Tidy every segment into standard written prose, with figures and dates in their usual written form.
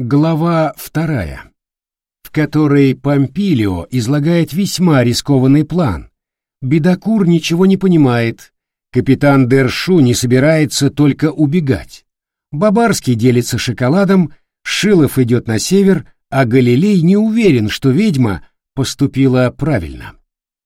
Глава 2, в которой Помпилио излагает весьма рискованный план. Бедокур ничего не понимает, капитан Дершу не собирается только убегать. Бабарский делится шоколадом, Шилов идет на север, а Галилей не уверен, что ведьма поступила правильно.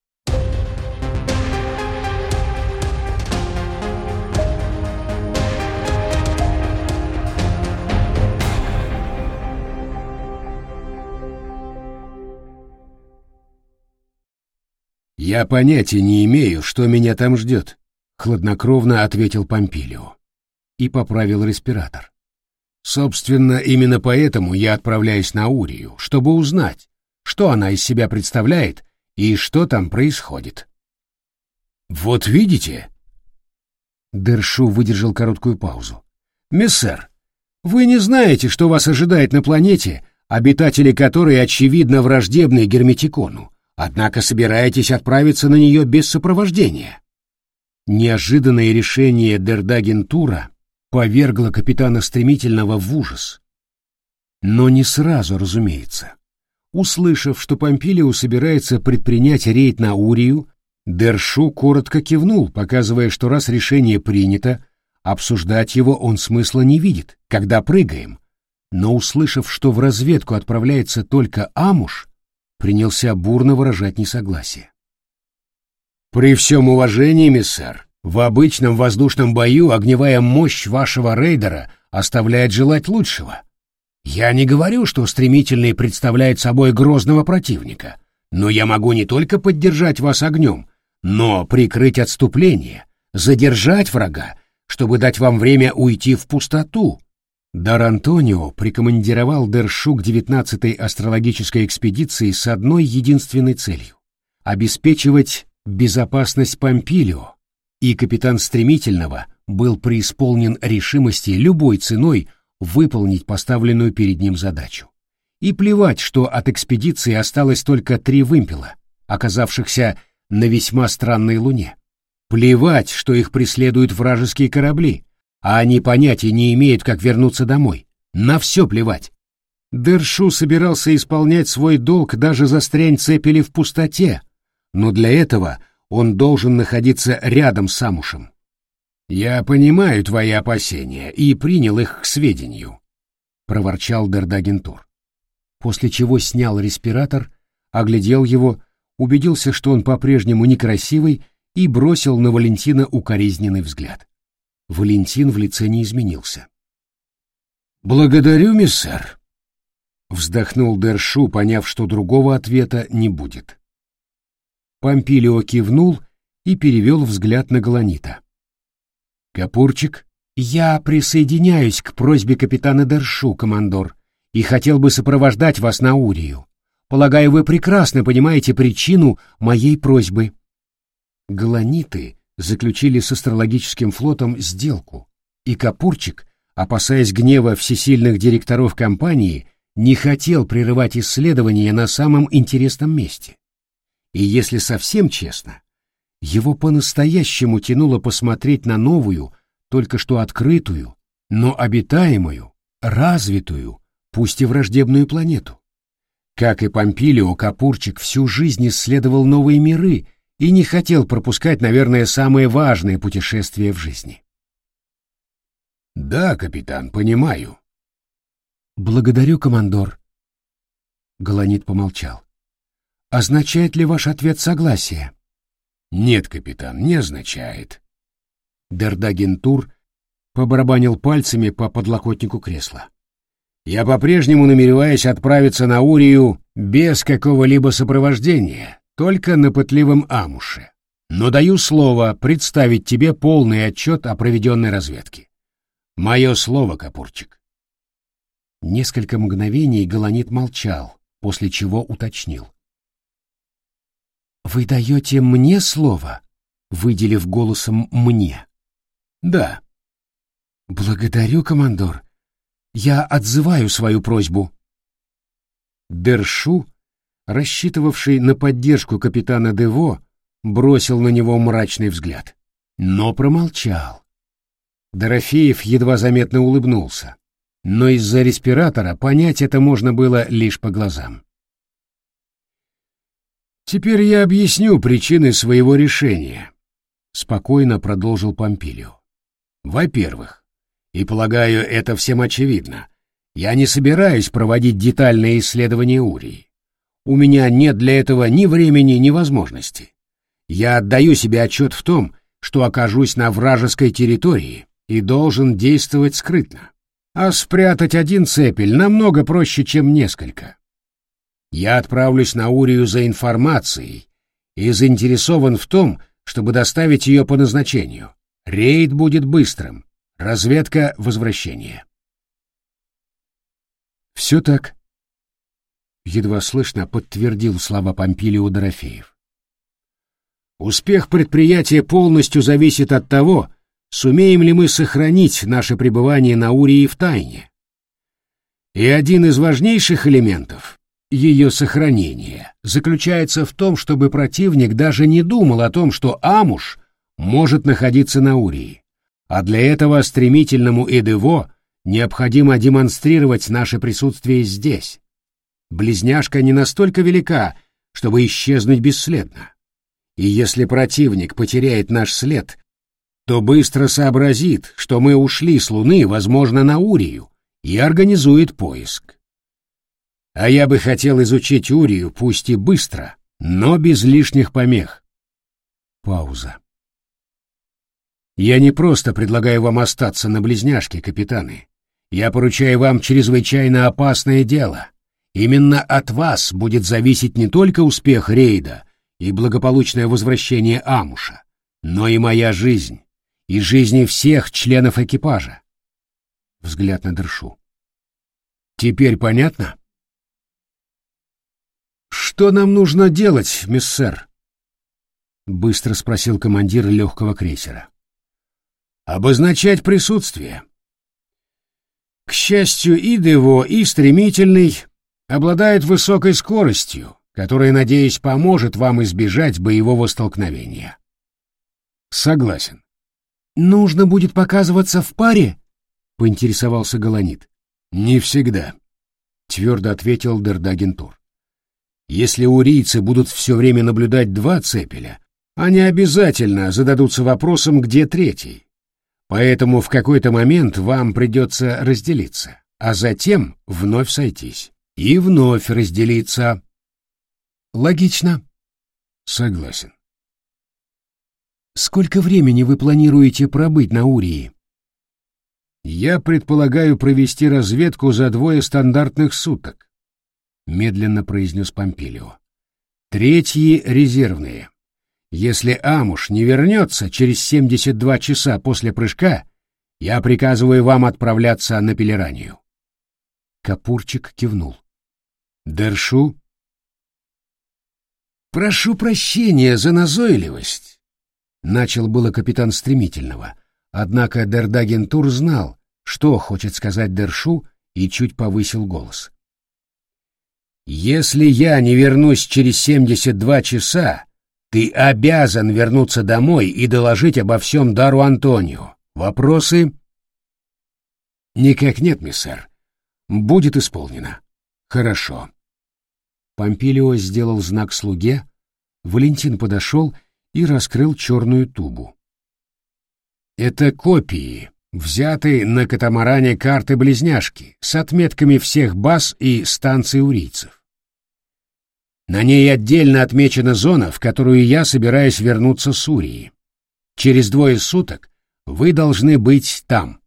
«Я понятия не имею, что меня там ждет», — хладнокровно ответил Помпилио и поправил респиратор. «Собственно, именно поэтому я отправляюсь на Урию, чтобы узнать, что она из себя представляет и что там происходит». «Вот видите?» Дершу выдержал короткую паузу. «Мессер, вы не знаете, что вас ожидает на планете, обитатели которой, очевидно, враждебны Герметикону, однако собираетесь отправиться на нее без сопровождения». Неожиданное решение Дердагентура повергло капитана Стремительного в ужас. Но не сразу, разумеется. Услышав, что Помпилио собирается предпринять рейд на Урию, Дершу коротко кивнул, показывая, что раз решение принято, обсуждать его он смысла не видит, когда прыгаем. Но услышав, что в разведку отправляется только Амуш, принялся бурно выражать несогласие. «При всем уважении, миссар, в обычном воздушном бою огневая мощь вашего рейдера оставляет желать лучшего. Я не говорю, что Стремительный представляет собой грозного противника, но я могу не только поддержать вас огнем, но прикрыть отступление, задержать врага, чтобы дать вам время уйти в пустоту». Дар Антонио прикомандировал Дершу к 19-й астрологической экспедиции с одной единственной целью — обеспечивать безопасность Помпилио, и капитан Стремительного был преисполнен решимости любой ценой выполнить поставленную перед ним задачу. И плевать, что от экспедиции осталось только 3 вымпела, оказавшихся на весьма странной луне. Плевать, что их преследуют вражеские корабли, а они понятия не имеют, как вернуться домой. На все плевать. Дершу собирался исполнять свой долг, даже застрянь Цепели в пустоте, но для этого он должен находиться рядом с Амушем. «Я понимаю твои опасения и принял их к сведению», — проворчал Дердагентур. После чего снял респиратор, оглядел его, убедился, что он по-прежнему некрасивый, и бросил на Валентина укоризненный взгляд. Валентин в лице не изменился. «Благодарю, миссар», — вздохнул Дершу, поняв, что другого ответа не будет. Помпилио кивнул и перевел взгляд на Галанита. «Капурчик, я присоединяюсь к просьбе капитана Дершу, командор, и хотел бы сопровождать вас на Урию. Полагаю, вы прекрасно понимаете причину моей просьбы». Галаниты заключили с астрологическим флотом сделку, и Капурчик, опасаясь гнева всесильных директоров компании, не хотел прерывать исследования на самом интересном месте. И если совсем честно, его по-настоящему тянуло посмотреть на новую, только что открытую, но обитаемую, развитую, пусть и враждебную планету. Как и Помпилио, Капурчик всю жизнь исследовал новые миры и не хотел пропускать, наверное, самое важное путешествие в жизни. «Да, капитан, понимаю». «Благодарю, командор». Галанит помолчал. «Означает ли ваш ответ согласие?» «Нет, капитан, не означает». Дердагентур побарабанил пальцами по подлокотнику кресла. «Я по-прежнему намереваюсь отправиться на Урию без какого-либо сопровождения, только на пытливом Амуше. Но даю слово представить тебе полный отчет о проведенной разведке. Мое слово, Капурчик». Несколько мгновений Галанит молчал, после чего уточнил. «Вы даете мне слово?» выделив голосом «мне». «Да». «Благодарю, командор. Я отзываю свою просьбу». Дершу, рассчитывавший на поддержку капитана Дево, бросил на него мрачный взгляд, но промолчал. Дорофеев едва заметно улыбнулся, но из-за респиратора понять это можно было лишь по глазам. «Теперь я объясню причины своего решения», — спокойно продолжил Помпилио. «Во-первых, и, полагаю, это всем очевидно, я не собираюсь проводить детальные исследования Урии. У меня нет для этого ни времени, ни возможности. Я отдаю себе отчет в том, что окажусь на вражеской территории и должен действовать скрытно. А спрятать один цепель намного проще, чем несколько. Я отправлюсь на Урию за информацией и заинтересован в том, чтобы доставить ее по назначению. Рейд будет быстрым. Разведка — возвращение». «Все так», — едва слышно подтвердил слова Помпилио Дорофеев. «Успех предприятия полностью зависит от того, сумеем ли мы сохранить наше пребывание на Урии в тайне. И один из важнейших элементов ее сохранения заключается в том, чтобы противник даже не думал о том, что Амуш может находиться на Урии, а для этого стремительному Эдево необходимо демонстрировать наше присутствие здесь. Близняшка не настолько велика, чтобы исчезнуть бесследно. И если противник потеряет наш след, то быстро сообразит, что мы ушли с Луны, возможно, на Урию, и организует поиск. А я бы хотел изучить Урию, пусть и быстро, но без лишних помех». Пауза. «Я не просто предлагаю вам остаться на Близняшке, капитаны. Я поручаю вам чрезвычайно опасное дело. Именно от вас будет зависеть не только успех рейда и благополучное возвращение Амуша, но и моя жизнь, и жизни всех членов экипажа». Взгляд на Дершу. «Теперь понятно?» «Что нам нужно делать, миссэр?» — быстро спросил командир легкого крейсера. «Обозначать присутствие. К счастью, и Дево, и Стремительный обладают высокой скоростью, которая, надеюсь, поможет вам избежать боевого столкновения». «Согласен». «Нужно будет показываться в паре?» — поинтересовался Галанит. «Не всегда», — твердо ответил Дердагентур. «Если урийцы будут все время наблюдать два цепеля, они обязательно зададутся вопросом, где третий. Поэтому в какой-то момент вам придется разделиться, а затем вновь сойтись. И вновь разделиться». «Логично». «Согласен». «Сколько времени вы планируете пробыть на Урии?» «Я предполагаю провести разведку за 2 стандартных суток», — медленно произнес Помпилио. «Третьи — резервные. Если Амуш не вернется через 72 часа после прыжка, я приказываю вам отправляться на Пелеранию». Капурчик кивнул. «Дершу?» «Прошу прощения за назойливость», — начал было капитан Стремительного, однако Дердагентур знал, что хочет сказать Дершу, и чуть повысил голос. «Если я не вернусь через 72 часа, ты обязан вернуться домой и доложить обо всем Дару Антонио. Вопросы?» «Никак нет, миссэр. Будет исполнено». «Хорошо». Помпилио сделал знак слуге, Валентин подошел и раскрыл черную тубу. «Это копии, взятые на катамаране карты Близняшки с отметками всех баз и станций урийцев. На ней отдельно отмечена зона, в которую я собираюсь вернуться с Урии. Через 2 суток вы должны быть там».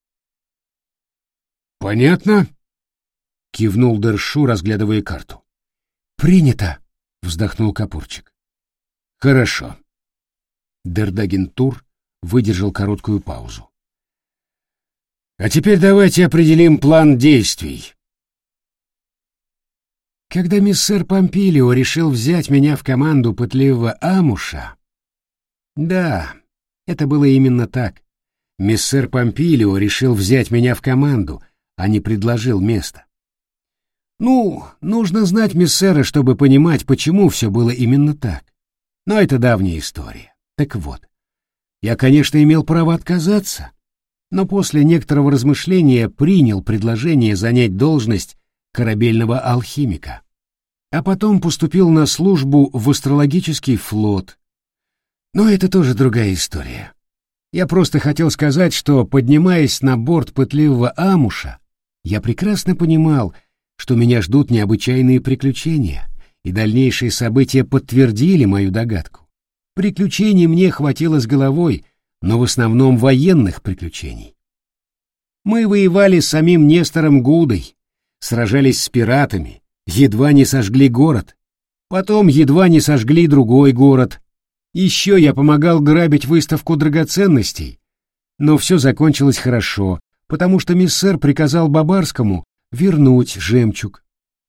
«Понятно?» — кивнул Дершу, разглядывая карту. «Принято», — вздохнул Капурчик. «Хорошо». Дердагентур выдержал короткую паузу. «А теперь давайте определим план действий». Когда миссэр Помпилио решил взять меня в команду пытливого Амуша... Да, это было именно так. Миссэр Помпилио решил взять меня в команду, а не предложил место. Ну, нужно знать миссера, чтобы понимать, почему все было именно так. Но это давняя история. Так вот, я, конечно, имел право отказаться. но после некоторого размышления принял предложение занять должность корабельного алхимика, а потом поступил на службу в астрологический флот. Но это тоже другая история. Я просто хотел сказать, что, поднимаясь на борт пытливого Амуша, я прекрасно понимал, что меня ждут необычайные приключения, и дальнейшие события подтвердили мою догадку. Приключений мне хватило с головой, но в основном военных приключений. Мы воевали с самим Нестором Гудой, сражались с пиратами, едва не сожгли город, потом едва не сожгли другой город. Еще я помогал грабить выставку драгоценностей, но все закончилось хорошо, потому что миссер приказал Бабарскому вернуть жемчуг.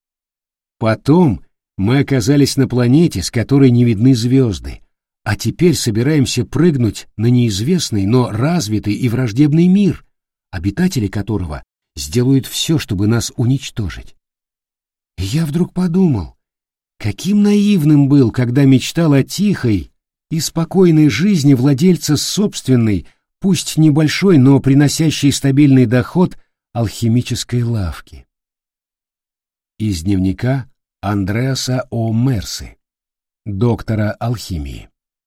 Потом мы оказались на планете, с которой не видны звезды, а теперь собираемся прыгнуть на неизвестный, но развитый и враждебный мир, обитатели которого сделают все, чтобы нас уничтожить. И я вдруг подумал, каким наивным был, когда мечтал о тихой и спокойной жизни владельца собственной, пусть небольшой, но приносящей стабильный доход алхимической лавки. Из дневника Андреаса О. Мерси, доктора алхимии.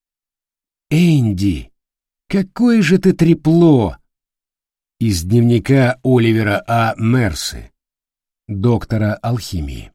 «Энди, какое же ты трепло!» Из дневника Оливера А. Мерси, доктора алхимии.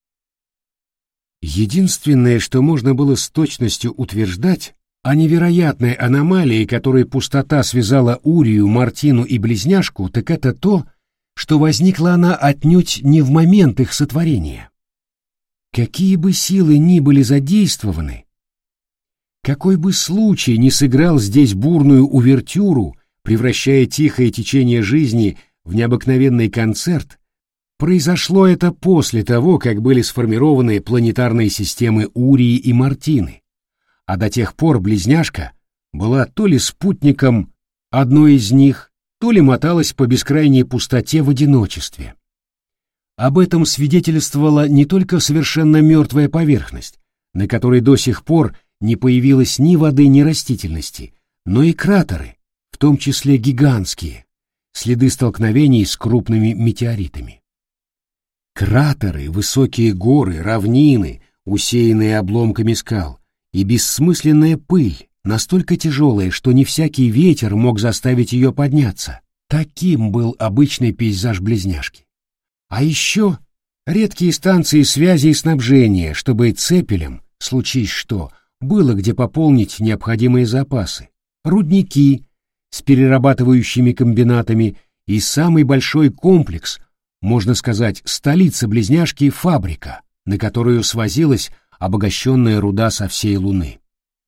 Единственное, что можно было с точностью утверждать о невероятной аномалии, которой пустота связала Урию, Мартину и Близняшку, так это то, что возникла она отнюдь не в момент их сотворения. Какие бы силы ни были задействованы, какой бы случай ни сыграл здесь бурную увертюру, превращая тихое течение жизни в необыкновенный концерт, произошло это после того, как были сформированы планетарные системы Урии и Мартины, а до тех пор Близняшка была то ли спутником одной из них, то ли моталась по бескрайней пустоте в одиночестве. Об этом свидетельствовала не только совершенно мертвая поверхность, на которой до сих пор не появилось ни воды, ни растительности, но и кратеры, в том числе гигантские, следы столкновений с крупными метеоритами. Кратеры, высокие горы, равнины, усеянные обломками скал, и бессмысленная пыль, настолько тяжелая, что не всякий ветер мог заставить ее подняться. Таким был обычный пейзаж Близняшки. А еще редкие станции связи и снабжения, чтобы цепелям, случись что, было где пополнить необходимые запасы, рудники с перерабатывающими комбинатами и самый большой комплекс, можно сказать, столица Близняшки — фабрика, на которую свозилась обогащенная руда со всей Луны.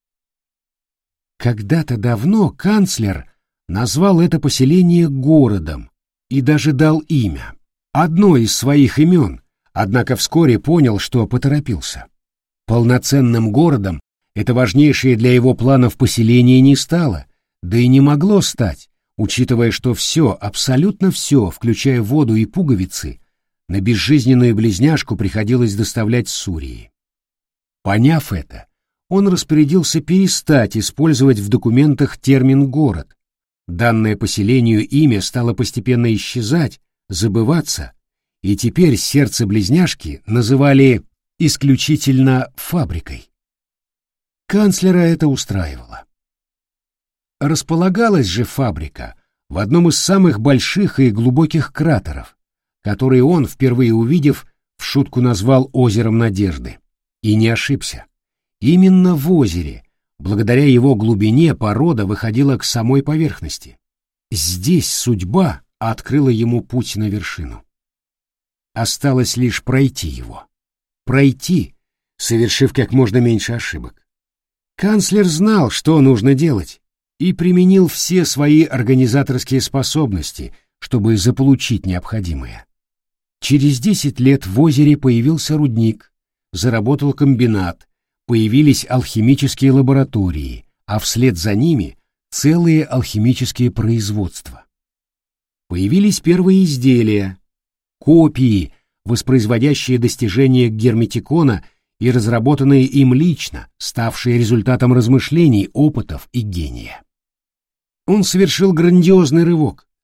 Когда-то давно канцлер назвал это поселение городом и даже дал имя, одно из своих имен, однако вскоре понял, что поторопился. Полноценным городом это важнейшее для его планов поселение не стало, да и не могло стать, учитывая, что все, абсолютно все, включая воду и пуговицы, на безжизненную Близняшку приходилось доставлять с Урии. Поняв это, он распорядился перестать использовать в документах термин «город». Данное поселению имя стало постепенно исчезать, забываться, и теперь сердце Близняшки называли исключительно фабрикой. Канцлера это устраивало. Располагалась же фабрика в одном из самых больших и глубоких кратеров, который он, впервые увидев, в шутку назвал озером Надежды. И не ошибся. Именно в озере, благодаря его глубине, порода выходила к самой поверхности. Здесь судьба открыла ему путь на вершину. Осталось лишь пройти его. Пройти, совершив как можно меньше ошибок. Канцлер знал, что нужно делать, и применил все свои организаторские способности, чтобы заполучить необходимое. Через 10 лет в озере появился рудник, заработал комбинат, появились алхимические лаборатории, а вслед за ними целые алхимические производства. Появились первые изделия, копии, воспроизводящие достижения Герметикона и разработанные им лично, ставшие результатом размышлений, опытов и гения. Он совершил грандиозный рывок.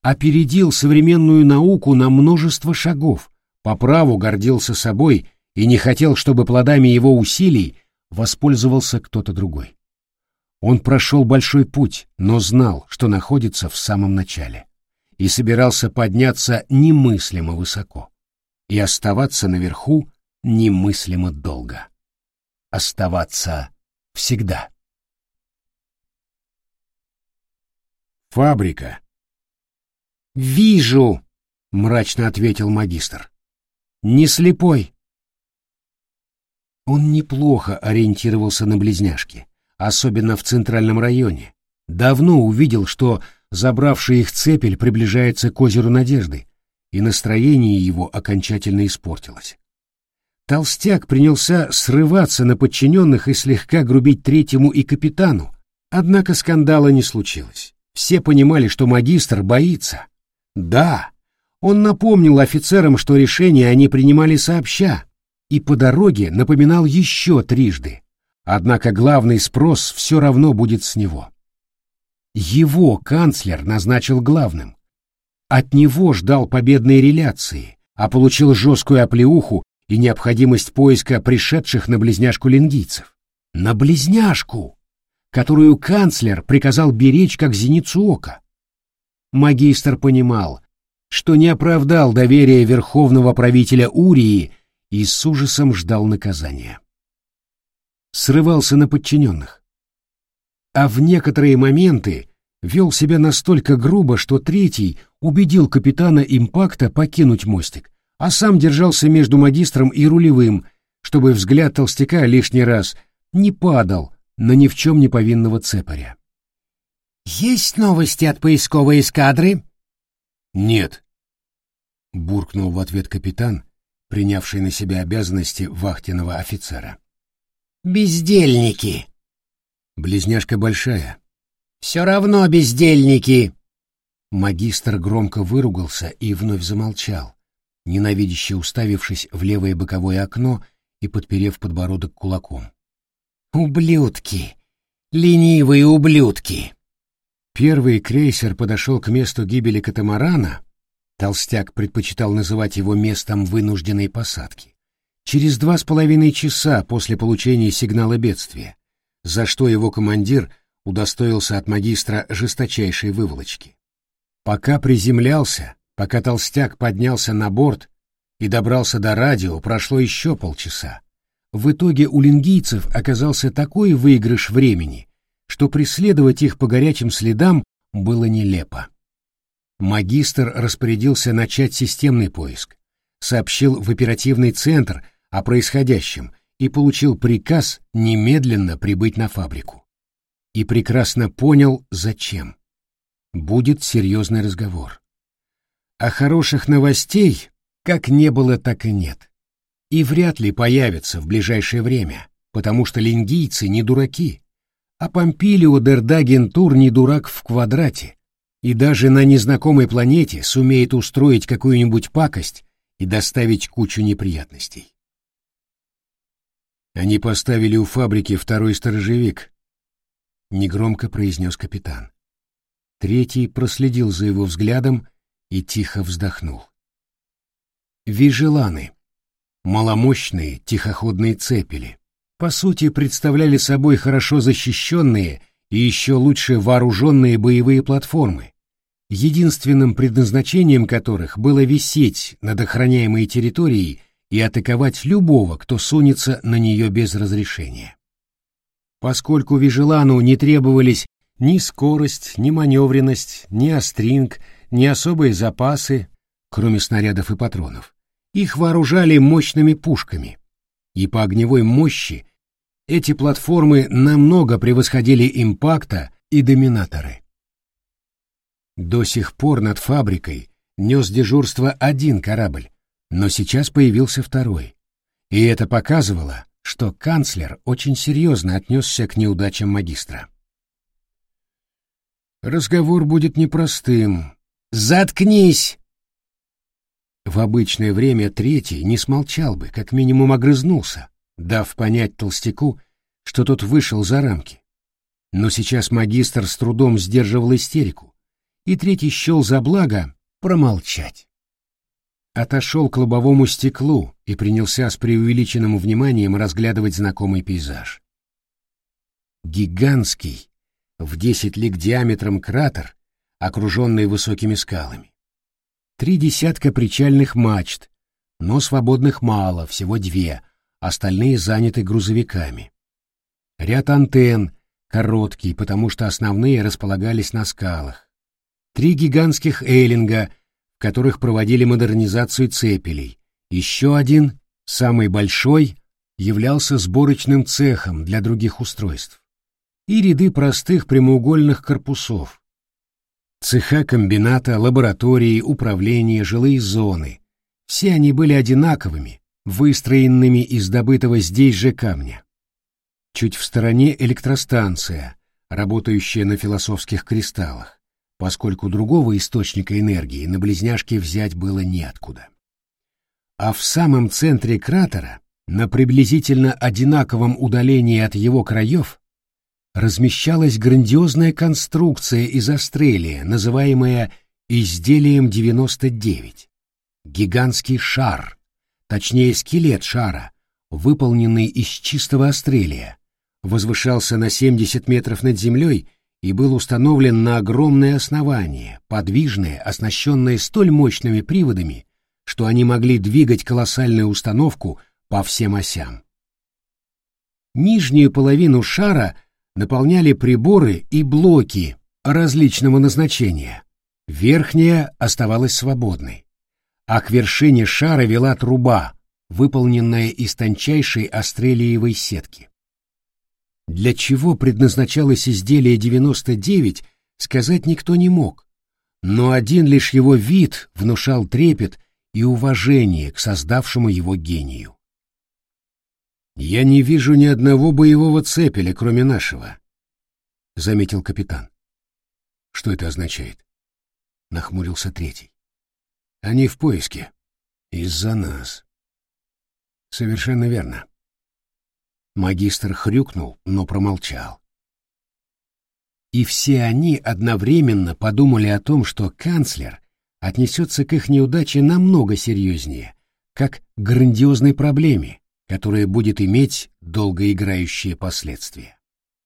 опередил современную науку на множество шагов, по праву гордился собой и не хотел, чтобы плодами его усилий воспользовался кто-то другой. Он прошел большой путь, но знал, что находится в самом начале, и собирался подняться немыслимо высоко и оставаться наверху немыслимо долго. Оставаться всегда. Фабрика. «Вижу», — мрачно ответил магистр. «Не слепой». Он неплохо ориентировался на Близняшки, особенно в центральном районе. Давно увидел, что забравший их цепель приближается к озеру Надежды, и настроение его окончательно испортилось. Толстяк принялся срываться на подчиненных и слегка грубить третьему и капитану, однако скандала не случилось. Все понимали, что магистр боится. Да, он напомнил офицерам, что решения они принимали сообща, и по дороге напоминал еще трижды. Однако главный спрос все равно будет с него. Его канцлер назначил главным. От него ждал победной реляции, а получил жесткую оплеуху и необходимость поиска пришедших на Близняшку ленгийцев. На Близняшку, которую канцлер приказал беречь как зеницу ока. Магистр понимал, что не оправдал доверия верховного правителя Урии и с ужасом ждал наказания. Срывался на подчиненных. А в некоторые моменты вел себя настолько грубо, что третий убедил капитана импакта покинуть мостик, а сам держался между магистром и рулевым, чтобы взгляд толстяка лишний раз не падал на ни в чем не повинного цепаря. «Есть новости от поисковой эскадры?» «Нет», — буркнул в ответ капитан, принявший на себя обязанности вахтенного офицера. «Бездельники!» «Близняшка большая». «Все равно бездельники!» Магистр громко выругался и вновь замолчал, ненавидяще уставившись в левое боковое окно и подперев подбородок кулаком. «Ублюдки! Ленивые ублюдки!» Первый крейсер подошел к месту гибели катамарана, толстяк предпочитал называть его местом вынужденной посадки, через 2,5 часа после получения сигнала бедствия, за что его командир удостоился от магистра жесточайшей выволочки. Пока приземлялся, пока толстяк поднялся на борт и добрался до радио, прошло еще полчаса. В итоге у ленгийцев оказался такой выигрыш времени, что преследовать их по горячим следам было нелепо. Магистр распорядился начать системный поиск, сообщил в оперативный центр о происходящем и получил приказ немедленно прибыть на фабрику. И прекрасно понял, зачем. Будет серьезный разговор. А хороших новостей как не было, так и нет. И вряд ли появятся в ближайшее время, потому что ленгийцы не дураки, а Помпилио Дердагентур не дурак в квадрате, и даже на незнакомой планете сумеет устроить какую-нибудь пакость и доставить кучу неприятностей. Они поставили у фабрики второй сторожевик, негромко произнес капитан. Третий проследил за его взглядом и тихо вздохнул. Вижеланы, маломощные тихоходные цепели, по сути представляли собой хорошо защищенные и еще лучше вооруженные боевые платформы, единственным предназначением которых было висеть над охраняемой территорией и атаковать любого, кто сунется на нее без разрешения. Поскольку Вижелану не требовались ни скорость, ни маневренность, ни остринг, ни особые запасы, кроме снарядов и патронов, их вооружали мощными пушками, и по огневой мощи эти платформы намного превосходили импакта и доминаторы. До сих пор над фабрикой нес дежурство один корабль, но сейчас появился второй, и это показывало, что канцлер очень серьезно отнесся к неудачам магистра. «Разговор будет непростым». «Заткнись!» В обычное время третий не смолчал бы, как минимум огрызнулся, дав понять толстяку, что тот вышел за рамки. Но сейчас магистр с трудом сдерживал истерику, и третий счел за благо промолчать. Отошел к лобовому стеклу и принялся с преувеличенным вниманием разглядывать знакомый пейзаж. Гигантский, в 10 лиг диаметром кратер, окруженный высокими скалами. 3 десятка причальных мачт, но свободных мало, всего 2, остальные заняты грузовиками. Ряд антенн, короткий, потому что основные располагались на скалах. 3 гигантских эйлинга, в которых проводили модернизацию цепелей. Еще один, самый большой, являлся сборочным цехом для других устройств. И ряды простых прямоугольных корпусов. Цеха комбината, лаборатории, управления, жилые зоны. Все они были одинаковыми, выстроенными из добытого здесь же камня. Чуть в стороне электростанция, работающая на философских кристаллах, поскольку другого источника энергии на близняшке взять было неоткуда. А в самом центре кратера, на приблизительно одинаковом удалении от его краев, размещалась грандиозная конструкция из астрелия, называемая «изделием 99». Гигантский шар, точнее скелет шара, выполненный из чистого астрелия, возвышался на 70 метров над землей и был установлен на огромное основание, подвижное, оснащенное столь мощными приводами, что они могли двигать колоссальную установку по всем осям. Нижнюю половину шара наполняли приборы и блоки различного назначения. Верхняя оставалась свободной, а к вершине шара вела труба, выполненная из тончайшей астрелиевой сетки. Для чего предназначалось изделие 99, сказать никто не мог, но один лишь его вид внушал трепет и уважение к создавшему его гению. «Я не вижу ни одного боевого цепеля, кроме нашего», — заметил капитан. «Что это означает?» — нахмурился третий. «Они в поиске. Из-за нас». «Совершенно верно». Магистр хрюкнул, но промолчал. И все они одновременно подумали о том, что канцлер отнесется к их неудаче намного серьезнее, как к грандиозной проблеме, которое будет иметь долгоиграющие последствия.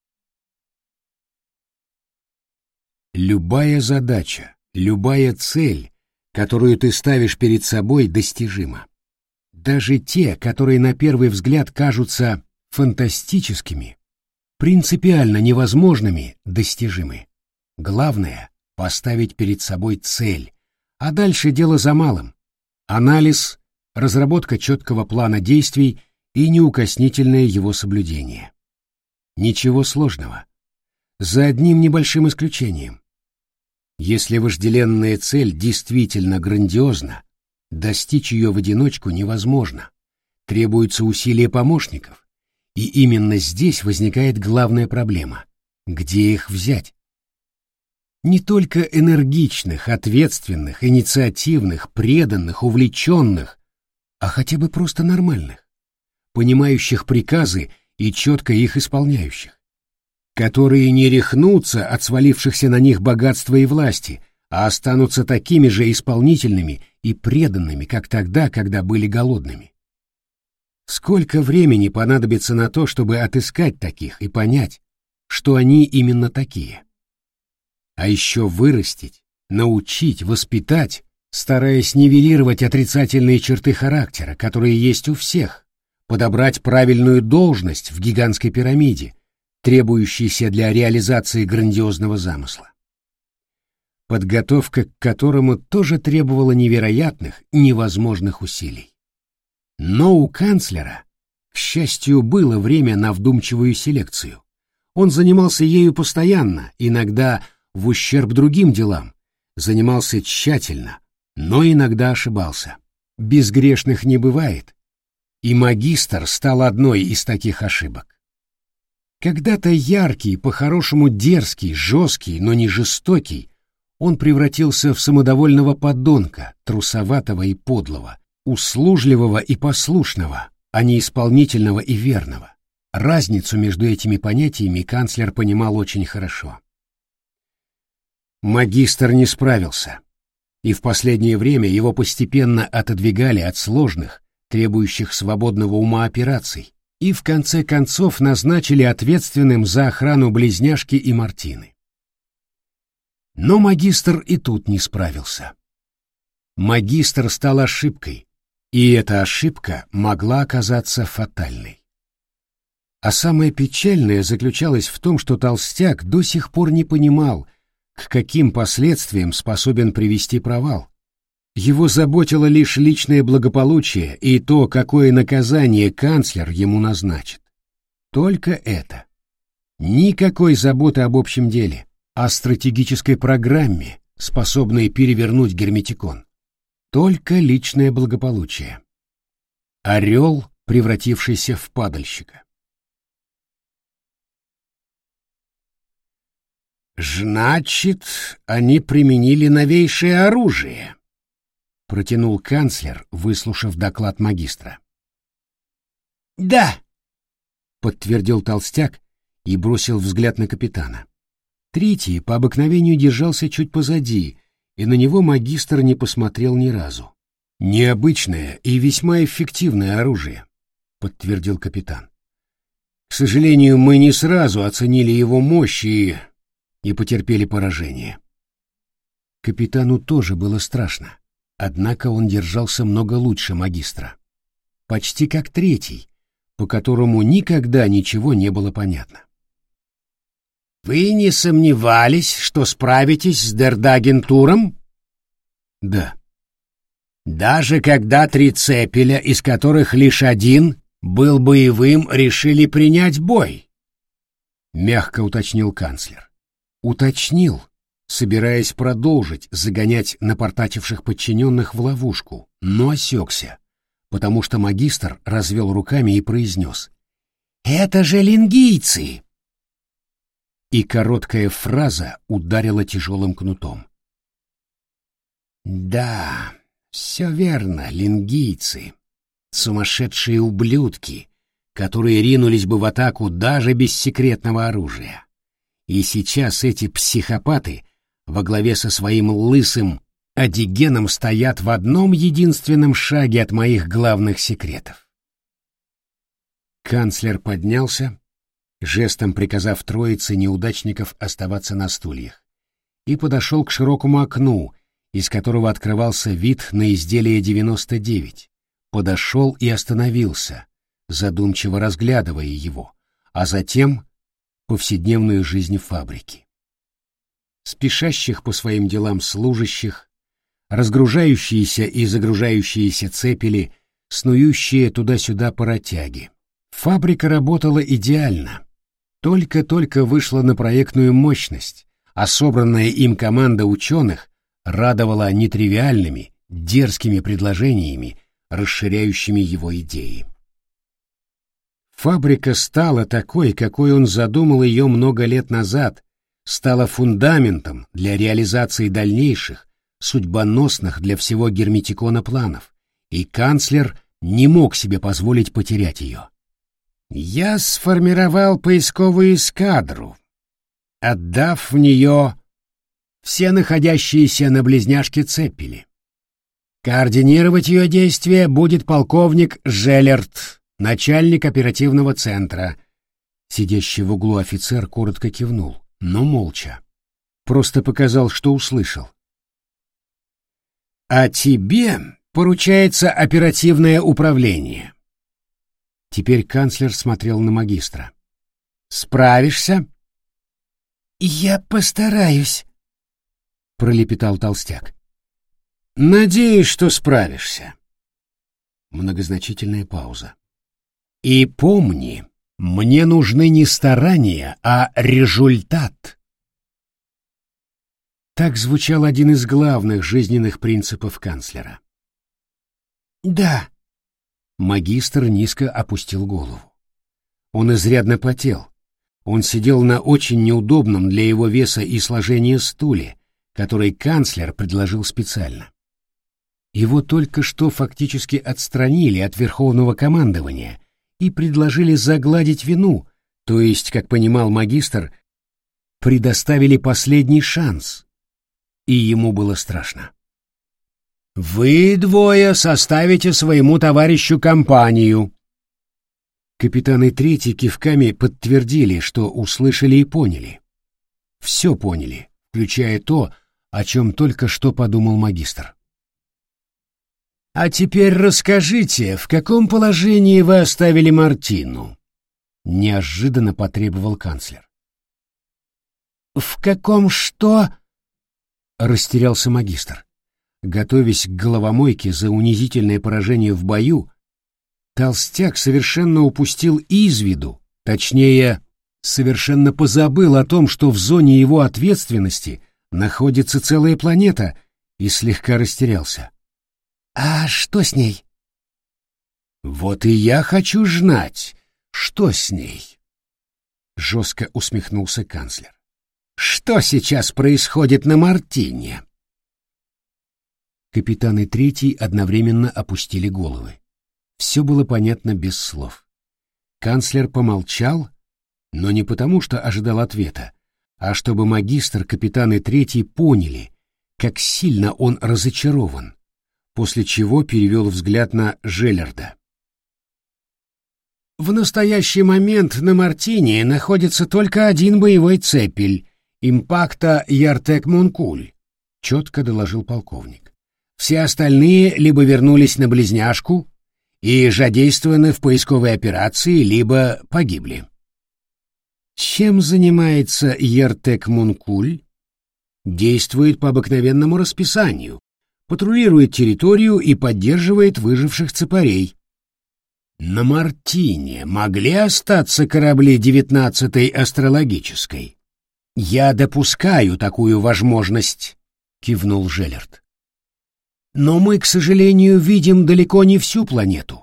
Любая задача, любая цель, которую ты ставишь перед собой, достижима. Даже те, которые на первый взгляд кажутся фантастическими, принципиально невозможными, достижимы. Главное — поставить перед собой цель, а дальше дело за малым. Анализ, разработка четкого плана действий и неукоснительное его соблюдение. Ничего сложного. За одним небольшим исключением. Если вожделенная цель действительно грандиозна, достичь ее в одиночку невозможно. Требуются усилия помощников. И именно здесь возникает главная проблема. Где их взять? Не только энергичных, ответственных, инициативных, преданных, увлеченных, а хотя бы просто нормальных, понимающих приказы и четко их исполняющих, которые не рехнутся от свалившихся на них богатства и власти, а останутся такими же исполнительными и преданными, как тогда, когда были голодными. Сколько времени понадобится на то, чтобы отыскать таких и понять, что они именно такие? А еще вырастить, научить, воспитать, стараясь нивелировать отрицательные черты характера, которые есть у всех, подобрать правильную должность в гигантской пирамиде, требующейся для реализации грандиозного замысла. Подготовка к которому тоже требовала невероятных, невозможных усилий. Но у канцлера, к счастью, было время на вдумчивую селекцию. Он занимался ею постоянно, иногда в ущерб другим делам, занимался тщательно, но иногда ошибался. Безгрешных не бывает, и магистр стал одной из таких ошибок. Когда-то яркий, по-хорошему дерзкий, жесткий, но не жестокий, он превратился в самодовольного подонка, трусоватого и подлого, услужливого и послушного, а не исполнительного и верного. Разницу между этими понятиями канцлер понимал очень хорошо. Магистр не справился, и в последнее время его постепенно отодвигали от сложных, требующих свободного ума операций, и в конце концов назначили ответственным за охрану близняшки и Мартины. Но магистр и тут не справился. Магистр стал ошибкой, и эта ошибка могла оказаться фатальной. А самое печальное заключалось в том, что толстяк до сих пор не понимал, к каким последствиям способен привести провал. Его заботило лишь личное благополучие и то, какое наказание канцлер ему назначит. Только это. Никакой заботы об общем деле, о стратегической программе, способной перевернуть Герметикон. Только личное благополучие. Орел, превратившийся в падальщика. «Значит, они применили новейшее оружие», — протянул канцлер, выслушав доклад магистра. «Да», — подтвердил толстяк и бросил взгляд на капитана. Третий по обыкновению держался чуть позади, и на него магистр не посмотрел ни разу. «Необычное и весьма эффективное оружие», — подтвердил капитан. «К сожалению, мы не сразу оценили его мощь и потерпели поражение». Капитану тоже было страшно, однако он держался много лучше магистра. Почти как третий, по которому никогда ничего не было понятно. «Вы не сомневались, что справитесь с Дердагентуром?» «Да». «Даже когда 3 цепеля, из которых лишь один был боевым, решили принять бой?» — мягко уточнил канцлер. Уточнил, собираясь продолжить загонять напортачивших подчиненных в ловушку, но осекся, потому что магистр развел руками и произнес: «Это же лингийцы!» И короткая фраза ударила тяжелым кнутом. «Да, все верно, лингийцы, сумасшедшие ублюдки, которые ринулись бы в атаку даже без секретного оружия. И сейчас эти психопаты во главе со своим лысым Адигеном стоят в одном единственном шаге от моих главных секретов». Канцлер поднялся, жестом приказав троице неудачников оставаться на стульях, и подошел к широкому окну, из которого открывался вид на изделие 99. Подошел и остановился, задумчиво разглядывая его, а затем повседневную жизнь фабрики. Спешащих по своим делам служащих, разгружающиеся и загружающиеся цепели, снующие туда-сюда паротяги. Фабрика работала идеально. Только-только вышла на проектную мощность, а собранная им команда ученых радовала нетривиальными, дерзкими предложениями, расширяющими его идеи. Фабрика стала такой, какой он задумал ее много лет назад, стала фундаментом для реализации дальнейших, судьбоносных для всего Герметикона планов, и канцлер не мог себе позволить потерять ее. «Я сформировал поисковую эскадру, отдав в нее все находящиеся на близняшке цепели. Координировать ее действия будет полковник Желлерт, начальник оперативного центра». Сидящий в углу офицер коротко кивнул, но молча. Просто показал, что услышал. «А тебе поручается оперативное управление». Теперь канцлер смотрел на магистра. «Справишься?» «Я постараюсь», — пролепетал толстяк. «Надеюсь, что справишься». Многозначительная пауза. «И помни, мне нужны не старания, а результат». Так звучал один из главных жизненных принципов канцлера. «Да». Магистр низко опустил голову. Он изрядно потел. Он сидел на очень неудобном для его веса и сложения стуле, который канцлер предложил специально. Его только что фактически отстранили от верховного командования и предложили загладить вину, то есть, как понимал магистр, предоставили последний шанс, и ему было страшно. «Вы двое составите своему товарищу компанию». Капитаны третий кивками подтвердили, что услышали и поняли. Все поняли, включая то, о чем только что подумал магистр. «А теперь расскажите, в каком положении вы оставили Мартину?» — неожиданно потребовал канцлер. «В каком что?» — растерялся магистр. Готовясь к головомойке за унизительное поражение в бою, толстяк совершенно упустил из виду, точнее, совершенно позабыл о том, что в зоне его ответственности находится целая планета, и слегка растерялся. «А что с ней?» «Вот и я хочу знать, что с ней», — жестко усмехнулся канцлер. «Что сейчас происходит на Мартине?» Капитаны третий одновременно опустили головы. Все было понятно без слов. Канцлер помолчал, но не потому, что ожидал ответа, а чтобы магистр, капитаны третий поняли, как сильно он разочарован, после чего перевел взгляд на Желлерда. «В настоящий момент на Мартине находится только один боевой цепель — импакта Яртек-Монкуль», — четко доложил полковник. «Все остальные либо вернулись на Близняшку и задействованы в поисковой операции, либо погибли». «Чем занимается Яртек-Монкуль?» «Действует по обыкновенному расписанию, патрулирует территорию и поддерживает выживших цепарей». «На Мартине могли остаться корабли 19-й астрологической?» «Я допускаю такую возможность», — кивнул Желлерд. «Но мы, к сожалению, видим далеко не всю планету».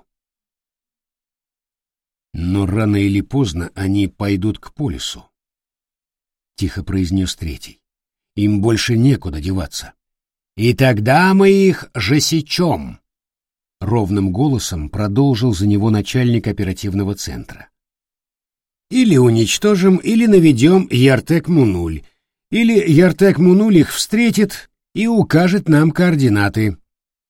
«Но рано или поздно они пойдут к полюсу», — тихо произнес третий. «Им больше некуда деваться». «И тогда мы их засечем», — ровным голосом продолжил за него начальник оперативного центра. «Или уничтожим, или наведем Яртек-Мунуль, или Яртек-Мунуль их встретит и укажет нам координаты».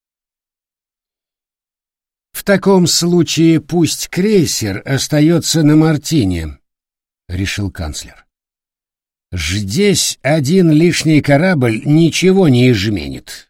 «В таком случае пусть крейсер остается на Мартине», — решил канцлер. «Здесь один лишний корабль ничего не изменит».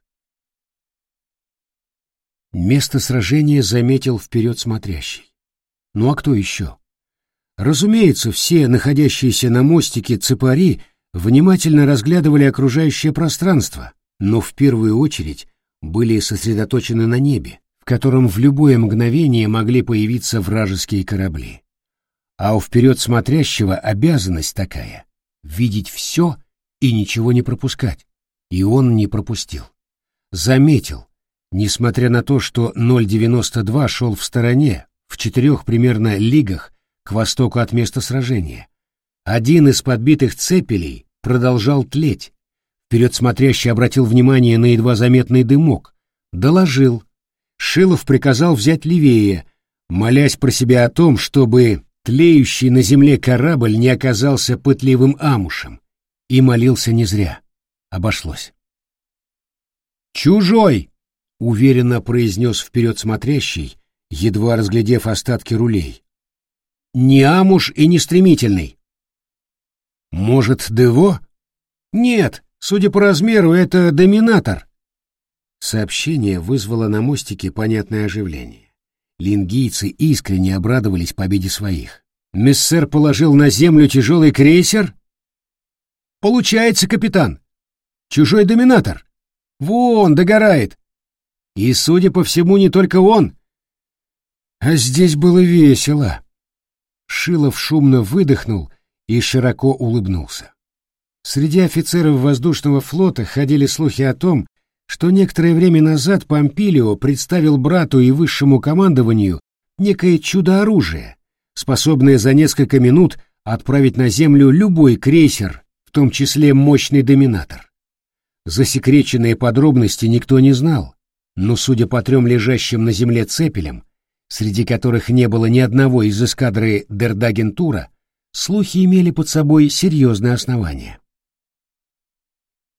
Место сражения заметил вперед смотрящий. Ну а кто еще? Разумеется, все находящиеся на мостике цепари внимательно разглядывали окружающее пространство, но в первую очередь были сосредоточены на небе, в котором в любое мгновение могли появиться вражеские корабли. А у вперед смотрящего обязанность такая — видеть все и ничего не пропускать. И он не пропустил. Заметил, несмотря на то, что 092 шел в стороне, в 4 примерно лигах к востоку от места сражения, один из подбитых цепелей продолжал тлеть. Вперед смотрящий обратил внимание на едва заметный дымок, доложил. Шилов приказал взять левее, молясь про себя о том, чтобы тлеющий на земле корабль не оказался пытливым амушем, и молился не зря. Обошлось. «Чужой!» — уверенно произнес вперед смотрящий, едва разглядев остатки рулей. «Не амуш и не стремительный». «Может, Дево?» «Нет, судя по размеру, это доминатор». Сообщение вызвало на мостике понятное оживление. Лингийцы искренне обрадовались победе своих. «Мессер положил на землю тяжелый крейсер?» «Получается, капитан. Чужой доминатор. Вон, догорает. И, судя по всему, не только он». А здесь было весело. Шилов шумно выдохнул и широко улыбнулся. Среди офицеров воздушного флота ходили слухи о том, что некоторое время назад Помпилио представил брату и высшему командованию некое чудо-оружие, способное за несколько минут отправить на Землю любой крейсер, в том числе мощный доминатор. Засекреченные подробности никто не знал, но, судя по 3 лежащим на Земле цепелям, среди которых не было ни одного из эскадры Дердагентура, слухи имели под собой серьезные основания.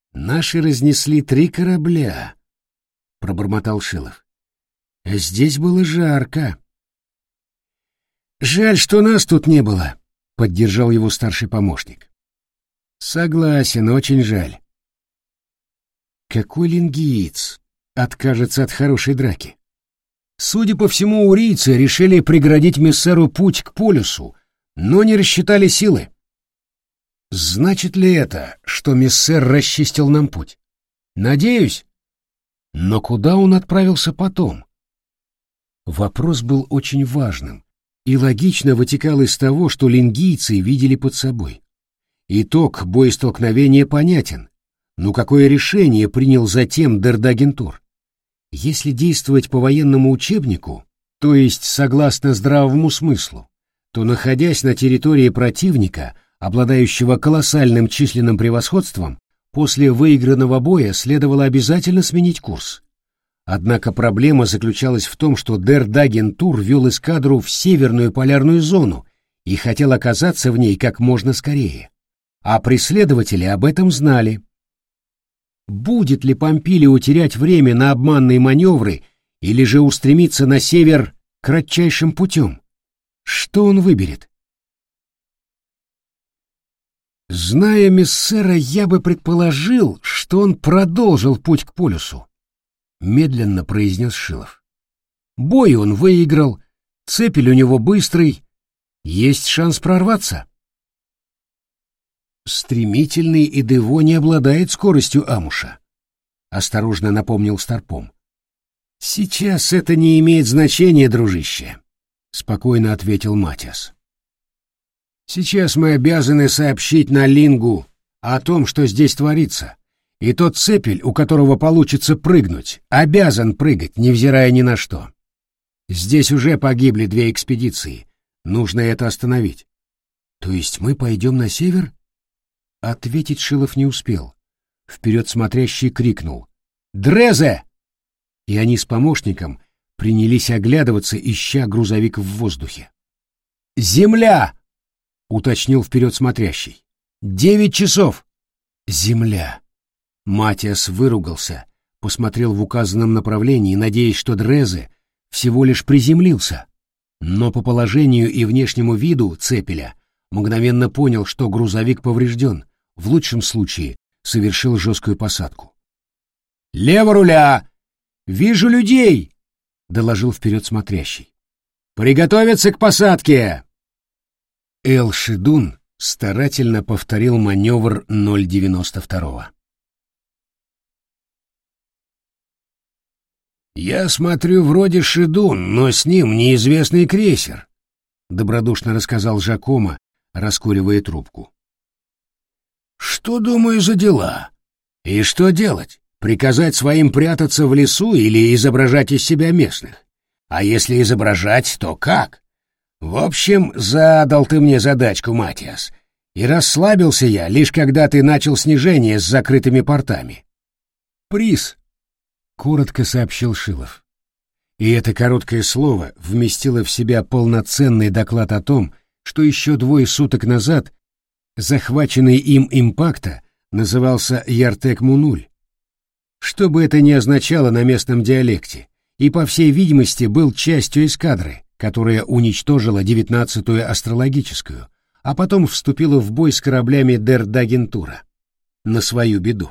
Наши разнесли 3 корабля, — пробормотал Шилов. А здесь было жарко. Жаль, что нас тут не было, — поддержал его старший помощник. Согласен, очень жаль. Какой лингиец откажется от хорошей драки? Судя по всему, урийцы решили преградить Мессеру путь к полюсу, но не рассчитали силы. Значит ли это, что Мессер расчистил нам путь? Надеюсь. Но куда он отправился потом? Вопрос был очень важным и логично вытекал из того, что лингийцы видели под собой. Итог боестолкновения понятен, но какое решение принял затем Дердагентур? Если действовать по военному учебнику, то есть согласно здравому смыслу, то, находясь на территории противника, обладающего колоссальным численным превосходством, после выигранного боя следовало обязательно сменить курс. Однако проблема заключалась в том, что Дердагентур вел эскадру в северную полярную зону и хотел оказаться в ней как можно скорее. А преследователи об этом знали. Будет ли Помпилио терять время на обманные маневры или же устремиться на север кратчайшим путем? Что он выберет? Зная Мессера, я бы предположил, что он продолжил путь к полюсу, — медленно произнес Шилов. Бой он выиграл, цепель у него быстрый, есть шанс прорваться. Стремительный Идево не обладает скоростью Амуша, — осторожно напомнил Старпом. Сейчас это не имеет значения, дружище, — спокойно ответил Матиас. Сейчас мы обязаны сообщить на Лингу о том, что здесь творится, и тот цепель, у которого получится прыгнуть, обязан прыгать, невзирая ни на что. Здесь уже погибли 2 экспедиции, нужно это остановить. То есть мы пойдем на север? Ответить Шилов не успел. Вперед смотрящий крикнул: «Дрезе!» И они с помощником принялись оглядываться, ища грузовик в воздухе. «Земля!» — уточнил вперед смотрящий. 9 часов. Земля. Матиас выругался, посмотрел в указанном направлении, надеясь, что Дрезе всего лишь приземлился, но по положению и внешнему виду цепеля мгновенно понял, что грузовик поврежден, в лучшем случае совершил жесткую посадку. «Лево руля! Вижу людей!» — доложил вперед смотрящий. «Приготовиться к посадке!» Эл-Шидун старательно повторил маневр 092-го. «Я смотрю, вроде Шидун, но с ним неизвестный крейсер», — добродушно рассказал Жакомо, раскуривая трубку. «Что, думаю, за дела? И что делать? Приказать своим прятаться в лесу или изображать из себя местных? А если изображать, то как? В общем, задал ты мне задачку, Матиас, и расслабился я, лишь когда ты начал снижение с закрытыми портами». «Приз», — коротко сообщил Шилов. И это короткое слово вместило в себя полноценный доклад о том, что еще 2 суток назад захваченный им импакта назывался Яртек-Мунуль. Что бы это ни означало на местном диалекте, и, по всей видимости, был частью эскадры, которая уничтожила 19-ю астрологическую, а потом вступила в бой с кораблями Дердагентура. На свою беду.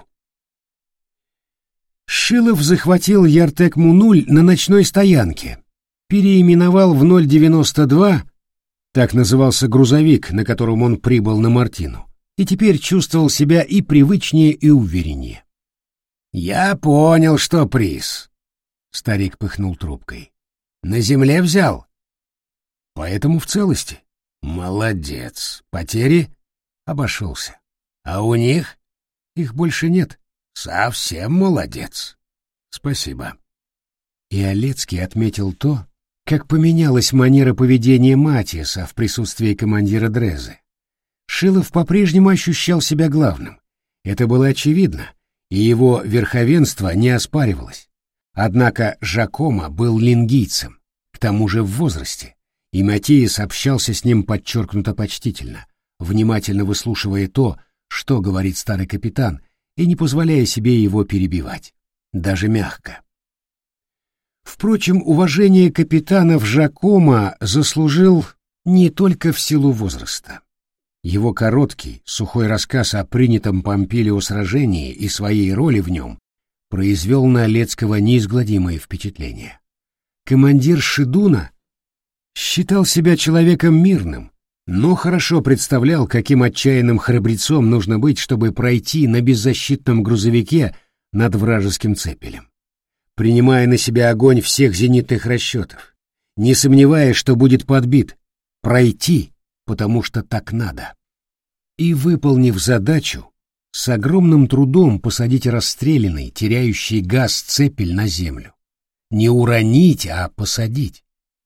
Шилов захватил Яртек-Мунуль на ночной стоянке, переименовал в 092, так назывался грузовик, на котором он прибыл на Мартину, и теперь чувствовал себя и привычнее, и увереннее. «Я понял, что приз», — старик пыхнул трубкой. «На земле взял?» «Поэтому в целости». «Молодец. Потери?» «Обошелся». «А у них?» «Их больше нет». «Совсем молодец. Спасибо». И Олецкий отметил то, как поменялась манера поведения Матиаса в присутствии командира Дрезе. Шилов по-прежнему ощущал себя главным. Это было очевидно, и его верховенство не оспаривалось. Однако Жакомо был лингийцем, к тому же в возрасте, и Матиас общался с ним подчеркнуто почтительно, внимательно выслушивая то, что говорит старый капитан, и не позволяя себе его перебивать, даже мягко. Впрочем, уважение капитана Жакомо заслужил не только в силу возраста. Его короткий, сухой рассказ о принятом Помпилио сражении и своей роли в нем произвел на Олецкого неизгладимое впечатление. Командир Шидуна считал себя человеком мирным, но хорошо представлял, каким отчаянным храбрецом нужно быть, чтобы пройти на беззащитном грузовике над вражеским цепелем, принимая на себя огонь всех зенитных расчетов, не сомневаясь, что будет подбит, пройти, потому что так надо. И, выполнив задачу, с огромным трудом посадить расстрелянный, теряющий газ цепель на землю. Не уронить, а посадить.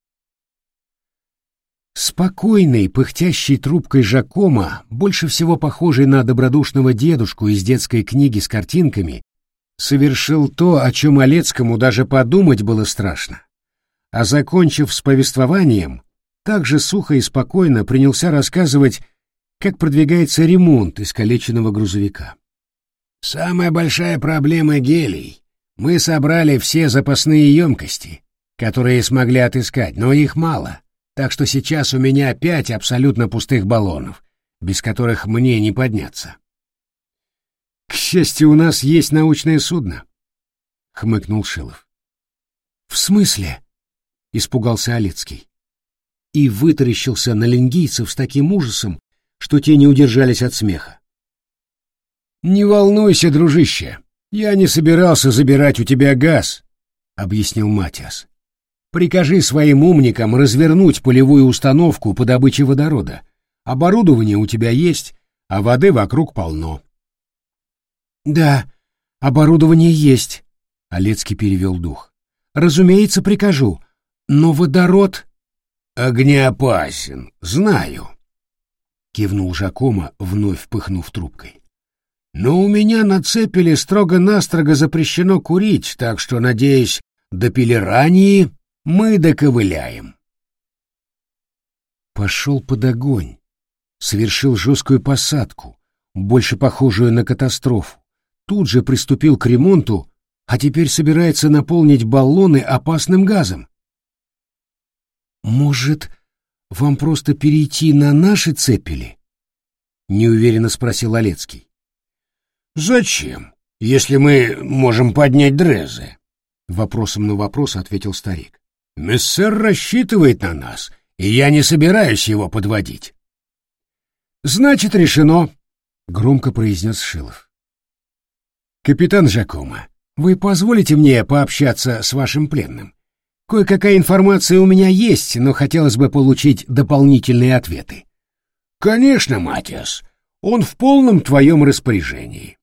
Спокойный, пыхтящий трубкой Жакомо, больше всего похожий на добродушного дедушку из детской книги с картинками, совершил то, о чем Олецкому даже подумать было страшно. А закончив с повествованием, так же сухо и спокойно принялся рассказывать, как продвигается ремонт искалеченного грузовика. «Самая большая проблема — гелий. Мы собрали все запасные емкости, которые смогли отыскать, но их мало, так что сейчас у меня 5 абсолютно пустых баллонов, без которых мне не подняться». «К счастью, у нас есть научное судно», — хмыкнул Шилов. «В смысле?» — испугался Олецкий. И вытаращился на ленгийцев с таким ужасом, что те не удержались от смеха. «Не волнуйся, дружище, я не собирался забирать у тебя газ», — объяснил Матиас. «Прикажи своим умникам развернуть полевую установку по добыче водорода. Оборудование у тебя есть, а воды вокруг полно». «Да, оборудование есть», — Олецкий перевел дух. «Разумеется, прикажу, но водород...» «Огнеопасен, знаю», — кивнул Жакомо, вновь пыхнув трубкой. «Но у меня на цепеле строго-настрого запрещено курить, так что, надеюсь, до Пелерании мы доковыляем». Пошел под огонь, совершил жесткую посадку, больше похожую на катастрофу, тут же приступил к ремонту, а теперь собирается наполнить баллоны опасным газом. «Может, вам просто перейти на наши цепели?» — неуверенно спросил Олецкий. «Зачем, если мы можем поднять дрезы?» — вопросом на вопрос ответил старик. «Мессер рассчитывает на нас, и я не собираюсь его подводить». «Значит, решено», — громко произнес Шилов. «Капитан Жакомо, вы позволите мне пообщаться с вашим пленным? Кое-какая информация у меня есть, но хотелось бы получить дополнительные ответы». «Конечно, Матиас, он в полном твоем распоряжении».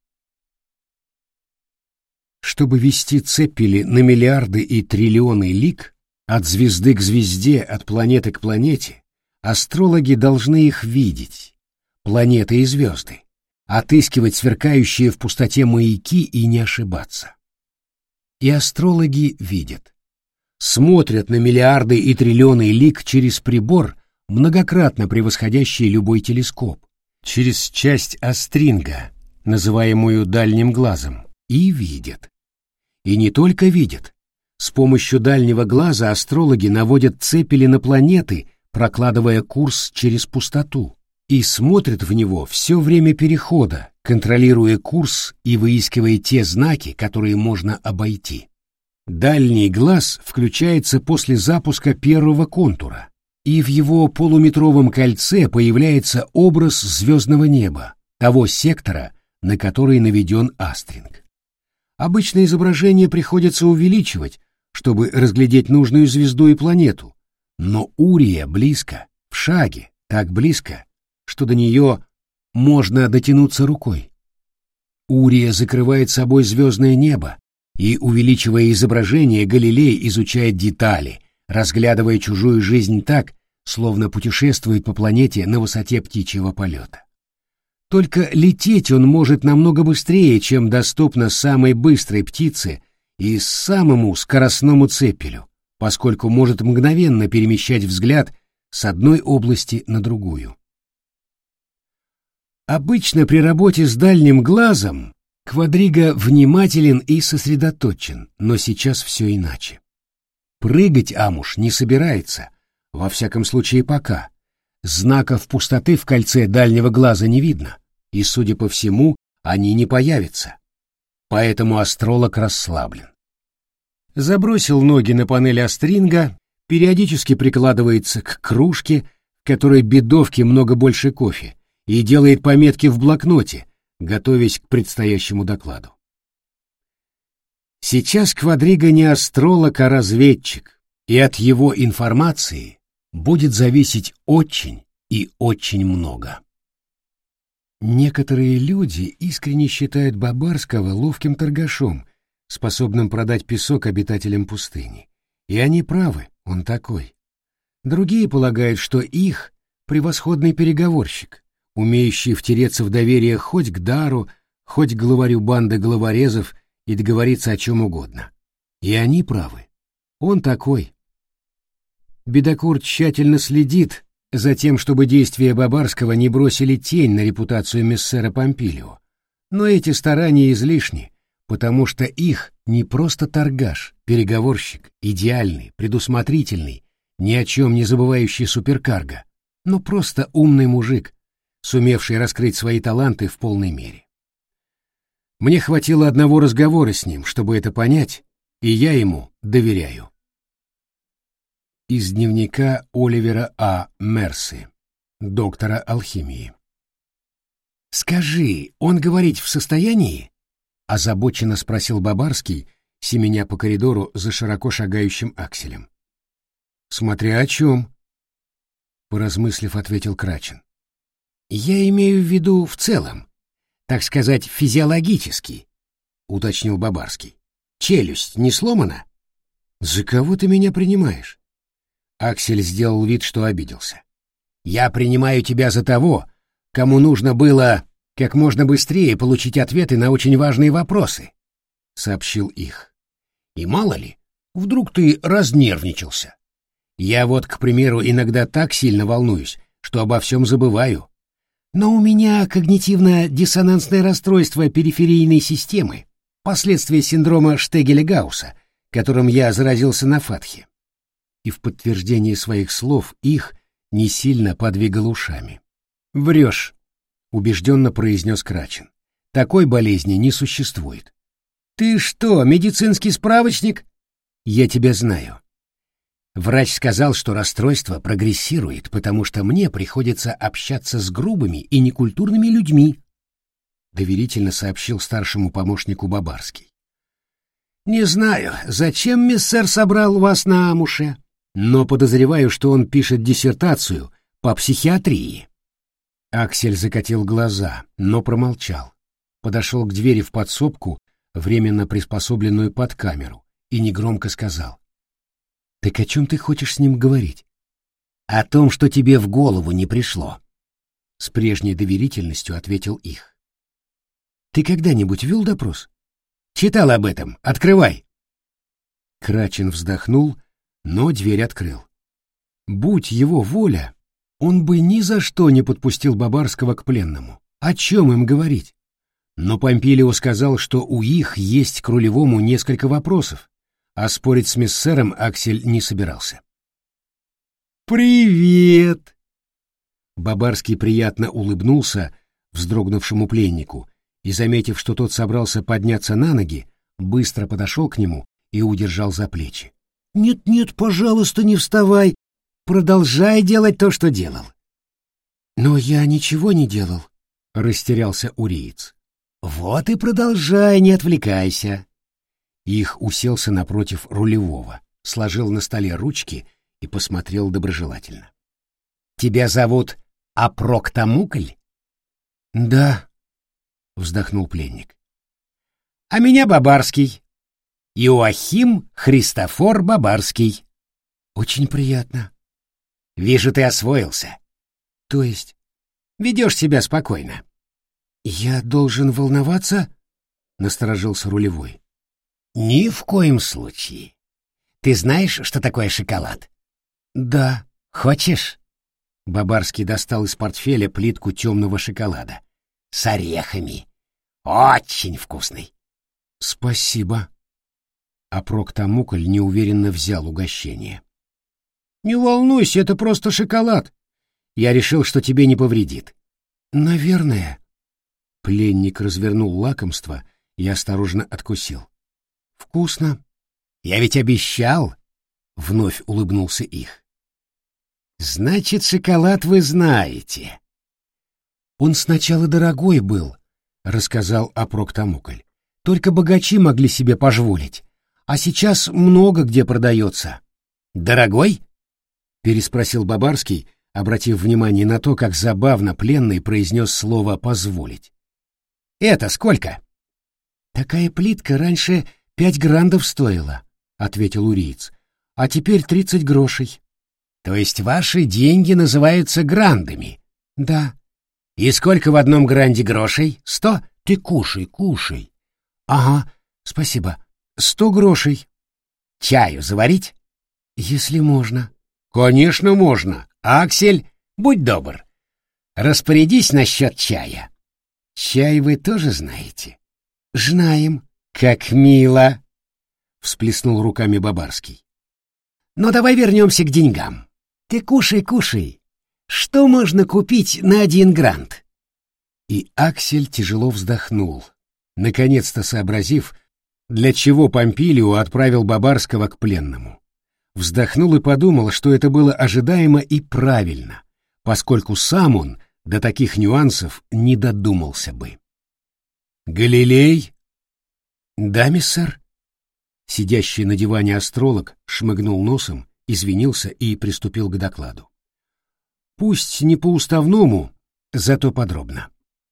Чтобы вести цепели на миллиарды и триллионы лиг, от звезды к звезде, от планеты к планете, астрологи должны их видеть, планеты и звезды, отыскивать сверкающие в пустоте маяки и не ошибаться. И астрологи видят. Смотрят на миллиарды и триллионы лиг через прибор, многократно превосходящий любой телескоп, через часть астринга, называемую дальним глазом, и видят. И не только видят. С помощью дальнего глаза астрологи наводят цепели на планеты, прокладывая курс через пустоту, и смотрят в него все время перехода, контролируя курс и выискивая те знаки, которые можно обойти. Дальний глаз включается после запуска первого контура, и в его полуметровом кольце появляется образ звездного неба, того сектора, на который наведен астринг. Обычно изображение приходится увеличивать, чтобы разглядеть нужную звезду и планету, но Урия близко, в шаге, так близко, что до нее можно дотянуться рукой. Урия закрывает собой звездное небо, и, увеличивая изображение, Галилей изучает детали, разглядывая чужую жизнь так, словно путешествует по планете на высоте птичьего полета. Только лететь он может намного быстрее, чем доступно самой быстрой птице и самому скоростному цепелю, поскольку может мгновенно перемещать взгляд с одной области на другую. Обычно при работе с дальним глазом, Квадрига внимателен и сосредоточен, но сейчас все иначе. Прыгать Амуш не собирается, во всяком случае пока. Знаков пустоты в кольце дальнего глаза не видно, и, судя по всему, они не появятся. Поэтому астролог расслаблен. Забросил ноги на панель астринга, периодически прикладывается к кружке, в которой бедовки много больше кофе, и делает пометки в блокноте, готовясь к предстоящему докладу. Сейчас Квадрига не астролог, а разведчик, и от его информации будет зависеть очень и очень много. Некоторые люди искренне считают Бабарского ловким торгашом, способным продать песок обитателям пустыни. И они правы, он такой. Другие полагают, что их превосходный переговорщик, умеющий втереться в доверие хоть к Дару, хоть к главарю банды головорезов и договориться о чем угодно. И они правы. Он такой. Бедокур тщательно следит за тем, чтобы действия Бабарского не бросили тень на репутацию мессера Помпилио. Но эти старания излишни, потому что их не просто торгаш, переговорщик, идеальный, предусмотрительный, ни о чем не забывающий суперкарго, но просто умный мужик, сумевший раскрыть свои таланты в полной мере. Мне хватило одного разговора с ним, чтобы это понять, и я ему доверяю. Из дневника Оливера А. Мерси, доктора алхимии. «Скажи, он говорить в состоянии?» — озабоченно спросил Бабарский, семеня по коридору за широко шагающим Акселем. «Смотря о чем», — поразмыслив, ответил Крачин. «Я имею в виду в целом, так сказать, физиологически», — уточнил Бабарский. «Челюсть не сломана?» «За кого ты меня принимаешь?» Аксель сделал вид, что обиделся. «Я принимаю тебя за того, кому нужно было как можно быстрее получить ответы на очень важные вопросы», — сообщил их. «И мало ли, вдруг ты разнервничался. Я вот, к примеру, иногда так сильно волнуюсь, что обо всем забываю. Но у меня когнитивно-диссонансное расстройство периферийной системы, последствия синдрома Штегеля-Гаусса, которым я заразился на Фатхе». И в подтверждение своих слов их не сильно подвигал ушами. «Врешь», — убежденно произнес Крачин. «Такой болезни не существует». «Ты что, медицинский справочник?» «Я тебя знаю. Врач сказал, что расстройство прогрессирует, потому что мне приходится общаться с грубыми и некультурными людьми», — доверительно сообщил старшему помощнику Бабарский. «Не знаю, зачем мессер собрал вас на Амуше, но подозреваю, что он пишет диссертацию по психиатрии». Аксель закатил глаза, но промолчал. Подошел к двери в подсобку, временно приспособленную под камеру, и негромко сказал: «Так о чем ты хочешь с ним говорить?» «О том, что тебе в голову не пришло», — с прежней доверительностью ответил их. «Ты когда-нибудь вел допрос?» «Читал об этом. Открывай». Крачин вздохнул, но дверь открыл. Будь его воля, он бы ни за что не подпустил Бабарского к пленному. О чем им говорить? Но Помпилио сказал, что у их есть к рулевому несколько вопросов, а спорить с мессером Аксель не собирался. «Привет!» Бабарский приятно улыбнулся вздрогнувшему пленнику и, заметив, что тот собрался подняться на ноги, быстро подошел к нему и удержал за плечи. «Нет-нет, пожалуйста, не вставай. Продолжай делать то, что делал». «Но я ничего не делал», — растерялся уриец. «Вот и продолжай, не отвлекайся». Их уселся напротив рулевого, сложил на столе ручки и посмотрел доброжелательно. «Тебя зовут Апроктамукль?» «Да», — вздохнул пленник. «А меня Бабарский. Иоахим Христофор Бабарский». «Очень приятно». «Вижу, ты освоился». «То есть?» «Ведешь себя спокойно». «Я должен волноваться?» — насторожился рулевой. «Ни в коем случае. Ты знаешь, что такое шоколад?» «Да». «Хочешь?» Бабарский достал из портфеля плитку темного шоколада. «С орехами. Очень вкусный. Спасибо. А Проктамукль неуверенно взял угощение. Не волнуйся, это просто шоколад. Я решил, что тебе не повредит. Наверное. Пленник развернул лакомство и осторожно откусил. Вкусно. Я ведь обещал. Вновь улыбнулся их. Значит, шоколад вы знаете. Он сначала дорогой был, рассказал Проктамукль. Только богачи могли себе позволить. А сейчас много где продается. Дорогой? Переспросил Бабарский, обратив внимание на то, как забавно пленный произнес слово «позволить». Это сколько? Такая плитка раньше 5 грандов стоила, ответил уриец, а теперь 30 грошей. То есть ваши деньги называются грандами? Да. И сколько в одном гранде грошей? 100? Ты кушай, кушай. Ага, спасибо. 100 грошей. Чаю заварить? Если можно. Конечно, можно. Аксель, будь добр. Распорядись насчет чая. Чай вы тоже знаете? Знаем. Как мило. Всплеснул руками Бабарский. Но давай вернемся к деньгам. Ты кушай, кушай. Что можно купить на 1 грант? И Аксель тяжело вздохнул, наконец-то сообразив, для чего Помпилио отправил Бабарского к пленному. Вздохнул и подумал, что это было ожидаемо и правильно, поскольку сам он до таких нюансов не додумался бы. «Галилей?» «Да, миссэр». Сидящий на диване астролог шмыгнул носом, извинился и приступил к докладу. Пусть не по-уставному, зато подробно.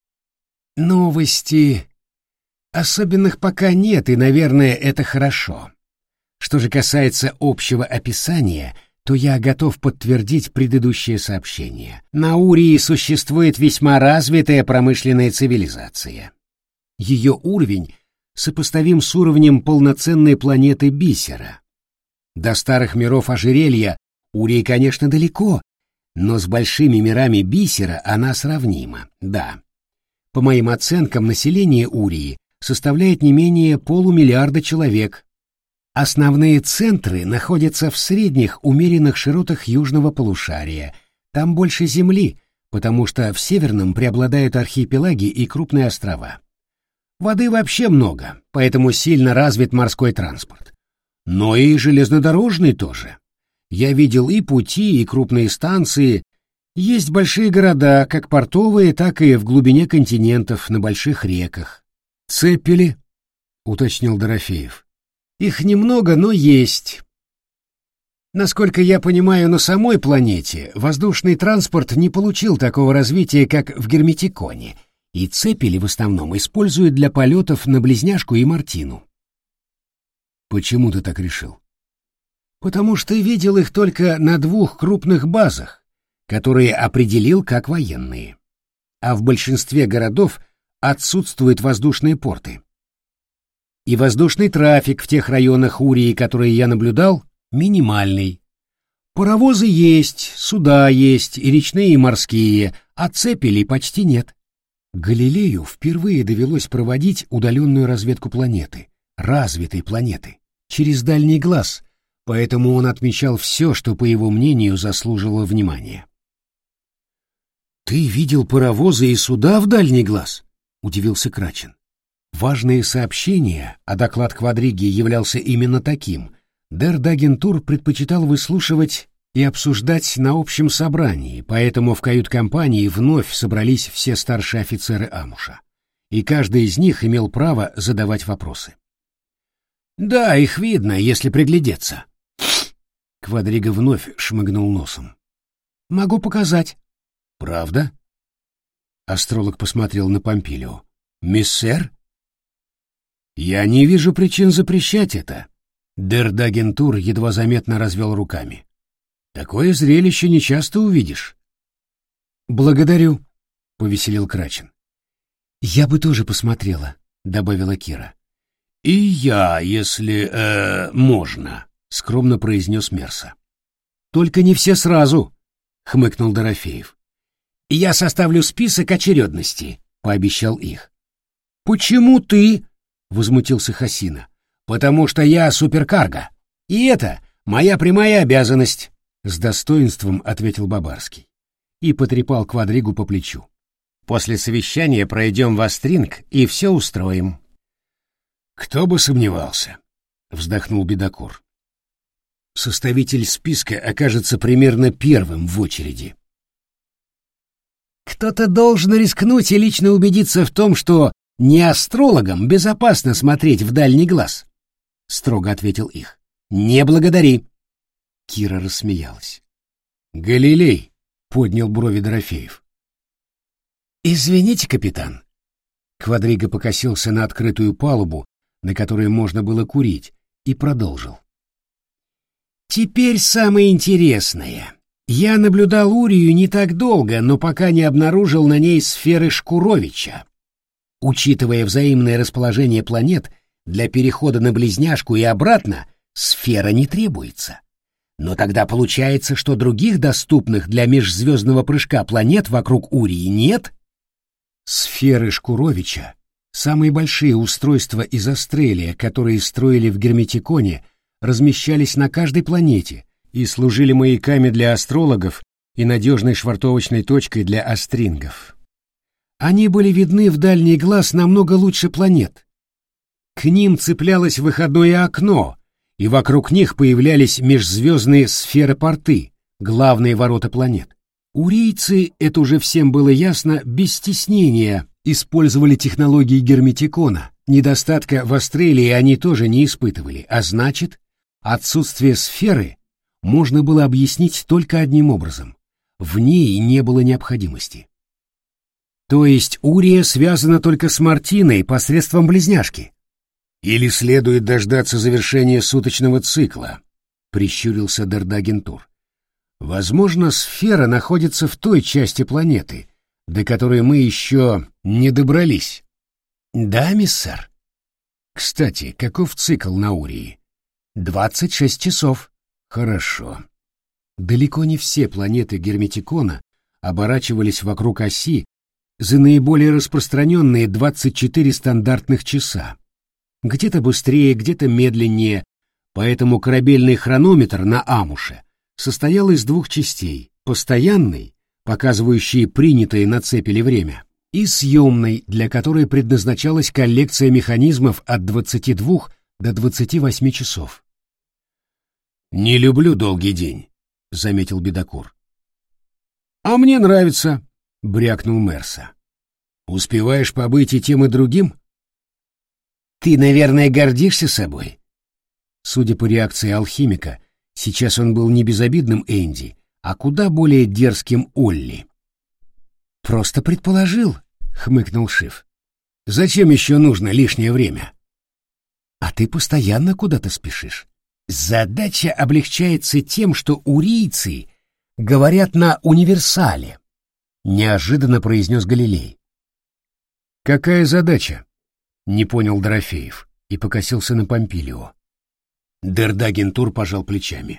Новости. Особенных пока нет, и, наверное, это хорошо. Что же касается общего описания, то я готов подтвердить предыдущее сообщение. На Урии существует весьма развитая промышленная цивилизация. Ее уровень сопоставим с уровнем полноценной планеты Бисера. До старых миров ожерелья Урии, конечно, далеко, но с большими мирами Бисера она сравнима, да. По моим оценкам, население Урии составляет не менее 500 000 человек. Основные центры находятся в средних умеренных широтах южного полушария. Там больше земли, потому что в северном преобладают архипелаги и крупные острова. Воды вообще много, поэтому сильно развит морской транспорт. Но и железнодорожный тоже. Я видел и пути, и крупные станции. Есть большие города, как портовые, так и в глубине континентов, на больших реках. «Цепели?» — уточнил Дорофеев. «Их немного, но есть. Насколько я понимаю, на самой планете воздушный транспорт не получил такого развития, как в Герметиконе, и цепели в основном используют для полетов на Близняшку и Мартину». «Почему ты так решил?» «Потому что видел их только на 2 крупных базах, которые определил как военные. А в большинстве городов отсутствуют воздушные порты. И воздушный трафик в тех районах Урии, которые я наблюдал, минимальный. Паровозы есть, суда есть, и речные, и морские, а цепелей почти нет. Галилею впервые довелось проводить удаленную разведку планеты, развитой планеты, через дальний глаз, поэтому он отмечал все, что, по его мнению, заслуживало внимания. «Ты видел паровозы и суда в дальний глаз?» — удивился Крачин. Важные сообщения, а доклад Квадриги являлся именно таким, Дер Дагентур предпочитал выслушивать и обсуждать на общем собрании, поэтому в кают-компании вновь собрались все старшие офицеры Амуша, и каждый из них имел право задавать вопросы. «Да, их видно, если приглядеться». Квадрига вновь шмыгнул носом. «Могу показать». «Правда?» Астролог посмотрел на Помпилио. «Миссер?» «Я не вижу причин запрещать это». Дер Дагентур едва заметно развел руками. «Такое зрелище нечасто увидишь». «Благодарю», — повеселил Крачин. «Я бы тоже посмотрела», — добавила Кира. «И я, если, можно», — скромно произнес Мерса. «Только не все сразу», — хмыкнул Дорофеев. «Я составлю список очередности», — пообещал их. «Почему ты?» — возмутился Хасина. «Потому что я суперкарго. И это моя прямая обязанность», — с достоинством ответил Бабарский и потрепал Квадригу по плечу. «После совещания пройдем в Астринг и все устроим». «Кто бы сомневался», — вздохнул Бедокур. «Составитель списка окажется примерно первым в очереди». «Кто-то должен рискнуть и лично убедиться в том, что не астрологам безопасно смотреть в дальний глаз», — строго ответил их. «Не благодари». Кира рассмеялась. «Галилей», — поднял брови Дорофеев. «Извините, капитан». Квадрига покосился на открытую палубу, на которой можно было курить, и продолжил. «Теперь самое интересное. Я наблюдал Урию не так долго, но пока не обнаружил на ней сферы Шкуровича. Учитывая взаимное расположение планет, для перехода на Близняшку и обратно сфера не требуется. Но тогда получается, что других доступных для межзвездного прыжка планет вокруг Урии нет?» Сферы Шкуровича — самые большие устройства из Астрелия, которые строили в Герметиконе, размещались на каждой планете и служили маяками для астрологов и надежной швартовочной точкой для астрингов. Они были видны в дальний глаз намного лучше планет. К ним цеплялось выходное окно, и вокруг них появлялись межзвездные сферы-порты, главные ворота планет. Урийцы, это уже всем было ясно, без стеснения использовали технологии Герметикона, недостатка в Астрелии они тоже не испытывали, а значит, отсутствие сферы можно было объяснить только одним образом — в ней не было необходимости. То есть Урия связана только с Мартиной посредством близняшки? Или следует дождаться завершения суточного цикла? Прищурился Дердагентур. Возможно, сфера находится в той части планеты, до которой мы еще не добрались. Да, миссар. Кстати, каков цикл на Урии? 26 часов. Хорошо. Далеко не все планеты Герметикона оборачивались вокруг оси за наиболее распространенные 24 стандартных часа. Где-то быстрее, где-то медленнее, поэтому корабельный хронометр на Амуше состоял из двух частей: постоянной, показывающей принятое на цепели время, и съемной, для которой предназначалась коллекция механизмов от 22 до 28 часов. «Не люблю долгий день», — заметил Бедокур. «А мне нравится», — брякнул Мерса. «Успеваешь побыть и тем, и другим?» «Ты, наверное, гордишься собой?» Судя по реакции алхимика, сейчас он был не безобидным Энди, а куда более дерзким Олли. «Просто предположил», — хмыкнул Шиф. «Зачем еще нужно лишнее время?» «А ты постоянно куда-то спешишь. Задача облегчается тем, что урийцы говорят на универсале», — неожиданно произнес Галилей. «Какая задача?» — не понял Дорофеев и покосился на Помпилио. Дердагентур пожал плечами.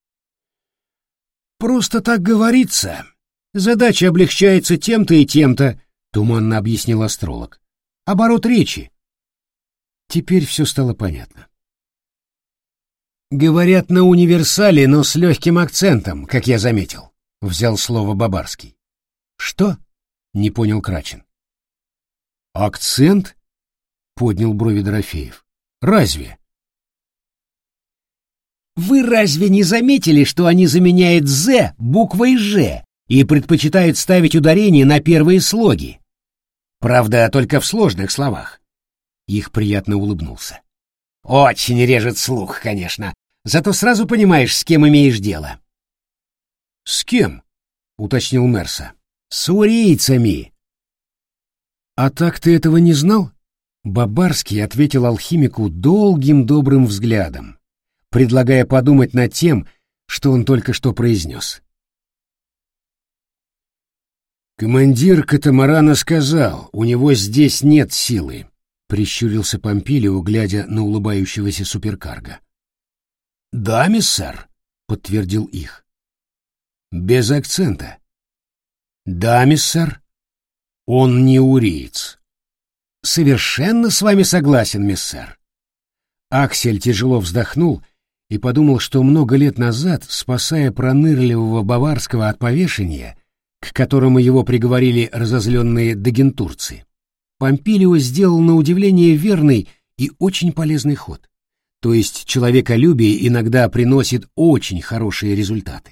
«Просто так говорится. Задача облегчается тем-то и тем-то», — туманно объяснил астролог. «Оборот речи». Теперь все стало понятно. «Говорят на универсале, но с легким акцентом, как я заметил», — взял слово Бабарский. «Что?» — не понял Крачин. «Акцент?» — поднял брови Дорофеев. «Разве?» «Вы разве не заметили, что они заменяют «з» буквой «ж» и предпочитают ставить ударение на первые слоги? Правда, только в сложных словах». Их приятно улыбнулся. «Очень режет слух, конечно, зато сразу понимаешь, с кем имеешь дело». «С кем?» — уточнил Мерса. «С урийцами». «А так ты этого не знал?» Бабарский ответил алхимику долгим добрым взглядом, предлагая подумать над тем, что он только что произнес. «Командир катамарана сказал, у него здесь нет силы», — прищурился Помпилио, глядя на улыбающегося суперкарго. «Да, миссар», — подтвердил их. «Без акцента». «Да, миссар. Он не уриец». совершенно с вами согласен, миссэр. Аксель тяжело вздохнул и подумал, что много лет назад, спасая пронырливого Баварского от повешения, к которому его приговорили разозленные дагентурцы, Помпилио сделал на удивление верный и очень полезный ход. То есть человеколюбие иногда приносит очень хорошие результаты.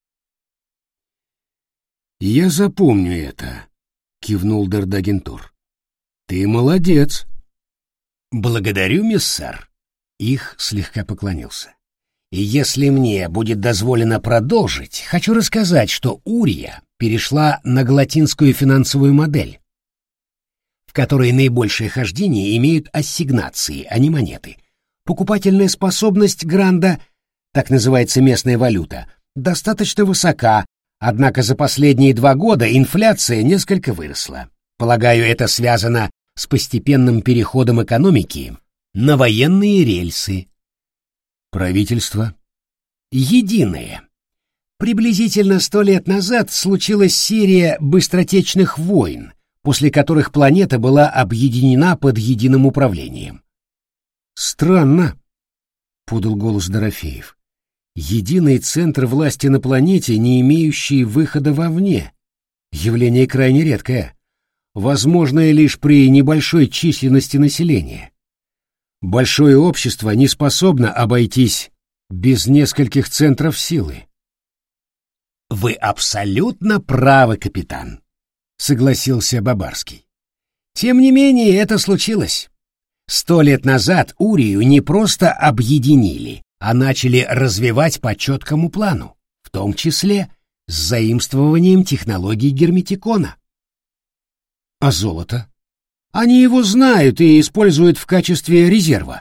«Я запомню это», — кивнул Дердагентур. «Ты молодец». «Благодарю, миссэр». Их слегка поклонился. «И если мне будет дозволено продолжить, хочу рассказать, что Урия перешла на галатинскую финансовую модель, в которой наибольшее хождение имеют ассигнации, а не монеты. Покупательная способность гранда, так называется местная валюта, достаточно высока, однако за последние 2 года инфляция несколько выросла. Полагаю, это связано с постепенным переходом экономики на военные рельсы. Правительство? Единое. Приблизительно 100 лет назад случилась серия быстротечных войн, после которых планета была объединена под единым управлением. «Странно», — подал голос Дорофеев. «Единый центр власти на планете, не имеющий выхода вовне. Явление крайне редкое, возможное лишь при небольшой численности населения. Большое общество не способно обойтись без нескольких центров силы». «Вы абсолютно правы, капитан», — согласился Бабарский. «Тем не менее, это случилось. 100 лет назад Урию не просто объединили, а начали развивать по четкому плану, в том числе с заимствованием технологий герметикона». «А золото?» «Они его знают и используют в качестве резерва».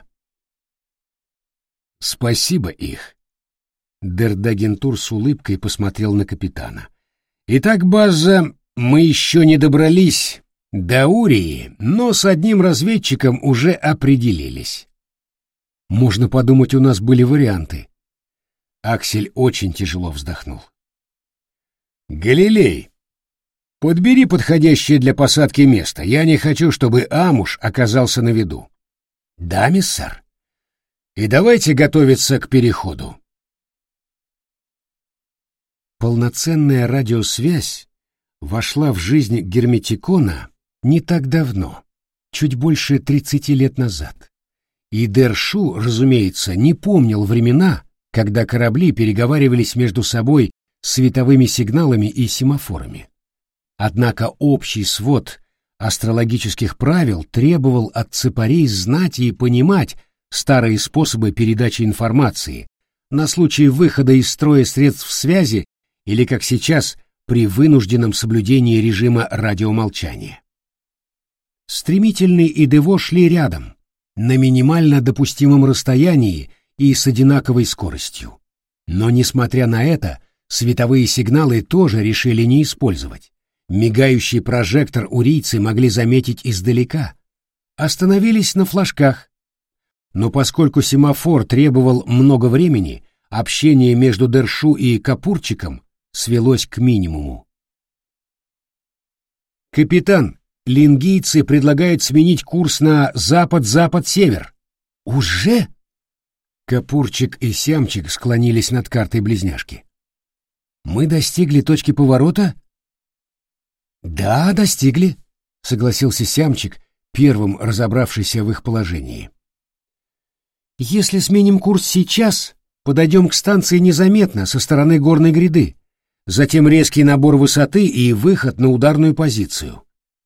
«Спасибо их». Дердагентур с улыбкой посмотрел на капитана. «Итак, база, мы еще не добрались до Урии, но с одним разведчиком уже определились. Можно подумать, у нас были варианты». Аксель очень тяжело вздохнул. «Галилей, подбери подходящее для посадки место. Я не хочу, чтобы Амуш оказался на виду». «Да, миссэр». «И давайте готовиться к переходу». Полноценная радиосвязь вошла в жизнь герметикона не так давно, чуть больше 30 лет назад. И Дершу, разумеется, не помнил времена, когда корабли переговаривались между собой световыми сигналами и семафорами. Однако общий свод астрологических правил требовал от цепарей знать и понимать старые способы передачи информации на случай выхода из строя средств связи или, как сейчас, при вынужденном соблюдении режима радиомолчания. Стремительный и Дево шли рядом, на минимально допустимом расстоянии и с одинаковой скоростью. Но, несмотря на это, световые сигналы тоже решили не использовать. Мигающий прожектор урийцы могли заметить издалека. Остановились на флажках. Но поскольку семафор требовал много времени, общение между Дершу и Капурчиком свелось к минимуму. «Капитан, лингийцы предлагают сменить курс на запад-запад-север». «Уже?» Капурчик и Сямчик склонились над картой близняшки. «Мы достигли точки поворота?» «Да, достигли», — согласился Сямчик, первым разобравшийся в их положении. «Если сменим курс сейчас, подойдем к станции незаметно со стороны горной гряды. Затем резкий набор высоты и выход на ударную позицию».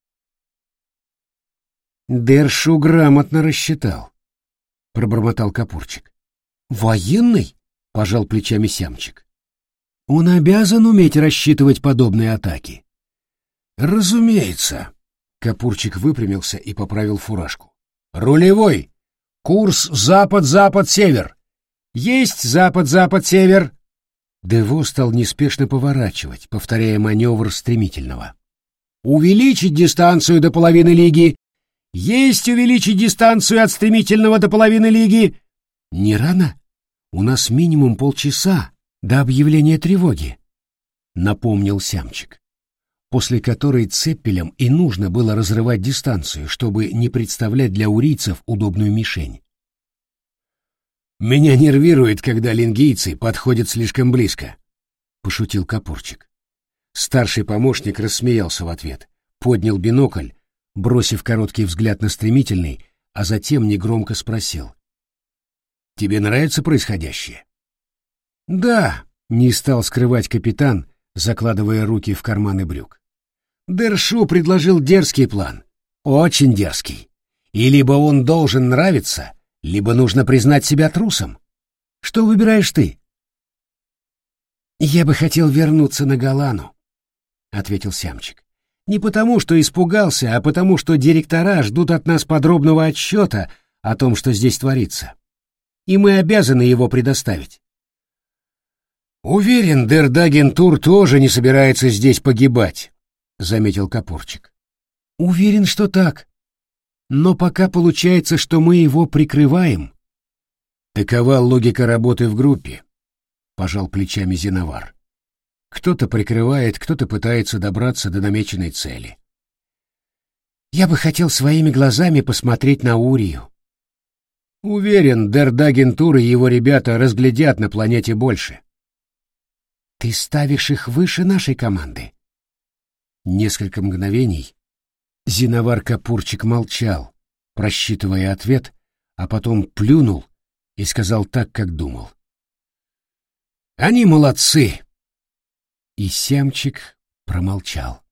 «Дершу грамотно рассчитал», — пробормотал Капурчик. «Военный?» — пожал плечами Сямчик. «Он обязан уметь рассчитывать подобные атаки». «Разумеется», — Капурчик выпрямился и поправил фуражку. «Рулевой! Курс запад-запад-север!» «Есть запад-запад-север!» Дево стал неспешно поворачивать, повторяя маневр стремительного. «Увеличить дистанцию до половины лиги!» «Есть увеличить дистанцию от стремительного до половины лиги!» «Не рано? У нас минимум полчаса до объявления тревоги», — напомнил Сямчик. после которой цеппелям и нужно было разрывать дистанцию, чтобы не представлять для урийцев удобную мишень. «Меня нервирует, когда лингийцы подходят слишком близко», — пошутил Капурчик. Старший помощник рассмеялся в ответ, поднял бинокль, бросив короткий взгляд на стремительный, а затем негромко спросил: «Тебе нравится происходящее?» «Да», — не стал скрывать капитан, закладывая руки в карманы брюк. «Дершу предложил дерзкий план, очень дерзкий. И либо он должен нравиться, либо нужно признать себя трусом. Что выбираешь ты?» «Я бы хотел вернуться на Голану», — ответил Сямчик. «Не потому, что испугался, а потому, что директора ждут от нас подробного отчета о том, что здесь творится. И мы обязаны его предоставить». «Уверен, Дердагентур тоже не собирается здесь погибать», — заметил Капурчик. «Уверен, что так. Но пока получается, что мы его прикрываем». «Такова логика работы в группе», — пожал плечами Зиновар. «Кто-то прикрывает, кто-то пытается добраться до намеченной цели». «Я бы хотел своими глазами посмотреть на Урию». «Уверен, Дердагентур и его ребята разглядят на планете больше». «Ты ставишь их выше нашей команды?» Несколько мгновений Зиновар Капурчик молчал, просчитывая ответ, а потом плюнул и сказал так, как думал: «Они молодцы!» И Сямчик промолчал.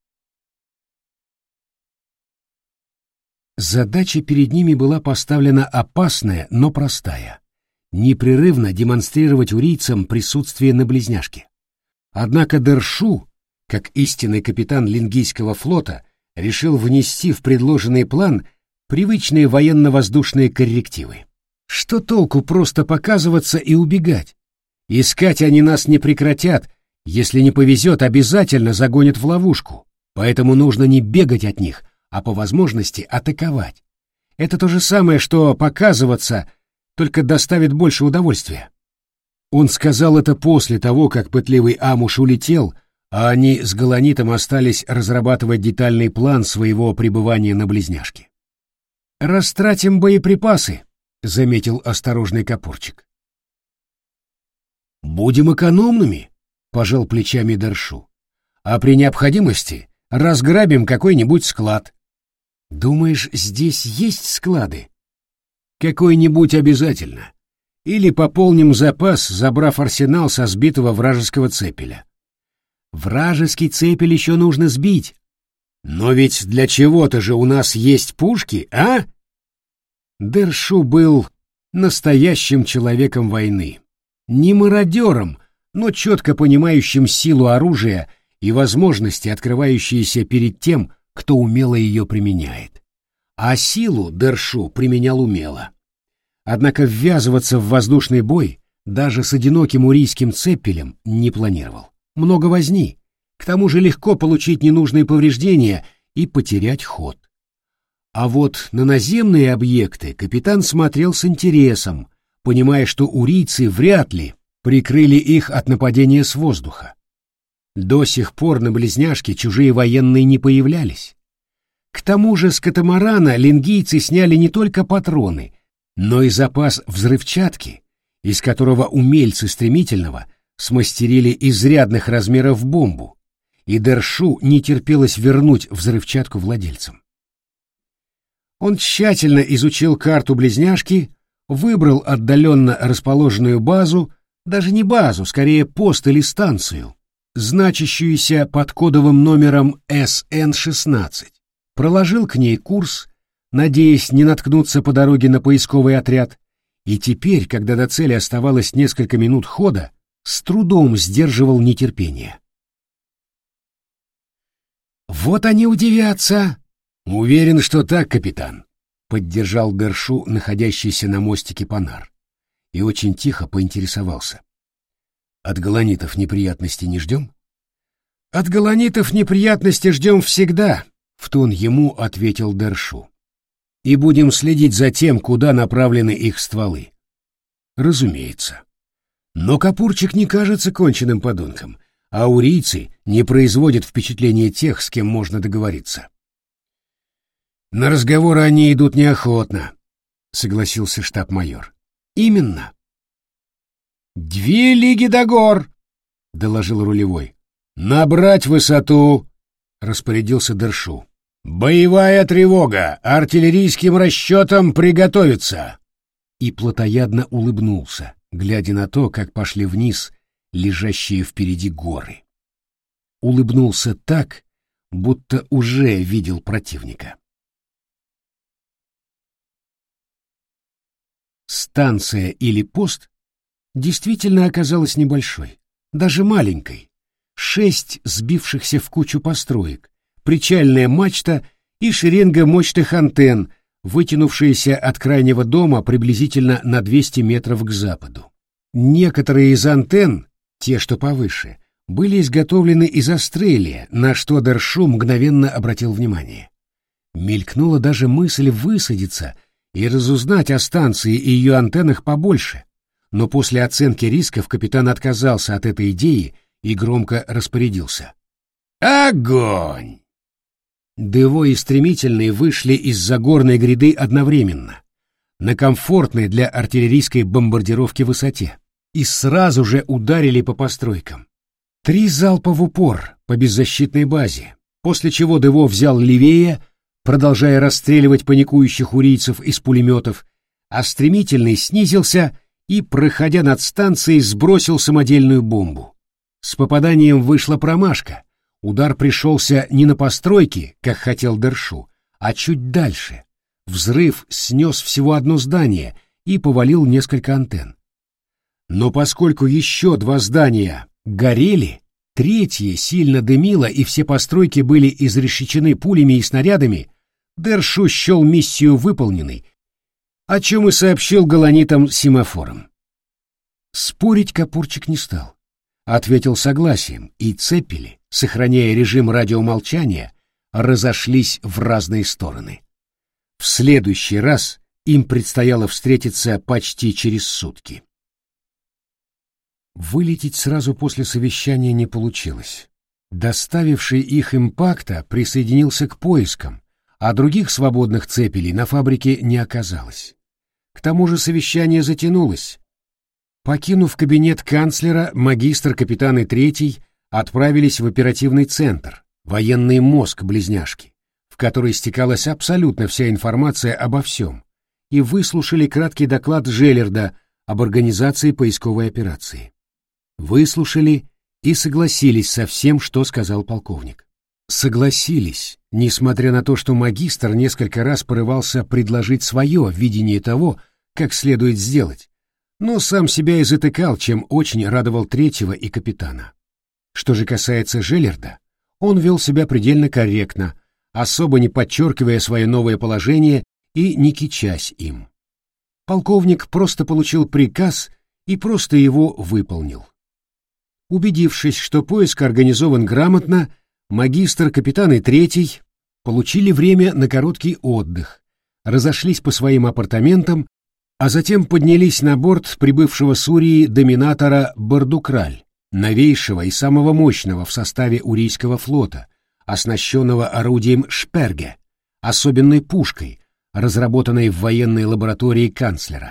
Задача перед ними была поставлена опасная, но простая — непрерывно демонстрировать урийцам присутствие на Близняшке. Однако Дершу, как истинный капитан Лингийского флота, решил внести в предложенный план привычные военно-воздушные коррективы. Что толку просто показываться и убегать? Искать они нас не прекратят, если не повезет, обязательно загонят в ловушку, поэтому нужно не бегать от них, а по возможности атаковать. Это то же самое, что показываться, только доставит больше удовольствия. Он сказал это после того, как пытливый Амуш улетел, а они с Голанитом остались разрабатывать детальный план своего пребывания на Близняшке. «Растратим боеприпасы», — заметил осторожный Капурчик. «Будем экономными», — пожал плечами Дершу. «А при необходимости разграбим какой-нибудь склад». «Думаешь, здесь есть склады?» «Какой-нибудь обязательно. Или пополним запас, забрав арсенал со сбитого вражеского цепеля». «Вражеский цепель еще нужно сбить». «Но ведь для чего-то же у нас есть пушки, а?» Дершу был настоящим человеком войны. Не мародером, но четко понимающим силу оружия и возможности, открывающиеся перед тем, кто умело ее применяет. А силу Дершу применял умело. Однако ввязываться в воздушный бой даже с одиноким урийским цепелем не планировал. Много возни, к тому же легко получить ненужные повреждения и потерять ход. А вот на наземные объекты капитан смотрел с интересом, понимая, что урийцы вряд ли прикрыли их от нападения с воздуха. До сих пор на Близняшке чужие военные не появлялись. К тому же с катамарана лингийцы сняли не только патроны, но и запас взрывчатки, из которого умельцы стремительного смастерили изрядных размеров бомбу, и Дершу не терпелось вернуть взрывчатку владельцам. Он тщательно изучил карту Близняшки, выбрал отдаленно расположенную базу, даже не базу, скорее пост или станцию, значащуюся под кодовым номером СН-16, проложил к ней курс, надеясь не наткнуться по дороге на поисковый отряд, и теперь, когда до цели оставалось несколько минут хода, с трудом сдерживал нетерпение. «Вот они удивятся!» «Уверен, что так, капитан», — поддержал Дершу, находящийся на мостике Панар, и очень тихо поинтересовался. «От голонитов неприятностей не ждем?» «От голонитов неприятности ждем всегда», — в тон ему ответил Дершу. «И будем следить за тем, куда направлены их стволы». «Разумеется. Но Капурчик не кажется конченным подонком. а урийцы не производят впечатления тех, с кем можно договориться. На разговоры они идут неохотно, согласился штаб-майор. Именно. 2 лиги до гор, доложил рулевой. Набрать высоту, распорядился Дершу. Боевая тревога, артиллерийским расчетам приготовиться. И плотоядно улыбнулся, глядя на то, как пошли вниз лежащие впереди горы. Улыбнулся так, будто уже видел противника. Станция или пост действительно оказалась небольшой, даже маленькой. 6 сбившихся в кучу построек, причальная мачта и шеренга мощных антенн, вытянувшиеся от крайнего дома приблизительно на 200 метров к западу. Некоторые из антенн, те, что повыше, были изготовлены из Астрелия, на что Дершу мгновенно обратил внимание. Мелькнула даже мысль высадиться и разузнать о станции и ее антеннах побольше, но после оценки рисков капитан отказался от этой идеи и громко распорядился. «Огонь!» Дево и Стремительный вышли из-за горной гряды одновременно, на комфортной для артиллерийской бомбардировки высоте, и сразу же ударили по постройкам. 3 залпа в упор по беззащитной базе, после чего Дево взял левее, продолжая расстреливать паникующих урийцев из пулеметов, а Стремительный снизился и, проходя над станцией, сбросил самодельную бомбу. С попаданием вышла промашка. Удар пришелся не на постройки, как хотел Дершу, а чуть дальше. Взрыв снес всего одно здание и повалил несколько антенн. Но поскольку еще 2 здания горели, 3-е сильно дымило и все постройки были изрешечены пулями и снарядами, Дершу счел миссию выполненной, о чем и сообщил галанитам семафором. Спорить Капурчик не стал. Ответил согласием, и цепели, сохраняя режим радиомолчания, разошлись в разные стороны. В следующий раз им предстояло встретиться почти через сутки. Вылететь сразу после совещания не получилось. Доставивший их импакта присоединился к поискам, а других свободных цепелей на фабрике не оказалось. К тому же совещание затянулось. Покинув кабинет канцлера, магистр, капитан и 3-й отправились в оперативный центр, военный мозг близняшки, в который стекалась абсолютно вся информация обо всем, и выслушали краткий доклад Желлерда об организации поисковой операции. Выслушали и согласились со всем, что сказал полковник. Согласились, несмотря на то, что магистр несколько раз порывался предложить свое видение того, как следует сделать, но сам себя и затыкал, чем очень радовал 3-го и капитана. Что же касается Желлерда, он вел себя предельно корректно, особо не подчеркивая свое новое положение и не кичась им. Полковник просто получил приказ и просто его выполнил. Убедившись, что поиск организован грамотно, магистр, капитан и 3-й получили время на короткий отдых, разошлись по своим апартаментам, а затем поднялись на борт прибывшего с Урии доминатора Бардукраль, новейшего и самого мощного в составе Урийского флота, оснащенного орудием Шперге, особенной пушкой, разработанной в военной лаборатории канцлера.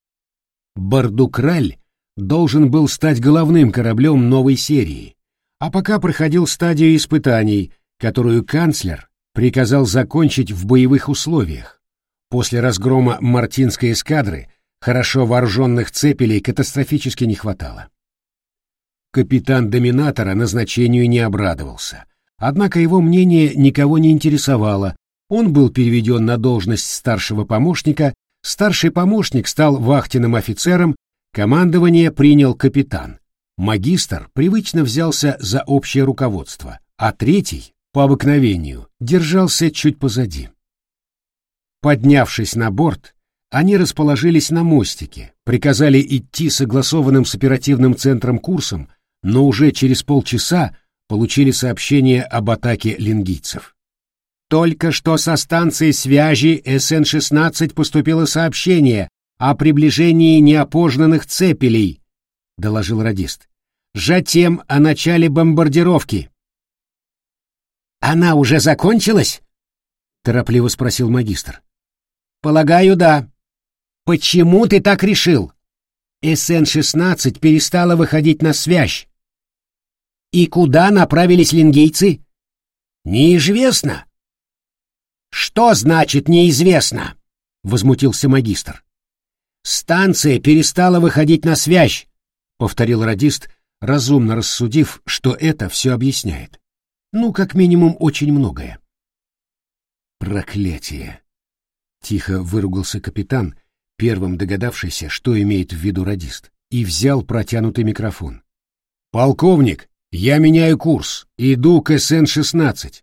Бардукраль должен был стать головным кораблем новой серии, а пока проходил стадию испытаний, которую канцлер приказал закончить в боевых условиях. После разгрома Мартинской эскадры хорошо вооруженных цепелей катастрофически не хватало. Капитан доминатора назначению не обрадовался, однако его мнение никого не интересовало. Он был переведен на должность старшего помощника, старший помощник стал вахтенным офицером, командование принял капитан. Магистр привычно взялся за общее руководство, а 3-й, по обыкновению, держался чуть позади. Поднявшись на борт, они расположились на мостике, приказали идти согласованным с оперативным центром курсом, но уже через полчаса получили сообщение об атаке лингийцев. «Только что со станции связи СН-16 поступило сообщение о приближении неопознанных цепелей», — доложил радист. затем о начале бомбардировки». «Она уже закончилась?» — торопливо спросил магистр. «Полагаю, да. Почему ты так решил? СН-16 перестала выходить на связь. И куда направились лингийцы? Неизвестно». «Что значит неизвестно?» — возмутился магистр. «Станция перестала выходить на связь», — повторил радист, разумно рассудив, что это все объясняет. Ну, как минимум, очень многое. «Проклятие!» — тихо выругался капитан, первым догадавшийся, что имеет в виду радист, и взял протянутый микрофон. «Полковник, я меняю курс, иду к СН-16».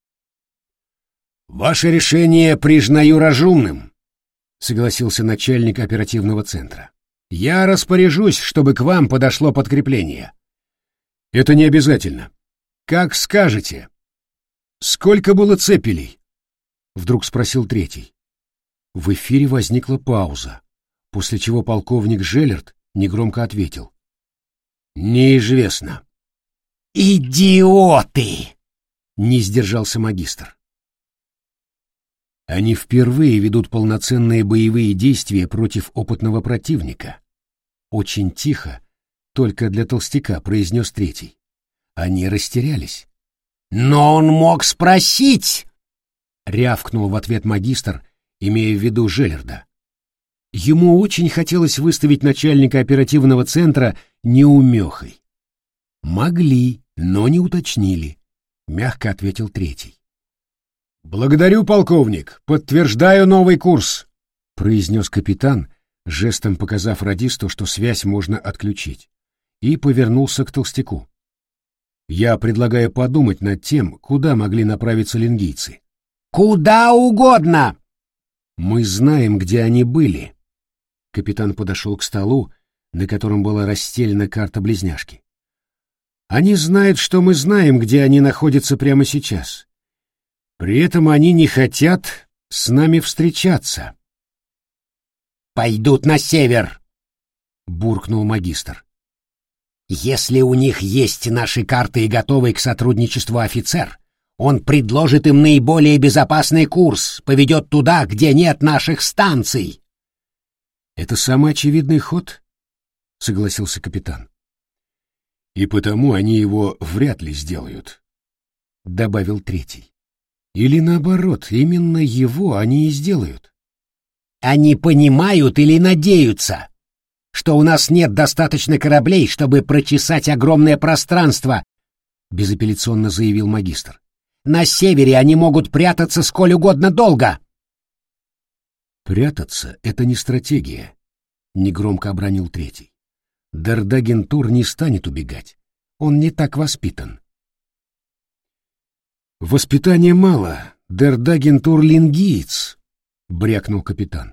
«Ваше решение признаю разумным», — согласился начальник оперативного центра. «Я распоряжусь, чтобы к вам подошло подкрепление». «Это не обязательно. Как скажете». «Сколько было цепелей?» — вдруг спросил третий. В эфире возникла пауза, после чего полковник Желлерт негромко ответил. «Неизвестно». «Идиоты!» — не сдержался магистр. Они впервые ведут полноценные боевые действия против опытного противника. Очень тихо, только для толстяка, произнес третий. Они растерялись. «Но он мог спросить!» — рявкнул в ответ магистр, имея в виду Желлерда. Ему очень хотелось выставить начальника оперативного центра неумехой. «Могли, но не уточнили», — мягко ответил третий. «Благодарю, полковник, подтверждаю новый курс», — произнес капитан, жестом показав радисту, что связь можно отключить, и повернулся к толстяку. «Я предлагаю подумать над тем, куда могли направиться лингийцы». «Куда угодно!» «Мы знаем, где они были». Капитан подошел к столу, на котором была расстелена карта близняшки. «Они знают, что мы знаем, где они находятся прямо сейчас. При этом они не хотят с нами встречаться». «Пойдут на север», — буркнул магистр. «Если у них есть наши карты и готовый к сотрудничеству офицер, он предложит им наиболее безопасный курс, поведет туда, где нет наших станций». «Это самый очевидный ход», — согласился капитан. «И потому они его вряд ли сделают», — добавил третий. «Или наоборот, именно его они и сделают». «Они понимают или надеются, что у нас нет достаточно кораблей, чтобы прочесать огромное пространство», — безапелляционно заявил магистр. «На севере они могут прятаться сколь угодно долго». «Прятаться — это не стратегия», — негромко обронил третий. «Дердагентур не станет убегать. Он не так воспитан». «Воспитания мало. Дердагентур лингиец», — брякнул капитан.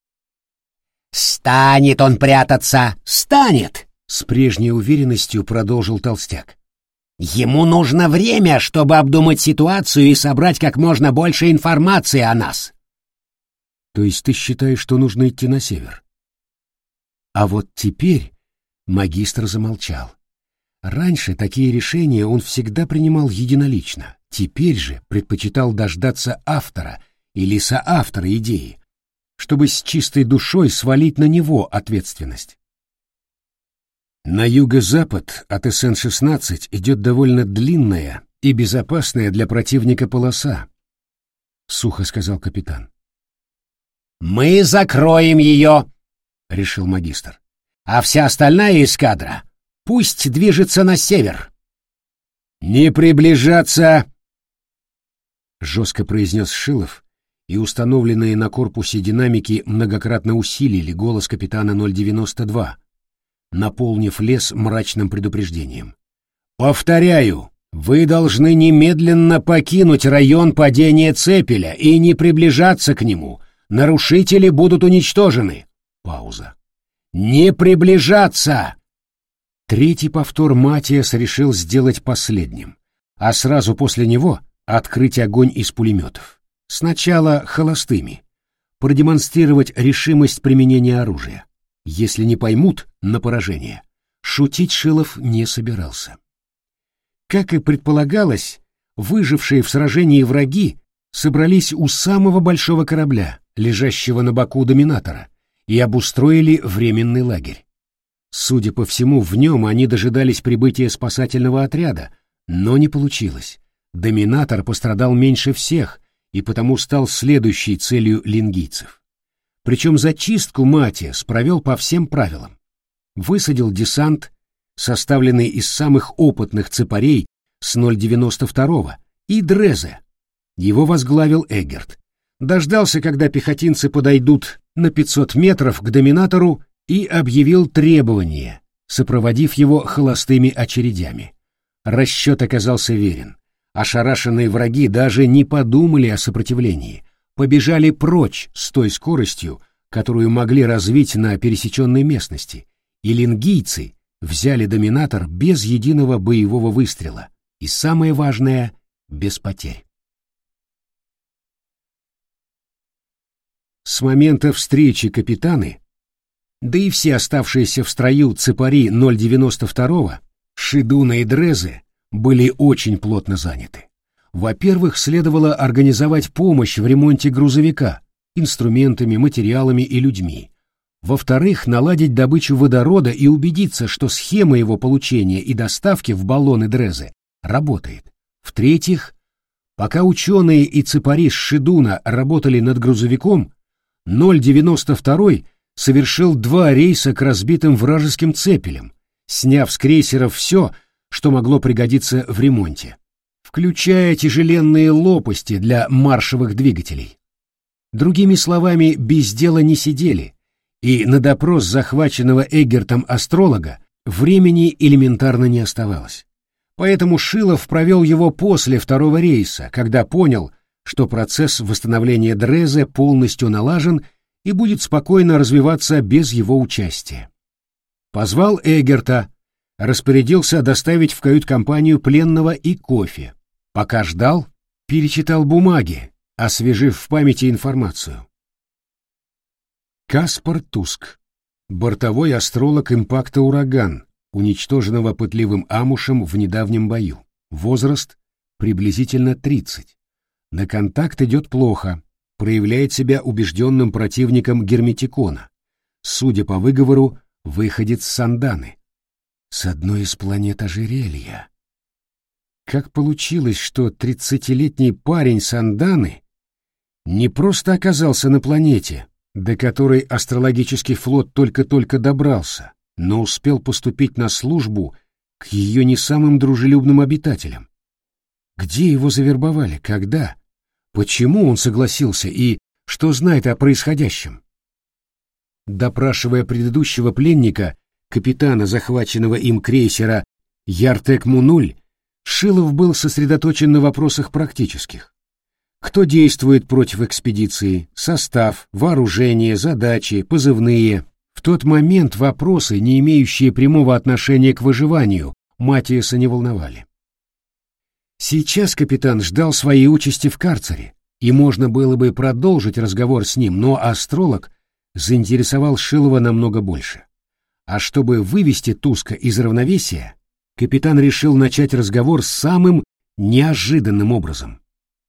«Станет он прятаться! Станет!» — с прежней уверенностью продолжил толстяк. «Ему нужно время, чтобы обдумать ситуацию и собрать как можно больше информации о нас». «То есть ты считаешь, что нужно идти на север?» А вот теперь магистр замолчал. Раньше такие решения он всегда принимал единолично, теперь же предпочитал дождаться автора или соавтора идеи, чтобы с чистой душой свалить на него ответственность. На юго-запад от СН-16 идет довольно длинная и безопасная для противника полоса, — сухо сказал капитан. «Мы закроем ее», — решил магистр. «А вся остальная эскадра пусть движется на север». «Не приближаться!» — жестко произнес Шилов, и установленные на корпусе динамики многократно усилили голос капитана 092, наполнив лес мрачным предупреждением. «Повторяю, вы должны немедленно покинуть район падения цепеля и не приближаться к нему. Нарушители будут уничтожены». Пауза. «Не приближаться!» Третий повтор Матиас решил сделать последним, а сразу после него открыть огонь из пулеметов. Сначала холостыми. Продемонстрировать решимость применения оружия. Если не поймут, на поражение. Шутить Шилов не собирался. Как и предполагалось, выжившие в сражении враги собрались у самого большого корабля, лежащего на боку доминатора, и обустроили временный лагерь. Судя по всему, в нем они дожидались прибытия спасательного отряда, но не получилось. Доминатор пострадал меньше всех и потому стал следующей целью лингийцев. Причем зачистку Матиас провел по всем правилам. Высадил десант, составленный из самых опытных цепарей с 092-го, и Дрезе. Его возглавил Эггерт. Дождался, когда пехотинцы подойдут на 500 метров к доминатору, и объявил требование, сопроводив его холостыми очередями. Расчет оказался верен. Ошарашенные враги даже не подумали о сопротивлении, побежали прочь с той скоростью, которую могли развить на пересеченной местности, и лингийцы взяли доминатор без единого боевого выстрела, и самое важное — без потерь. С момента встречи капитаны, да и все оставшиеся в строю цепари 092-го, Шидуна и Дрезе, были очень плотно заняты. Во-первых, следовало организовать помощь в ремонте грузовика инструментами, материалами и людьми. Во-вторых, наладить добычу водорода и убедиться, что схема его получения и доставки в баллоны Дрезе работает. В-третьих, пока ученые и цепари с Шидуна работали над грузовиком, 092-й совершил 2 рейса к разбитым вражеским цепелям, сняв с крейсеров все, что могло пригодиться в ремонте, включая тяжеленные лопасти для маршевых двигателей. Другими словами, без дела не сидели, и на допрос захваченного Эггертом астролога времени элементарно не оставалось. Поэтому Шилов провел его после 2-го рейса, когда понял, что процесс восстановления Дрезе полностью налажен и будет спокойно развиваться без его участия. Позвал Эггерта, распорядился доставить в кают-компанию пленного и кофе. Пока ждал, перечитал бумаги, освежив в памяти информацию. Каспар Туск, бортовой астролог импакта «Ураган», уничтоженного пытливым амушем в недавнем бою. Возраст приблизительно 30. На контакт идет плохо, проявляет себя убежденным противником Герметикона. Судя по выговору, выходец с Санданы. С одной из планет ожерелья. Как получилось, что 30-летний парень Санданы не просто оказался на планете, до которой астрологический флот только-только добрался, но успел поступить на службу к ее не самым дружелюбным обитателям? Где его завербовали, когда? Почему он согласился и что знает о происходящем? Допрашивая предыдущего пленника, капитана захваченного им крейсера Яртек-Мунуль, Шилов был сосредоточен на вопросах практических. Кто действует против экспедиции, состав, вооружение, задачи, позывные. В тот момент вопросы, не имеющие прямого отношения к выживанию, Матиаса не волновали. Сейчас капитан ждал своей участи в карцере, и можно было бы продолжить разговор с ним, но астролог заинтересовал Шилова намного больше. А чтобы вывести Туска из равновесия, капитан решил начать разговор самым неожиданным образом.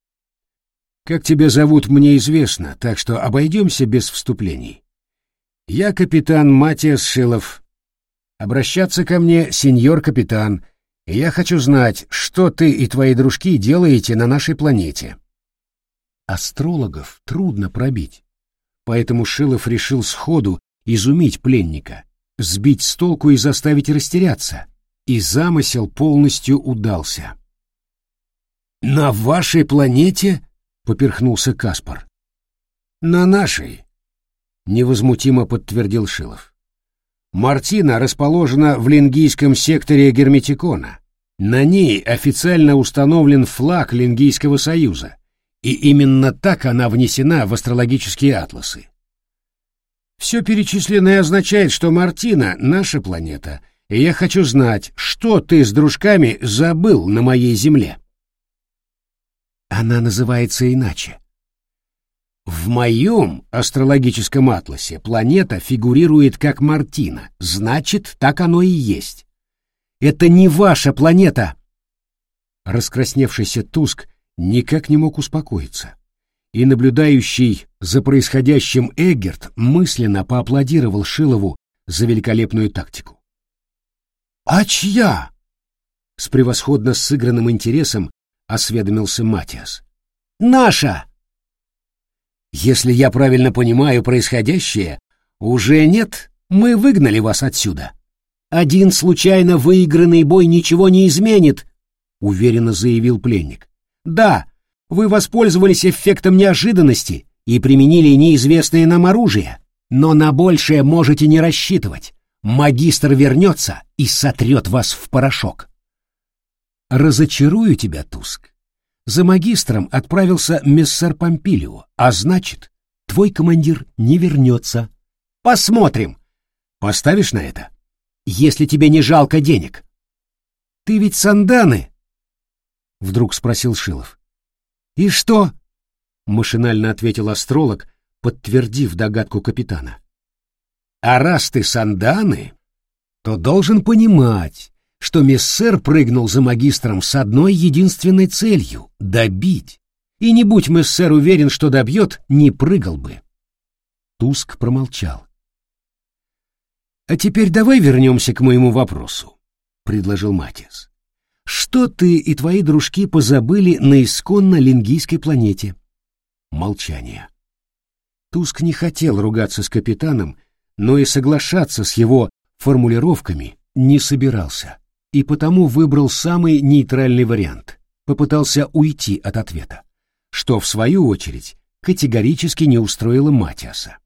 «Как тебя зовут, мне известно, так что обойдемся без вступлений. Я капитан Матиас Шилов. Обращаться ко мне, сеньор капитан, и я хочу знать, что ты и твои дружки делаете на нашей планете». Астрологов трудно пробить, поэтому Шилов решил сходу изумить пленника, сбить с толку и заставить растеряться, и замысел полностью удался. «На вашей планете?» — поперхнулся Каспар. «На нашей», — невозмутимо подтвердил Шилов. «Мартина расположена в лингийском секторе Герметикона. На ней официально установлен флаг Лингийского союза, и именно так она внесена в астрологические атласы. Все перечисленное означает, что Мартина — наша планета, и я хочу знать, что ты с дружками забыл на моей Земле». «Она называется иначе». В моем астрологическом атласе планета фигурирует как Мартина, значит, так оно и есть. Это не ваша планета. Раскрасневшийся Туск никак не мог успокоиться, и наблюдающий за происходящим Эггерт мысленно поаплодировал Шилову за великолепную тактику. «А чья?» — с превосходно сыгранным интересом осведомился Матиас. «Наша!» «Если я правильно понимаю происходящее, уже нет, мы выгнали вас отсюда. Один случайно выигранный бой ничего не изменит», — уверенно заявил пленник. «Да, вы воспользовались эффектом неожиданности и применили неизвестное нам оружие, но на большее можете не рассчитывать. Магистр вернется и сотрет вас в порошок». «Разочарую тебя, Туск. За магистром отправился мессер Помпилио, а значит, твой командир не вернется. Посмотрим. Поставишь на это? Если тебе не жалко денег». «Ты ведь Санданы?» — вдруг спросил Шилов. «И что?» — машинально ответил астролог, подтвердив догадку капитана. «А раз ты Санданы, то должен понимать, что мессер прыгнул за магистром с одной единственной целью — добить. И не будь мессер уверен, что добьет, не прыгал бы». Туск промолчал. «А теперь давай вернемся к моему вопросу», — предложил Матиас. «Что ты и твои дружки позабыли на исконно лингийской планете?» Молчание. Туск не хотел ругаться с капитаном, но и соглашаться с его формулировками не собирался, и потому выбрал самый нейтральный вариант, попытался уйти от ответа, что, в свою очередь, категорически не устроило Матиаса.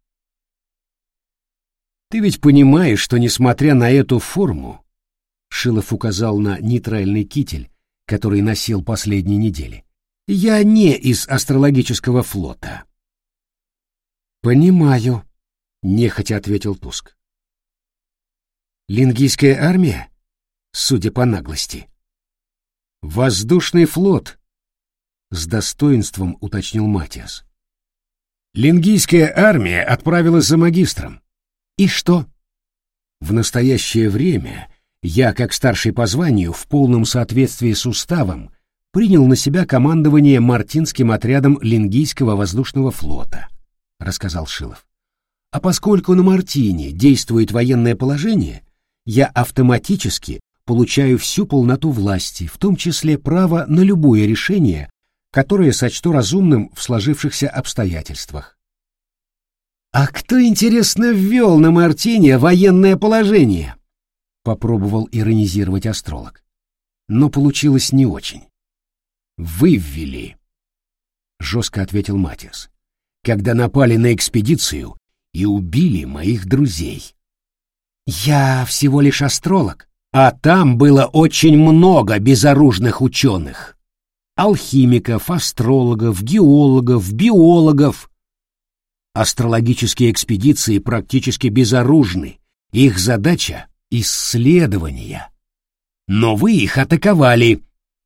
«Ты ведь понимаешь, что, несмотря на эту форму, — Шилов указал на нейтральный китель, который носил последние недели, — я не из астрологического флота». «Понимаю», — нехотя ответил Туск. «Лингийская армия, судя по наглости?» «Воздушный флот», — с достоинством уточнил Матиас. «Лингийская армия отправилась за магистром. И что?» «В настоящее время я, как старший по званию, в полном соответствии с уставом, принял на себя командование Мартинским отрядом Лингийского воздушного флота», — рассказал Шилов. «А поскольку на Мартине действует военное положение, я автоматически получаю всю полноту власти, в том числе право на любое решение, которое сочту разумным в сложившихся обстоятельствах». «А кто, интересно, ввел на Мартине военное положение?» — попробовал иронизировать астролог. Но получилось не очень. «Вы ввели», — жестко ответил Матиас, «когда напали на экспедицию и убили моих друзей». «Я всего лишь астролог, а там было очень много безоружных ученых. Алхимиков, астрологов, геологов, биологов. Астрологические экспедиции практически безоружны. Их задача — исследования. Но вы их атаковали».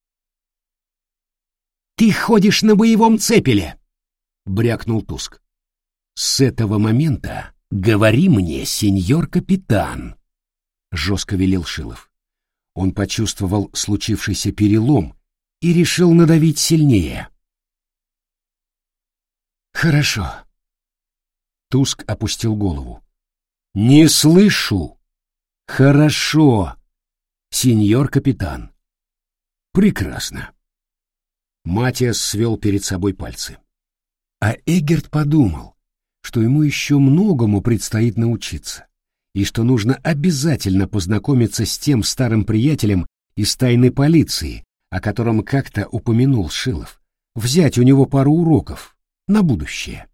«Ты ходишь на боевом цепеле», — брякнул Туск. «С этого момента говори мне, сеньор капитан», — жестко велел Шилов. Он почувствовал случившийся перелом и решил надавить сильнее. «Хорошо». Туск опустил голову. «Не слышу». «Хорошо, сеньор капитан». «Прекрасно». Матиас свел перед собой пальцы. А Эггерт подумал, что ему еще многому предстоит научиться, и что нужно обязательно познакомиться с тем старым приятелем из тайной полиции, о котором как-то упомянул Шилов, взять у него пару уроков на будущее.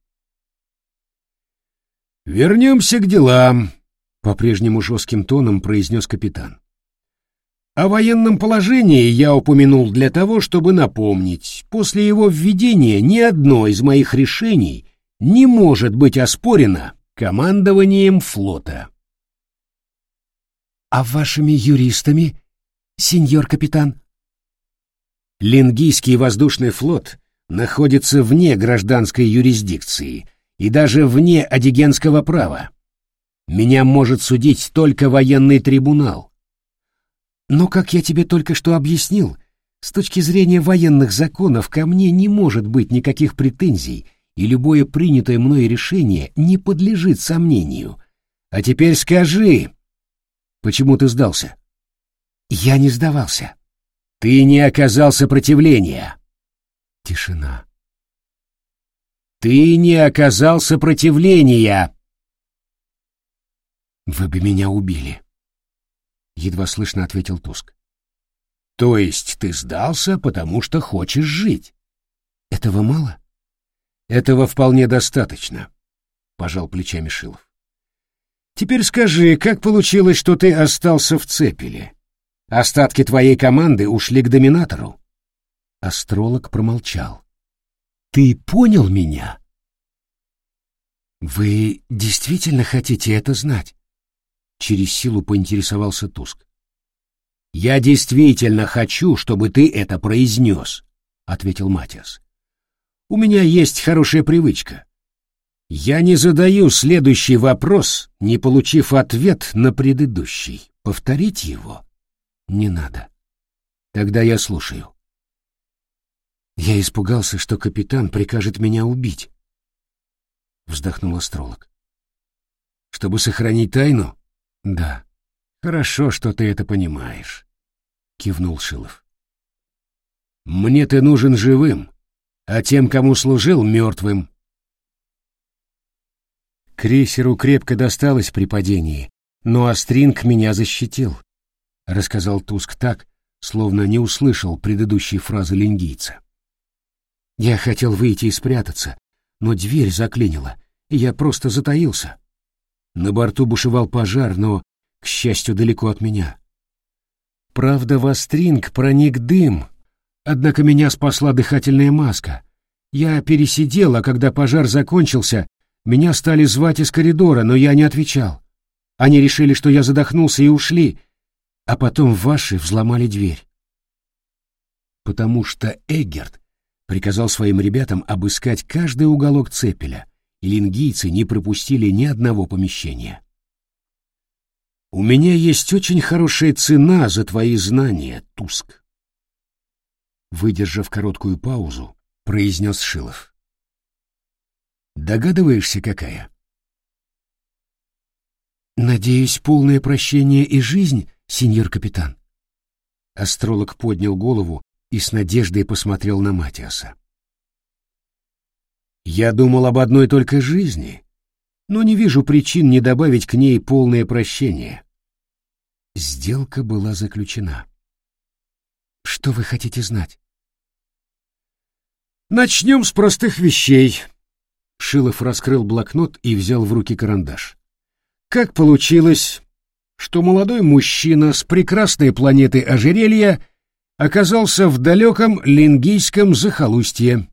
«Вернемся к делам», — по-прежнему жестким тоном произнес капитан. «О военном положении я упомянул для того, чтобы напомнить, после его введения ни одно из моих решений не может быть оспорено командованием флота». «А вашими юристами, сеньор капитан?» «Лингийский воздушный флот находится вне гражданской юрисдикции и даже вне адигенского права. Меня может судить только военный трибунал. Но, как я тебе только что объяснил, с точки зрения военных законов ко мне не может быть никаких претензий, и любое принятое мной решение не подлежит сомнению. А теперь скажи, почему ты сдался? Я не сдавался. Ты не оказал сопротивления. Тишина. Ты не оказал сопротивления. Вы бы меня убили, едва слышно ответил Туск. То есть ты сдался, потому что хочешь жить? Этого мало? Этого вполне достаточно, пожал плечами Шилов. Теперь скажи, как получилось, что ты остался в Цепеле? Остатки твоей команды ушли к доминатору. Астролог промолчал. Ты понял меня? Вы действительно хотите это знать? Через силу поинтересовался Туск. Я действительно хочу, чтобы ты это произнес, ответил Матиас. У меня есть хорошая привычка. Я не задаю следующий вопрос, не получив ответ на предыдущий. Повторить его не надо. Тогда я слушаю. Я испугался, что капитан прикажет меня убить. Вздохнул астролог. Чтобы сохранить тайну? Да. Хорошо, что ты это понимаешь, кивнул Шилов. Мне ты нужен живым, а тем, кому служил, мертвым. Крейсеру крепко досталось при падении, но Астринг меня защитил, рассказал Туск так, словно не услышал предыдущей фразы лингийца. Я хотел выйти и спрятаться, но дверь заклинила, и я просто затаился. На борту бушевал пожар, но, к счастью, далеко от меня. Правда, в Астринг проник дым, однако меня спасла дыхательная маска. Я пересидел, а когда пожар закончился, меня стали звать из коридора, но я не отвечал. Они решили, что я задохнулся, и ушли, а потом ваши взломали дверь. Потому что Эггерт приказал своим ребятам обыскать каждый уголок Цепеля, и лингийцы не пропустили ни одного помещения. У меня есть очень хорошая цена за твои знания, Туск. Выдержав короткую паузу, произнес Шилов. Догадываешься, какая? Надеюсь, полное прощение и жизнь, сеньор капитан. Астролог поднял голову и с надеждой посмотрел на Матиаса. Я думал об одной только жизни, но не вижу причин не добавить к ней полное прощение. Сделка была заключена. Что вы хотите знать? Начнем с простых вещей. Шилов раскрыл блокнот и взял в руки карандаш. Как получилось, что молодой мужчина с прекрасной планеты ожерелья оказался в далеком лингийском захолустье?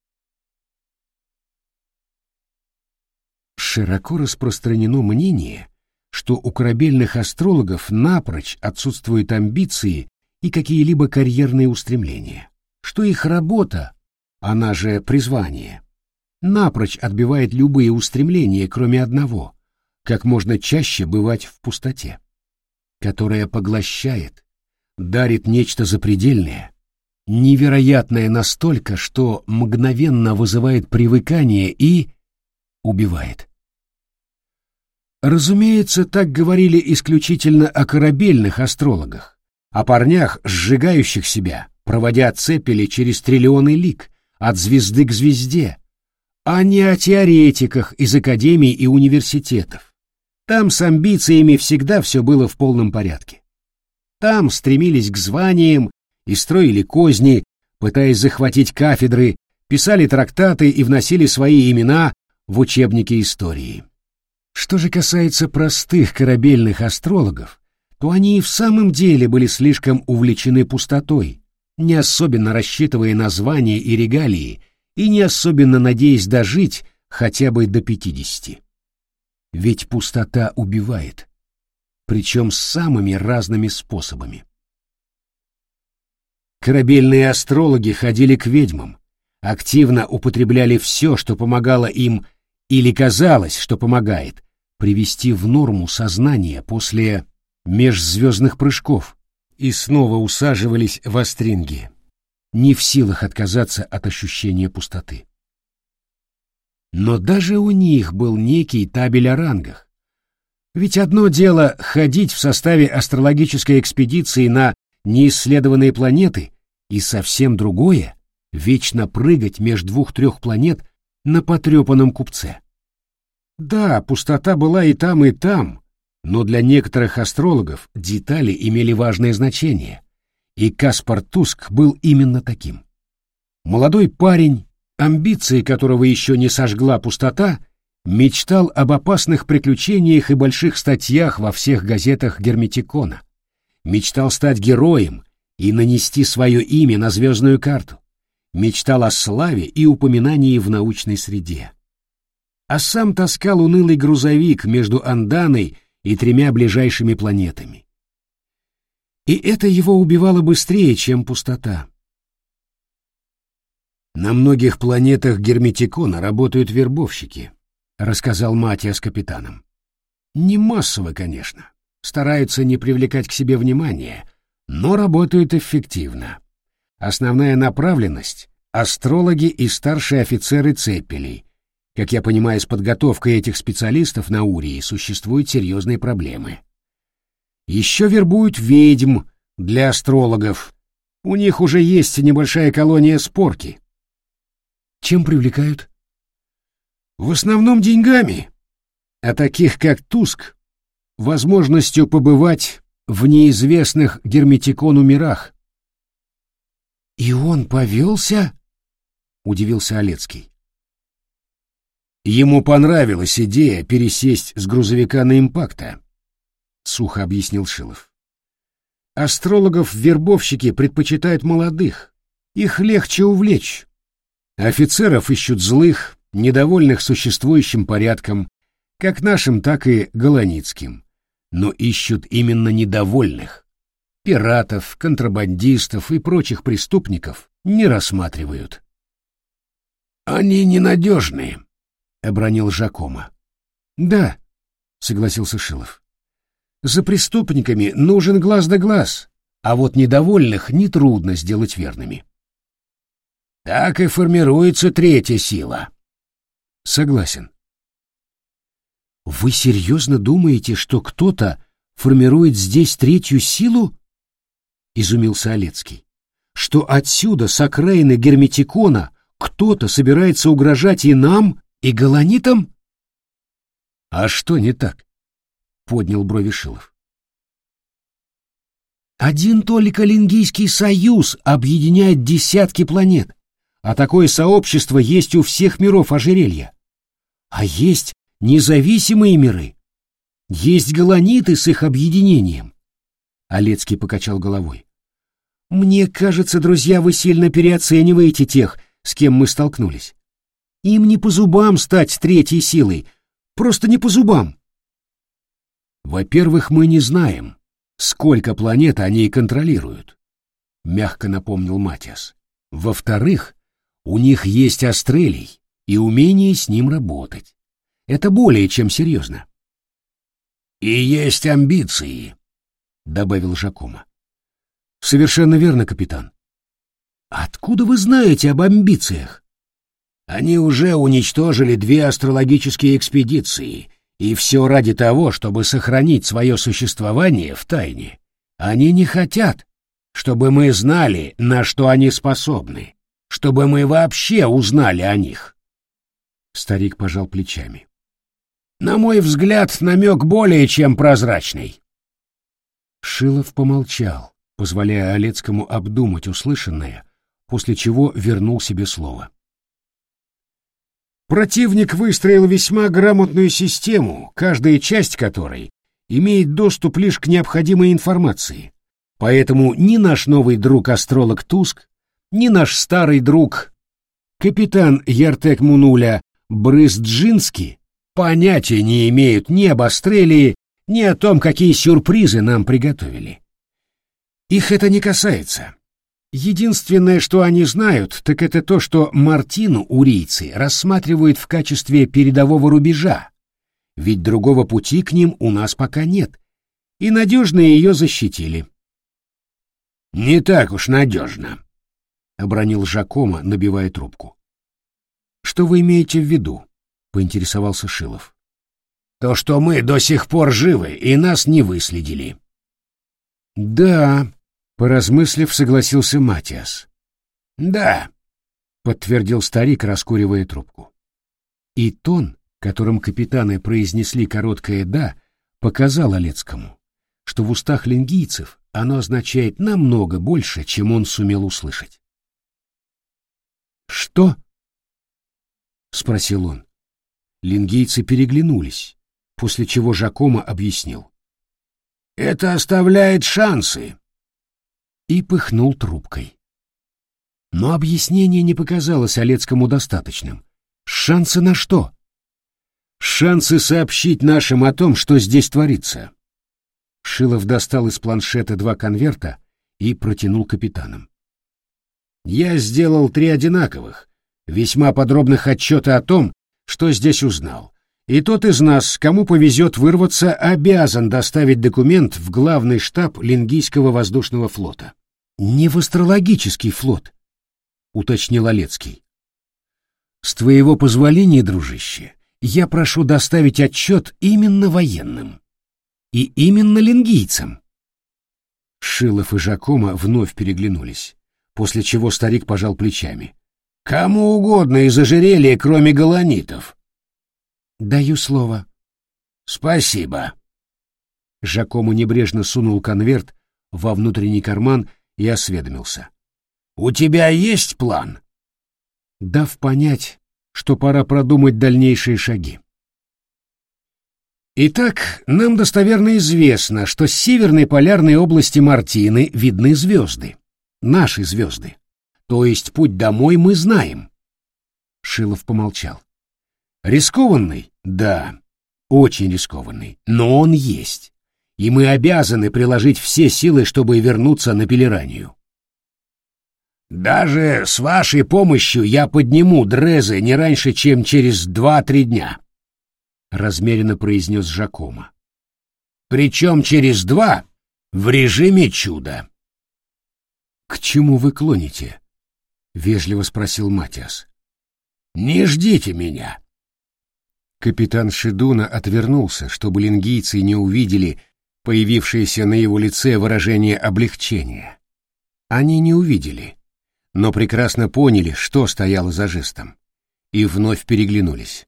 Широко распространено мнение, что у корабельных астрологов напрочь отсутствуют амбиции и какие-либо карьерные устремления, что их работа, она же призвание, напрочь отбивает любые устремления, кроме одного — как можно чаще бывать в пустоте, которая поглощает, дарит нечто запредельное, невероятное настолько, что мгновенно вызывает привыкание и убивает. Разумеется, так говорили исключительно о корабельных астрологах, о парнях, сжигающих себя, проводя Цепели через триллионы лиг, от звезды к звезде, а не о теоретиках из академий и университетов. Там с амбициями всегда все было в полном порядке. Там стремились к званиям и строили козни, пытаясь захватить кафедры, писали трактаты и вносили свои имена в учебники истории. Что же касается простых корабельных астрологов, то они и в самом деле были слишком увлечены пустотой, не особенно рассчитывая на звания и регалии и не особенно надеясь дожить хотя бы до 50. Ведь пустота убивает, причем самыми разными способами. Корабельные астрологи ходили к ведьмам, активно употребляли все, что помогало им или казалось, что помогает, привести в норму сознание после межзвездных прыжков, и снова усаживались в астринги, не в силах отказаться от ощущения пустоты. Но даже у них был некий табель о рангах. Ведь одно дело ходить в составе астрологической экспедиции на неисследованные планеты, и совсем другое — вечно прыгать меж 2-3 планет на потрепанном купце. Да, пустота была и там, но для некоторых астрологов детали имели важное значение, и Каспар Туск был именно таким. Молодой парень, амбиции которого еще не сожгла пустота, мечтал об опасных приключениях и больших статьях во всех газетах Герметикона, мечтал стать героем и нанести свое имя на звездную карту, мечтал о славе и упоминании в научной среде. А сам таскал унылый грузовик между Анданой и 3 ближайшими планетами. И это его убивало быстрее, чем пустота. «На многих планетах Герметикона работают вербовщики», — рассказал Матиас капитанам. «Не массово, конечно, стараются не привлекать к себе внимания, но работают эффективно. Основная направленность — астрологи и старшие офицеры цепелей. Как я понимаю, с подготовкой этих специалистов на Урии существуют серьезные проблемы. Еще вербуют ведьм для астрологов. У них уже есть небольшая колония спорки». «Чем привлекают?» «В основном деньгами, а таких как Туск — возможностью побывать в неизвестных Герметикону мирах». «И он повелся?» — удивился Олецкий. «Ему понравилась идея пересесть с грузовика на импакта», — сухо объяснил Шилов. «Астрологов-вербовщики предпочитают молодых, их легче увлечь. Офицеров ищут злых, недовольных существующим порядком, как нашим, так и голоницким, но ищут именно недовольных. Пиратов, контрабандистов и прочих преступников не рассматривают». «Они ненадежные», — обронил Жакома. «Да», — согласился Шилов. «За преступниками нужен глаз да глаз, а вот недовольных нетрудно сделать верными». «Так и формируется 3-я сила». «Согласен». «Вы серьезно думаете, что кто-то формирует здесь 3-ю силу?» — изумился Олецкий. «Что отсюда, с окраины Герметикона, кто-то собирается угрожать и нам, и голонитам?» «А что не так?» — поднял брови Шилов. «Один только Лингийский союз объединяет десятки планет, а такое сообщество есть у всех миров ожерелья. А есть независимые миры. Есть голониты с их объединением». Олецкий покачал головой. «Мне кажется, друзья, вы сильно переоцениваете тех, с кем мы столкнулись. Им не по зубам стать 3-й силой, просто не по зубам». «Во-первых, мы не знаем, сколько планет они контролируют», — мягко напомнил Матиас. «Во-вторых, у них есть астрелий и умение с ним работать. Это более чем серьезно». «И есть амбиции», — добавил Жакома. «Совершенно верно, капитан». «Откуда вы знаете об амбициях?» «Они уже уничтожили 2 астрологические экспедиции, и все ради того, чтобы сохранить свое существование в тайне. Они не хотят, чтобы мы знали, на что они способны, чтобы мы вообще узнали о них». Старик пожал плечами. «На мой взгляд, намек более чем прозрачный». Шилов помолчал, позволяя Олецкому обдумать услышанное, после чего вернул себе слово. «Противник выстроил весьма грамотную систему, каждая часть которой имеет доступ лишь к необходимой информации. Поэтому ни наш новый друг-астролог Туск, ни наш старый друг капитан Яртек Мунуля Брызджинский понятия не имеют ни об Астрелии, ни о том, какие сюрпризы нам приготовили. Их это не касается. Единственное, что они знают, так это то, что Мартину урийцы рассматривают в качестве передового рубежа, ведь другого пути к ним у нас пока нет, и надежно ее защитили. «Не так уж надежно», — обронил Жакомо, набивая трубку. «Что вы имеете в виду?» — поинтересовался Шилов. «То, что мы до сих пор живы, и нас не выследили». «Да», — поразмыслив, согласился Матиас. «Да», — подтвердил старик, раскуривая трубку. И тон, которым капитаны произнесли короткое «да», показал Олецкому, что в устах лингийцев оно означает намного больше, чем он сумел услышать. «Что?» — спросил он. Лингийцы переглянулись, после чего Жакомо объяснил. «Это оставляет шансы». И пыхнул трубкой. Но объяснение не показалось Олецкому достаточным. Шансы на что? «Шансы сообщить нашим о том, что здесь творится». Шилов достал из планшета 2 конверта и протянул капитанам. «Я сделал 3 одинаковых, весьма подробных отчета о том, что здесь узнал. И тот из нас, кому повезет вырваться, обязан доставить документ в главный штаб Лингийского воздушного флота». «Не в астрологический флот», — уточнил Олецкий. «С твоего позволения, дружище, я прошу доставить отчет именно военным. И именно лингийцам». Шилов и Жакомо вновь переглянулись, после чего старик пожал плечами. «Кому угодно из ожерелья, кроме галанитов». «Даю слово». «Спасибо». Жакомо небрежно сунул конверт во внутренний карман и осведомился. «У тебя есть план?» Дав понять, что пора продумать дальнейшие шаги. Итак, нам достоверно известно, что с северной полярной области Мартины видны звезды. Наши звезды. То есть путь домой мы знаем. Шилов помолчал. Рискованный? Да, очень рискованный. Но он есть. И мы обязаны приложить все силы, чтобы вернуться на Пелеранию. Даже с вашей помощью я подниму Дрезы не раньше, чем через 2-3 дня. — размеренно произнес Жакомо. «Причем через 2 в режиме чуда». «К чему вы клоните?» — вежливо спросил Матиас. «Не ждите меня». Капитан Шидуна отвернулся, чтобы лингийцы не увидели появившееся на его лице выражение облегчения. Они не увидели, но прекрасно поняли, что стояло за жестом, и вновь переглянулись.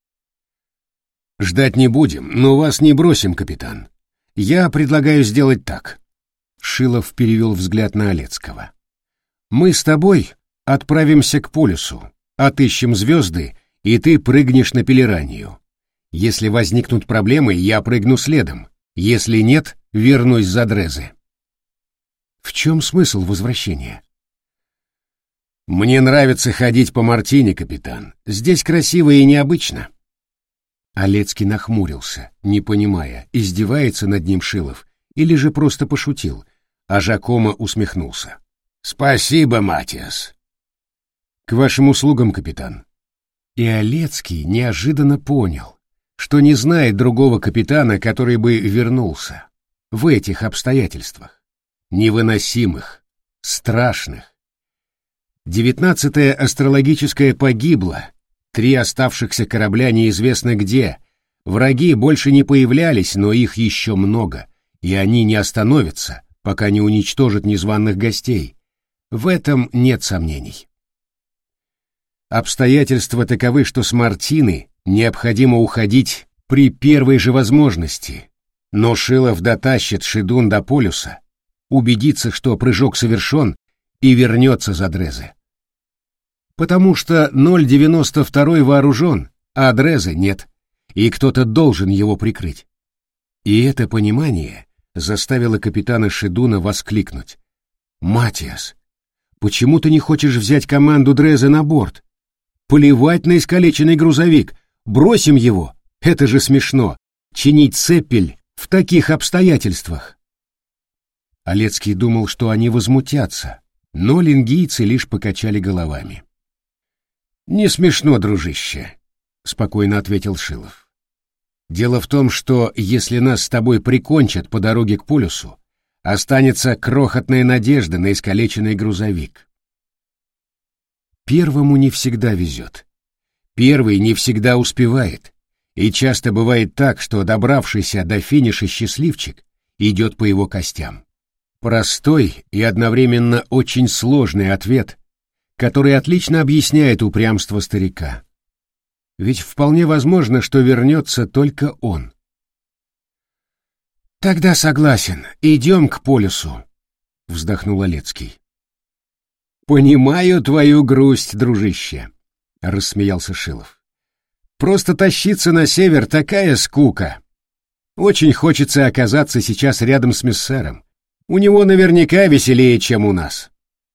«Ждать не будем, но вас не бросим, капитан. Я предлагаю сделать так». Шилов перевел взгляд на Олецкого. «Мы с тобой отправимся к полюсу, отыщем звезды, и ты прыгнешь на Пелеранию. Если возникнут проблемы, я прыгну следом. Если нет, вернусь за Дрезы». «В чем смысл возвращения?» «Мне нравится ходить по Мартине, капитан. Здесь красиво и необычно». Олецкий нахмурился, не понимая, издевается над ним Шилов или же просто пошутил, а Жакомо усмехнулся. «Спасибо, Матиас». «К вашим услугам, капитан». И Олецкий неожиданно понял, что не знает другого капитана, который бы вернулся в этих обстоятельствах, невыносимых, страшных. 19-я астрологическая погибла, 3 оставшихся корабля неизвестно где. Враги больше не появлялись, но их еще много, и они не остановятся, пока не уничтожат незваных гостей. В этом нет сомнений. Обстоятельства таковы, что с Мартины необходимо уходить при первой же возможности, но Шилов дотащит Шидун до полюса, убедится, что прыжок совершен, и вернется за Дрезы. Потому что 092 вооружен, а Дрезы нет, и кто-то должен его прикрыть. И это понимание заставило капитана Шидуна воскликнуть. «Матиас, почему ты не хочешь взять команду Дрезы на борт? Плевать на искалеченный грузовик, бросим его, это же смешно, чинить цепель в таких обстоятельствах». Олецкий думал, что они возмутятся, но лингийцы лишь покачали головами. «Не смешно, дружище», — спокойно ответил Шилов. «Дело в том, что если нас с тобой прикончат по дороге к полюсу, останется крохотная надежда на искалеченный грузовик. Первому не всегда везет. Первый не всегда успевает, и часто бывает так, что добравшийся до финиша счастливчик идет по его костям. Простой и одновременно очень сложный ответ, который отлично объясняет упрямство старика. Ведь вполне возможно, что вернется только он. «Тогда согласен, идем к полюсу», — вздохнул Олецкий. «Понимаю твою грусть, дружище», — рассмеялся Шилов. «Просто тащиться на север такая скука. Очень хочется оказаться сейчас рядом с Мессером. У него наверняка веселее, чем у нас».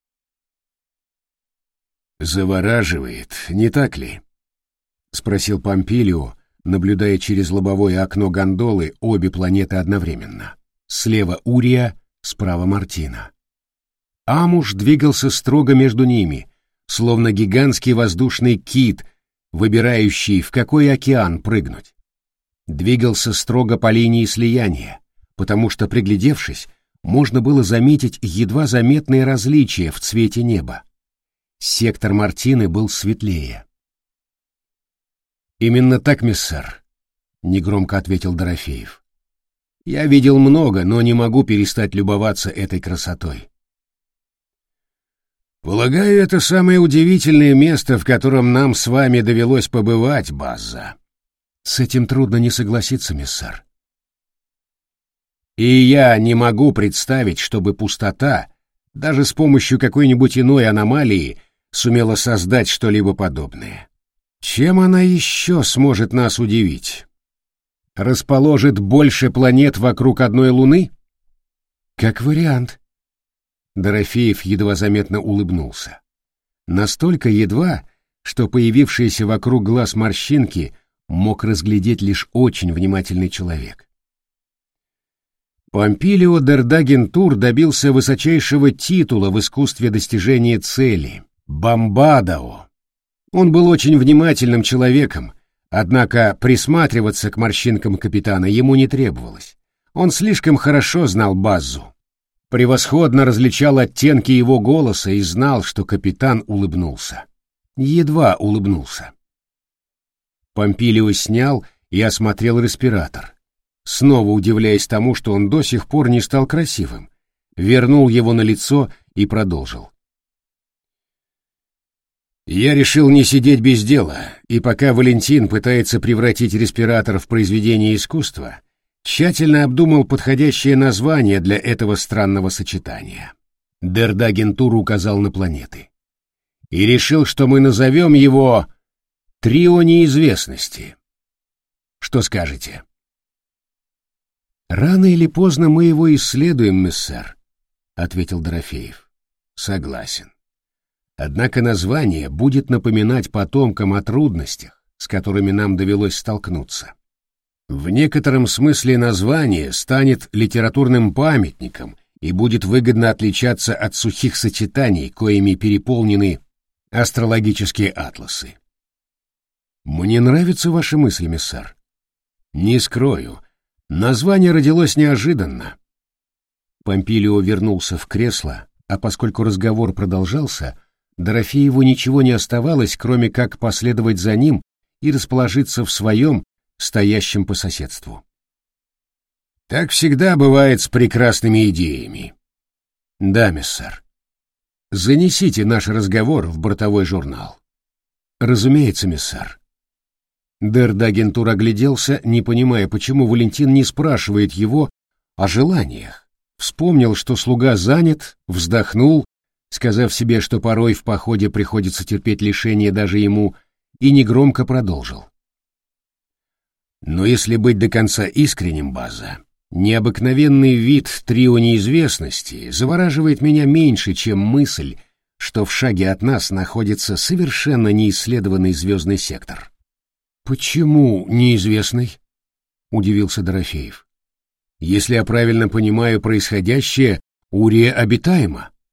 «Завораживает, не так ли?» — спросил Помпилио, наблюдая через лобовое окно гондолы обе планеты одновременно. Слева Урия, справа Мартина. Амуш двигался строго между ними, словно гигантский воздушный кит, выбирающий, в какой океан прыгнуть. Двигался строго по линии слияния, потому что, приглядевшись, можно было заметить едва заметные различия в цвете неба. Сектор Мартины был светлее. «Именно так, миссар», — негромко ответил Дорофеев. «Я видел много, но не могу перестать любоваться этой красотой». «Полагаю, это самое удивительное место, в котором нам с вами довелось побывать, Базза». «С этим трудно не согласиться, миссар». «И я не могу представить, чтобы пустота, даже с помощью какой-нибудь иной аномалии, сумела создать что-либо подобное. Чем она еще сможет нас удивить? Расположит больше планет вокруг одной Луны? Как вариант». Дорофеев едва заметно улыбнулся. Настолько едва, что появившиеся вокруг глаз морщинки мог разглядеть лишь очень внимательный человек. Помпилио Дердагентур добился высочайшего титула в искусстве достижения цели — Бомбадао. Он был очень внимательным человеком, однако присматриваться к морщинкам капитана ему не требовалось. Он слишком хорошо знал Баззу, превосходно различал оттенки его голоса и знал, что капитан улыбнулся. Едва улыбнулся. Помпилио снял и осмотрел респиратор, снова удивляясь тому, что он до сих пор не стал красивым, вернул его на лицо и продолжил. «Я решил не сидеть без дела, и пока Валентин пытается превратить респиратор в произведение искусства, тщательно обдумал подходящее название для этого странного сочетания». Дердагентур указал на планеты. «И решил, что мы назовем его «Трио неизвестности». Что скажете?» «Рано или поздно мы его исследуем, миссар», — ответил Дорофеев. «Согласен. Однако название будет напоминать потомкам о трудностях, с которыми нам довелось столкнуться. В некотором смысле название станет литературным памятником и будет выгодно отличаться от сухих сочетаний, коими переполнены астрологические атласы». «Мне нравятся ваши мысли, миссар. Не скрою, название родилось неожиданно». Помпилио вернулся в кресло, а поскольку разговор продолжался, Дорофееву ничего не оставалось, кроме как последовать за ним и расположиться в своем, стоящем по соседству. «Так всегда бывает с прекрасными идеями». «Да, миссар. Занесите наш разговор в бортовой журнал». «Разумеется, миссар». Дердагентур огляделся, не понимая, почему Валентин не спрашивает его о желаниях. Вспомнил, что слуга занят, вздохнул, сказав себе, что порой в походе приходится терпеть лишения даже ему, и негромко продолжил. «Но если быть до конца искренним, База, необыкновенный вид трио неизвестности завораживает меня меньше, чем мысль, что в шаге от нас находится совершенно неисследованный звездный сектор». «Почему неизвестный?» — удивился Дорофеев. «Если я правильно понимаю происходящее, Урия обитаема».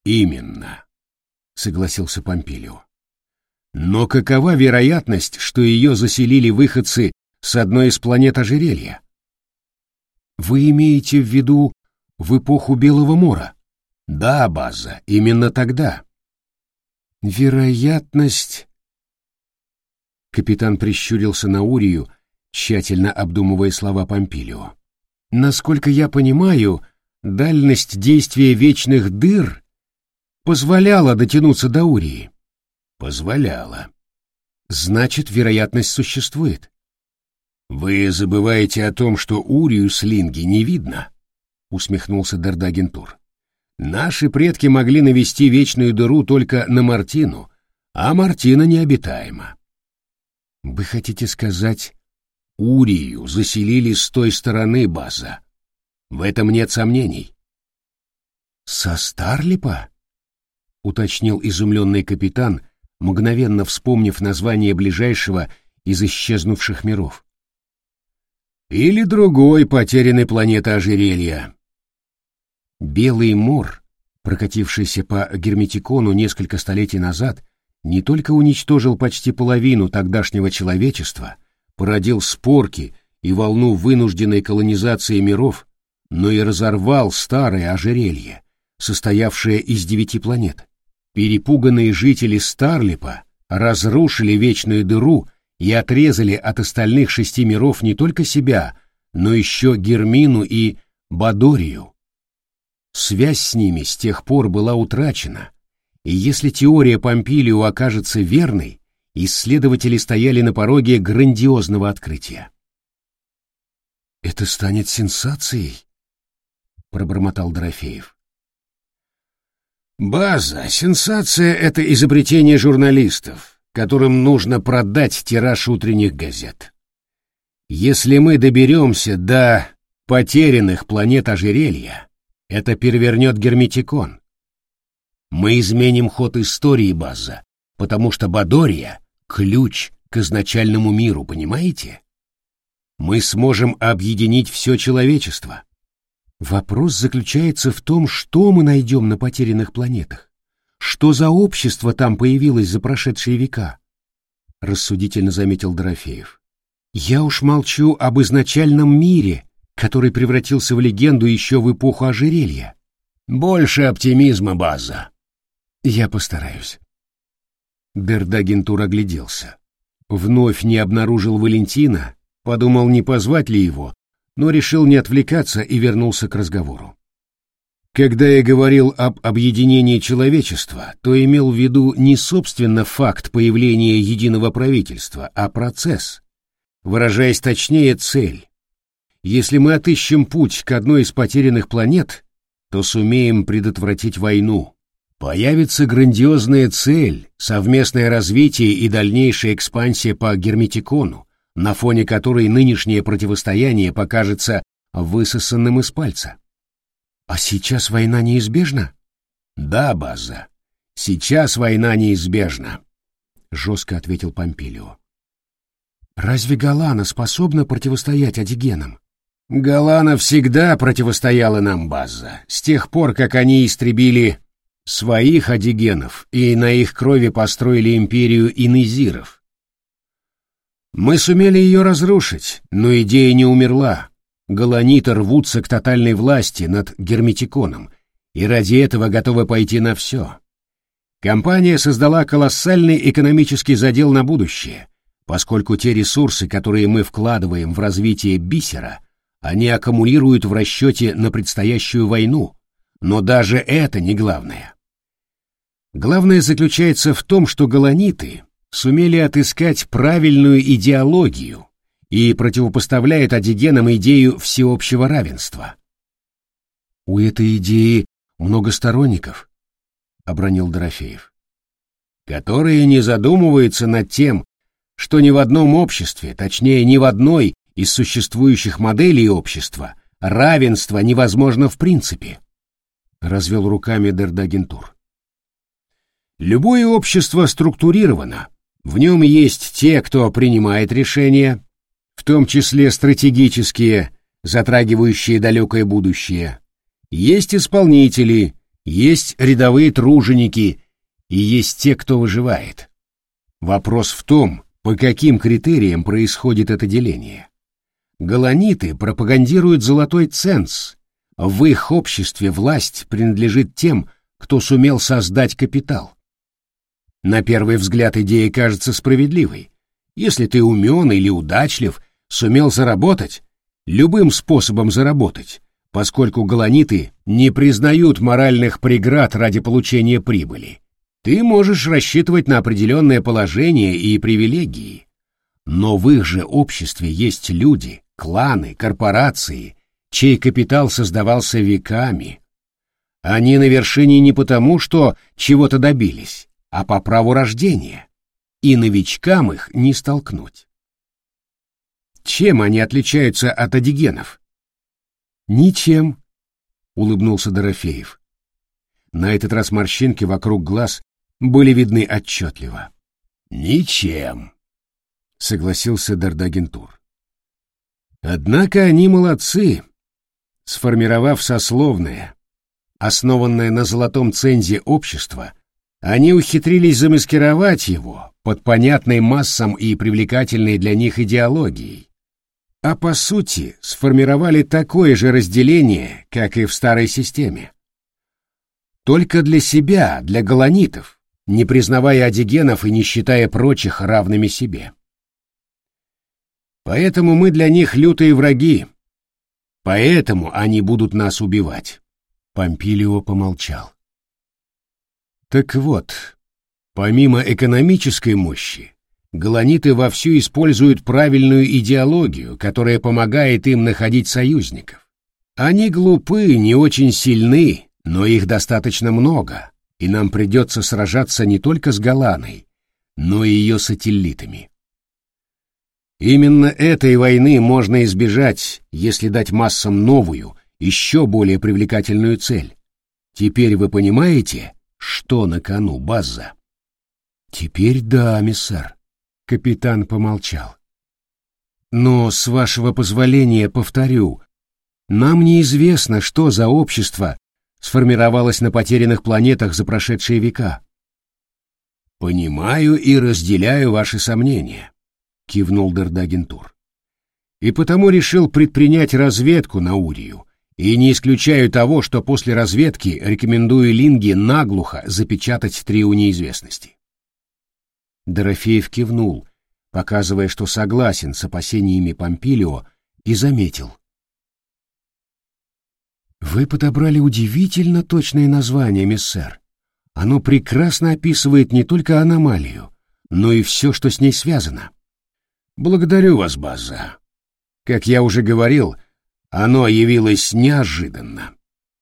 Именно, согласился Помпилио. Но какова вероятность, что ее заселили выходцы с одной из планет ожерелья? Вы имеете в виду в эпоху Белого Мора? Да, база, именно тогда. Вероятность... Капитан прищурился на Урию, тщательно обдумывая слова Помпилио. Насколько я понимаю, дальность действия вечных дыр позволяла дотянуться до Урии. Позволяла. Значит, вероятность существует. Вы забываете о том, что Урию с Линги не видно, усмехнулся Дердагентур. Наши предки могли навести вечную дыру только на Мартину, а Мартина необитаема. Вы хотите сказать, Урию заселили с той стороны, база. В этом нет сомнений. Со Старлипа? Уточнил изумленный капитан, мгновенно вспомнив название ближайшего из исчезнувших миров. Или другой потерянной планеты ожерелья. Белый мор, прокатившийся по Герметикону несколько столетий назад, не только уничтожил почти половину тогдашнего человечества, породил спорки и волну вынужденной колонизации миров, но и разорвал старое ожерелье, состоявшее из 9 планет. Перепуганные жители Старлипа разрушили вечную дыру и отрезали от остальных 6 миров не только себя, но еще Гермину и Бадорию. Связь с ними с тех пор была утрачена, и если теория Помпилио окажется верной, исследователи стояли на пороге грандиозного открытия. «Это станет сенсацией», — пробормотал Дорофеев. «База, сенсация — это изобретение журналистов, которым нужно продать тираж утренних газет. Если мы доберемся до потерянных планет ожерелья, это перевернет Герметикон. Мы изменим ход истории, база, потому что Бадория — ключ к изначальному миру, понимаете? Мы сможем объединить все человечество». Вопрос заключается в том, что мы найдем на потерянных планетах. Что за общество там появилось за прошедшие века? Рассудительно заметил Дорофеев. Я уж молчу об изначальном мире, который превратился в легенду еще в эпоху ожерелья. Больше оптимизма, база. Я постараюсь. Дердагентур огляделся. Вновь не обнаружил Валентина, подумал, не позвать ли его, но решил не отвлекаться и вернулся к разговору. Когда я говорил об объединении человечества, то имел в виду не собственно факт появления единого правительства, а процесс, выражаясь точнее, цель. Если мы отыщем путь к одной из потерянных планет, то сумеем предотвратить войну. Появится грандиозная цель, совместное развитие и дальнейшая экспансия по Герметикону, на фоне которой нынешнее противостояние покажется высосанным из пальца. А сейчас война неизбежна? Да, база. Сейчас война неизбежна, жестко ответил Помпилио. Разве Галана способна противостоять адигенам? Галана всегда противостояла нам, база, с тех пор, как они истребили своих адигенов и на их крови построили империю инезиров. Мы сумели ее разрушить, но идея не умерла. Галаниты рвутся к тотальной власти над Герметиконом и ради этого готовы пойти на все. Компания создала колоссальный экономический задел на будущее, поскольку те ресурсы, которые мы вкладываем в развитие бисера, они аккумулируют в расчете на предстоящую войну, но даже это не главное. Главное заключается в том, что галаниты сумели отыскать правильную идеологию и противопоставляют адигенам идею всеобщего равенства. «У этой идеи много сторонников», — обронил Дорофеев. «Которые не задумываются над тем, что ни в одном обществе, точнее, ни в одной из существующих моделей общества, равенство невозможно в принципе», — развел руками Дердагентур. «Любое общество структурировано, в нем есть те, кто принимает решения, в том числе стратегические, затрагивающие далекое будущее. Есть исполнители, Есть рядовые труженики и есть те, кто выживает. Вопрос в том, по каким критериям происходит это деление. Галаниты пропагандируют золотой ценз. В их обществе власть принадлежит тем, кто сумел создать капитал. На первый взгляд идея кажется справедливой. Если ты умен или удачлив, сумел заработать, любым способом заработать, поскольку галаниты не признают моральных преград ради получения прибыли, ты можешь рассчитывать на определенное положение и привилегии. Но в их же обществе есть люди, кланы, корпорации, чей капитал создавался веками. Они на вершине не потому, что чего-то добились, а по праву рождения, и новичкам их не столкнуть. Чем они отличаются от адигенов? Ничем, улыбнулся Дорофеев. На этот раз морщинки вокруг глаз были видны отчетливо. Ничем, согласился Дардагентур. Однако они молодцы, сформировав сословное, основанное на золотом цензе общество, они ухитрились замаскировать его под понятной массам и привлекательной для них идеологией, а по сути сформировали такое же разделение, как и в старой системе. Только для себя, для галанитов, не признавая адигенов и не считая прочих равными себе. Поэтому мы для них лютые враги. Поэтому они будут нас убивать. Помпилио помолчал. Так вот, помимо экономической мощи, галаниты вовсю используют правильную идеологию, которая помогает им находить союзников. Они глупы, не очень сильны, но их достаточно много, и нам придется сражаться не только с Галаной, но и ее сателлитами. Именно этой войны можно избежать, если дать массам новую, еще более привлекательную цель. Теперь вы понимаете, что на кону, Базза? Теперь да, миссар. Капитан помолчал. Но, с вашего позволения, повторю, нам неизвестно, что за общество сформировалось на потерянных планетах за прошедшие века. Понимаю и разделяю ваши сомнения, кивнул Дардагентур. И потому решил предпринять разведку на Урию, и не исключаю того, что после разведки рекомендую Линге наглухо запечатать трио неизвестности. Дорофеев кивнул, показывая, что согласен с опасениями Помпилио, и заметил. Вы подобрали удивительно точное название, миссэр. Оно прекрасно описывает не только аномалию, но и все, что с ней связано. Благодарю вас, Базза. Как я уже говорил, оно явилось неожиданно.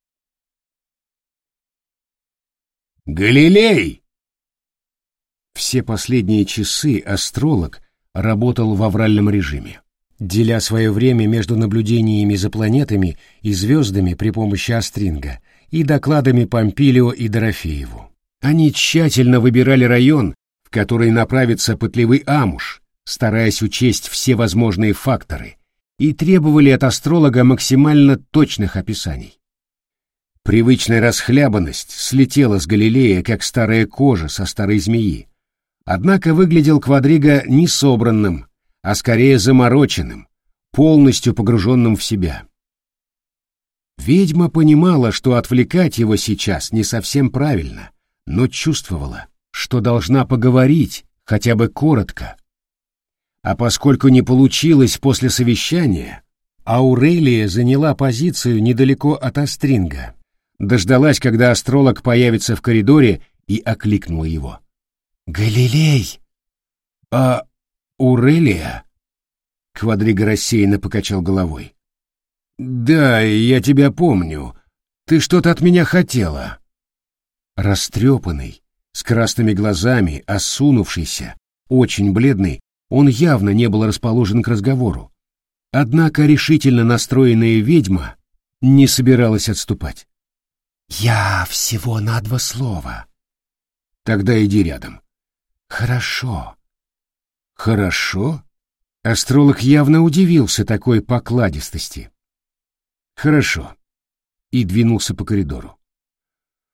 Галилей! Все последние часы астролог работал в авральном режиме, деля свое время между наблюдениями за планетами и звездами при помощи астринга и докладами Помпилио и Дорофееву. Они тщательно выбирали район, в который направится пытливый Амуш, стараясь учесть все возможные факторы, и требовали от астролога максимально точных описаний. Привычная расхлябанность слетела с Галилея, как старая кожа со старой змеи, однако выглядел Квадриго не собранным, а скорее замороченным, полностью погруженным в себя. Ведьма понимала, что отвлекать его сейчас не совсем правильно, но чувствовала, что должна поговорить, хотя бы коротко. А поскольку не получилось после совещания, Аурелия заняла позицию недалеко от Астринга, дождалась, когда астролог появится в коридоре, и окликнула его. «Галилей!» «А Аурелия?» Квадриго рассеянно покачал головой. «Да, я тебя помню. Ты что-то от меня хотела». Растрепанный, с красными глазами, осунувшийся, очень бледный, он явно не был расположен к разговору. Однако решительно настроенная ведьма не собиралась отступать. «Я всего на 2 слова». «Тогда иди рядом». «Хорошо». «Хорошо?» Астролог явно удивился такой покладистости. «Хорошо». И двинулся по коридору.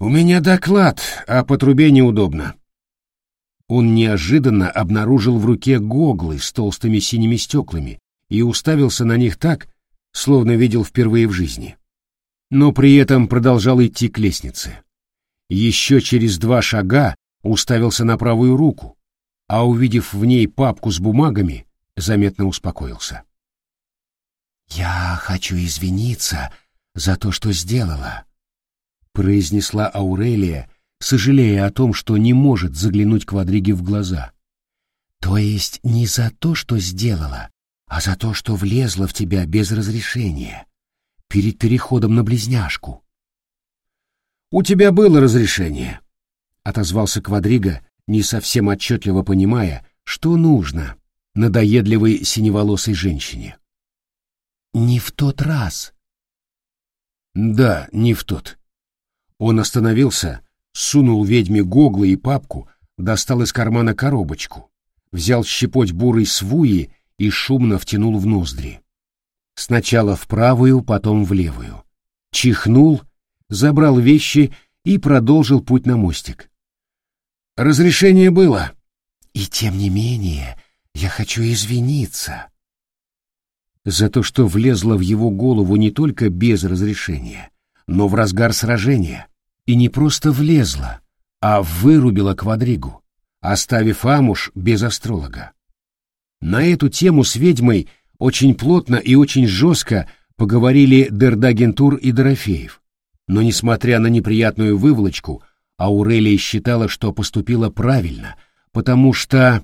«У меня доклад, а по трубе неудобно». Он неожиданно обнаружил в руке гоглы с толстыми синими стеклами и уставился на них так, словно видел впервые в жизни. Но при этом продолжал идти к лестнице. Еще через 2 шага уставился на правую руку, а увидев в ней папку с бумагами, заметно успокоился. «Я хочу извиниться за то, что сделала», — произнесла Аурелия, сожалея о том, что не может заглянуть Квадриге в глаза. «То есть не за то, что сделала, а за то, что влезла в тебя без разрешения, перед переходом на близняшку». «У тебя было разрешение», — отозвался Квадрига, не совсем отчетливо понимая, что нужно надоедливой синеволосой женщине. «Не в тот раз». «Да, не в тот». Он остановился, сунул ведьме гоглы и папку, достал из кармана коробочку, взял щепоть бурой свуи и шумно втянул в ноздри. Сначала в правую, потом в левую. Чихнул, забрал вещи и продолжил путь на мостик. «Разрешение было». «И тем не менее, я хочу извиниться». За то, что влезла в его голову не только без разрешения, но в разгар сражения. И не просто влезла, а вырубила Квадригу, оставив Амуш без астролога. На эту тему с ведьмой очень плотно и очень жестко поговорили Дердагентур и Дорофеев. Но, несмотря на неприятную выволочку, Аурелия считала, что поступила правильно, потому что...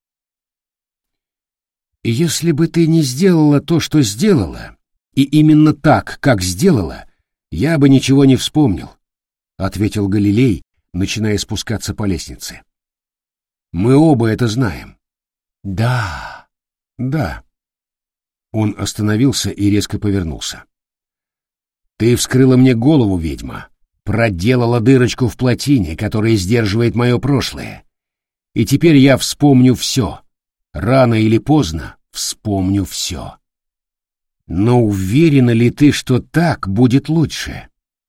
«Если бы ты не сделала то, что сделала, и именно так, как сделала, я бы ничего не вспомнил», — ответил Галилей, начиная спускаться по лестнице. «Мы оба это знаем». «Да, да». Он остановился и резко повернулся. «Ты вскрыла мне голову, ведьма, проделала дырочку в плотине, которая сдерживает мое прошлое. И теперь я вспомню все. Рано или поздно вспомню все. Но уверена ли ты, что так будет лучше?»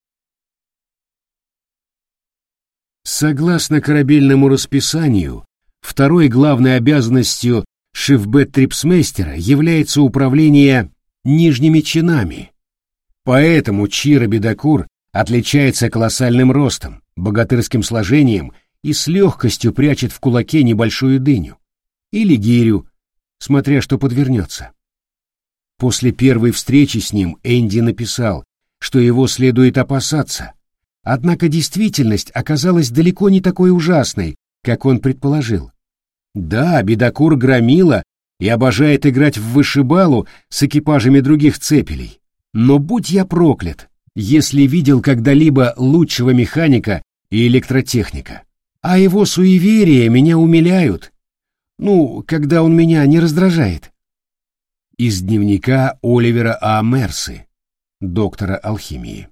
Согласно корабельному расписанию, второй главной обязанностью шифбет-трипсмейстера является управление нижними чинами. Поэтому Чира Бедокур отличается колоссальным ростом, богатырским сложением и с легкостью прячет в кулаке небольшую дыню или гирю, смотря что подвернется. После первой встречи с ним Энди написал, что его следует опасаться, однако действительность оказалась далеко не такой ужасной, как он предположил. Да, Бедокур громила и обожает играть в вышибалу с экипажами других цепелей, но будь я проклят, если видел когда-либо лучшего механика и электротехника. А его суеверия меня умиляют. Ну, когда он меня не раздражает. Из дневника Оливера А. Мерсы, доктора алхимии.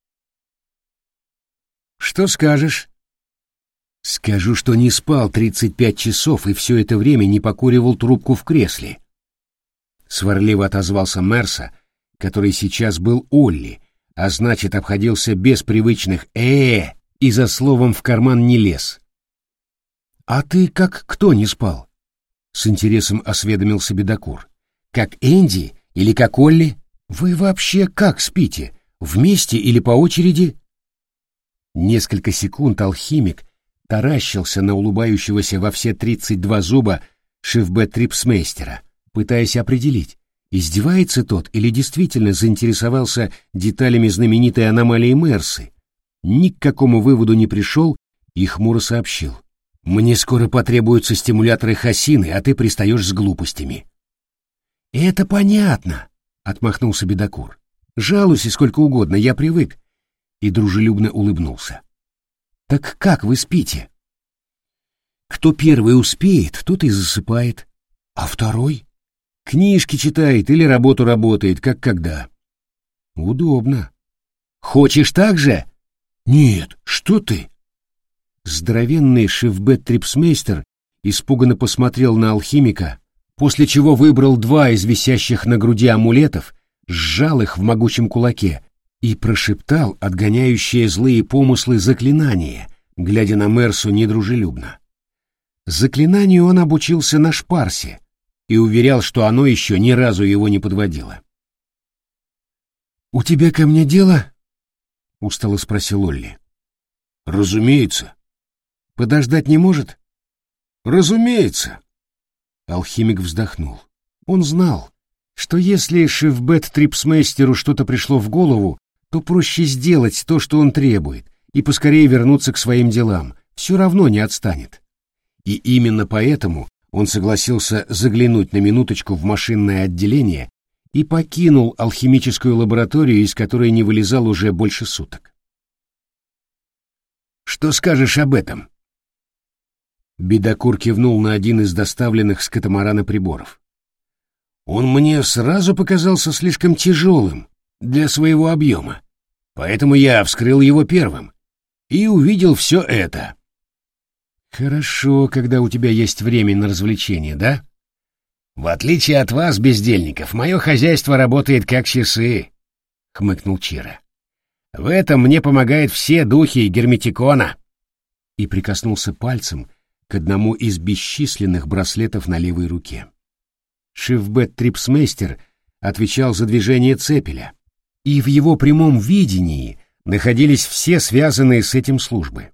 «Что скажешь?» «Скажу, что не спал 35 часов и все это время не покуривал трубку в кресле». Сварливо отозвался Мерса, который сейчас был Олли, а значит, обходился без привычных и за словом в карман не лез. «А ты как кто не спал?» — с интересом осведомился Бедокур. «Как Энди или как Олли? Вы вообще как спите? Вместе или по очереди?» Несколько секунд алхимик таращился на улыбающегося во все 32 зуба шифбет-трипсмейстера, пытаясь определить, издевается тот или действительно заинтересовался деталями знаменитой аномалии Мерсы. Ни к какому выводу не пришел и хмуро сообщил. «Мне скоро потребуются стимуляторы Хасины, а ты пристаешь с глупостями». «Это понятно», — отмахнулся Бедокур. «Жалуйся сколько угодно, я привык». И дружелюбно улыбнулся. «Так как вы спите?» «Кто первый успеет, тот и засыпает. А второй?» «Книжки читает или работу работает, как когда». «Удобно». «Хочешь так же?» «Нет, что ты?» Здоровенный шифбет-трипсмейстер испуганно посмотрел на алхимика, после чего выбрал 2 из висящих на груди амулетов, сжал их в могучем кулаке и прошептал отгоняющее злые помыслы заклинание, глядя на Мерсу недружелюбно. Заклинанию он обучился на Шпарсе и уверял, что оно еще ни разу его не подводило. «У тебя ко мне дело?» — устало спросил Олли. «Разумеется». «Подождать не может?» «Разумеется». Алхимик вздохнул. Он знал, что если Шефбет-Трипсмейстеру что-то пришло в голову, то проще сделать то, что он требует, и поскорее вернуться к своим делам, все равно не отстанет. И именно поэтому он согласился заглянуть на минуточку в машинное отделение и покинул алхимическую лабораторию, из которой не вылезал уже больше суток. «Что скажешь об этом?» Бедокур кивнул на один из доставленных с катамарана приборов. «Он мне сразу показался слишком тяжелым для своего объема, поэтому я вскрыл его первым и увидел все это». «Хорошо, когда у тебя есть время на развлечения, да?» «В отличие от вас, бездельников, мое хозяйство работает как часы», — хмыкнул Чиро. «В этом мне помогают все духи Герметикона». И прикоснулся пальцем к одному из бесчисленных браслетов на левой руке. Шефбет-Трипсмейстер отвечал за движение цепеля, и в его прямом видении находились все связанные с этим службы.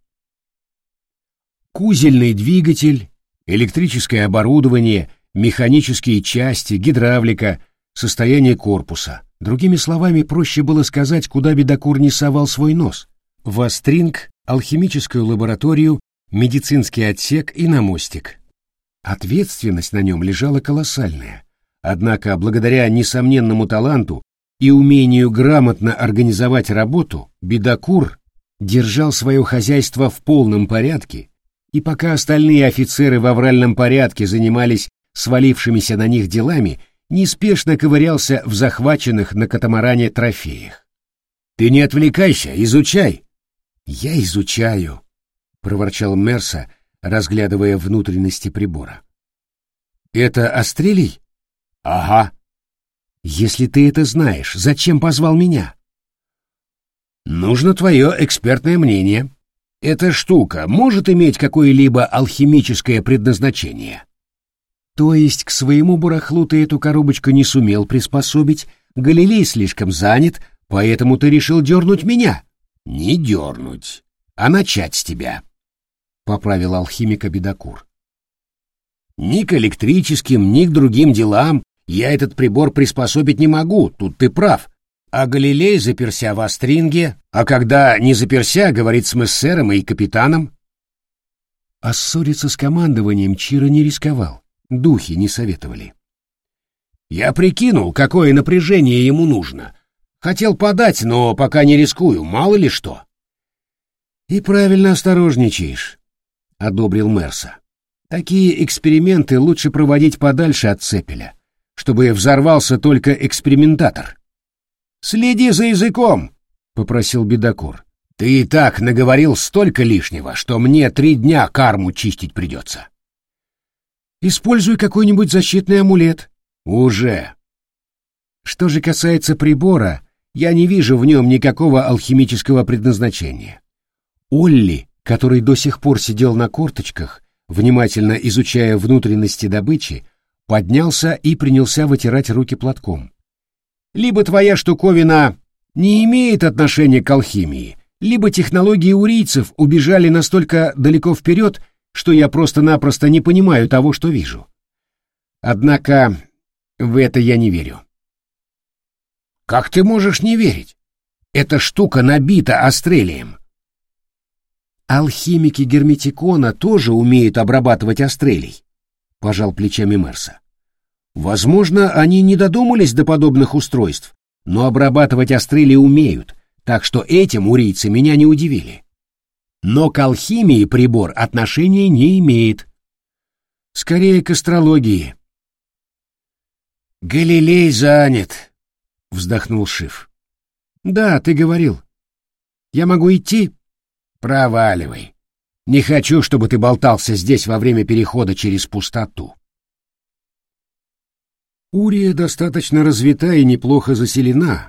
Кузельный двигатель, электрическое оборудование, механические части, гидравлика, состояние корпуса. Другими словами, проще было сказать, куда бедокур не совал свой нос. В Астринг, алхимическую лабораторию, медицинский отсек и на мостик. Ответственность на нем лежала колоссальная. Однако, благодаря несомненному таланту и умению грамотно организовать работу, бедокур держал свое хозяйство в полном порядке, и пока остальные офицеры в авральном порядке занимались свалившимися на них делами, неспешно ковырялся в захваченных на катамаране трофеях. «Ты не отвлекайся, изучай!» «Я изучаю», — проворчал Мерса, разглядывая внутренности прибора. «Это Астрелий?» «Ага». «Если ты это знаешь, зачем позвал меня?» «Нужно твое экспертное мнение. Эта штука может иметь какое-либо алхимическое предназначение?» «То есть к своему барахлу ты эту коробочку не сумел приспособить, Галилей слишком занят, поэтому ты решил дернуть меня?» «Не дернуть, а начать с тебя», — поправил алхимика бедокур. «Ни к электрическим, ни к другим делам я этот прибор приспособить не могу, тут ты прав. А Галилей заперся в Астринге, а когда не заперся, говорит с мессером и капитаном». А ссориться с командованием Чиро не рисковал, духи не советовали. «Я прикинул, какое напряжение ему нужно. Хотел подать, но пока не рискую, мало ли что». «И правильно осторожничаешь», — одобрил Мерса. «Такие эксперименты лучше проводить подальше от цепеля, чтобы взорвался только экспериментатор». «Следи за языком», — попросил бедокур. «Ты и так наговорил столько лишнего, что мне 3 дня карму чистить придется». «Используй какой-нибудь защитный амулет». «Уже». «Что же касается прибора, я не вижу в нем никакого алхимического предназначения». Олли, который до сих пор сидел на корточках, внимательно изучая внутренности добычи, поднялся и принялся вытирать руки платком. «Либо твоя штуковина не имеет отношения к алхимии, либо технологии урийцев убежали настолько далеко вперед, что я просто-напросто не понимаю того, что вижу. Однако в это я не верю». «Как ты можешь не верить? Эта штука набита астрелием». «Алхимики Герметикона тоже умеют обрабатывать астрелий», — пожал плечами Мерса. «Возможно, они не додумались до подобных устройств, но обрабатывать астрелий умеют, так что этим урийцы меня не удивили. Но к алхимии прибор отношения не имеет. Скорее к астрологии». «Галилей занят», — вздохнул Шиф. «Да, ты говорил. Я могу идти?» «Проваливай. Не хочу, чтобы ты болтался здесь во время перехода через пустоту». Урия достаточно развита и неплохо заселена,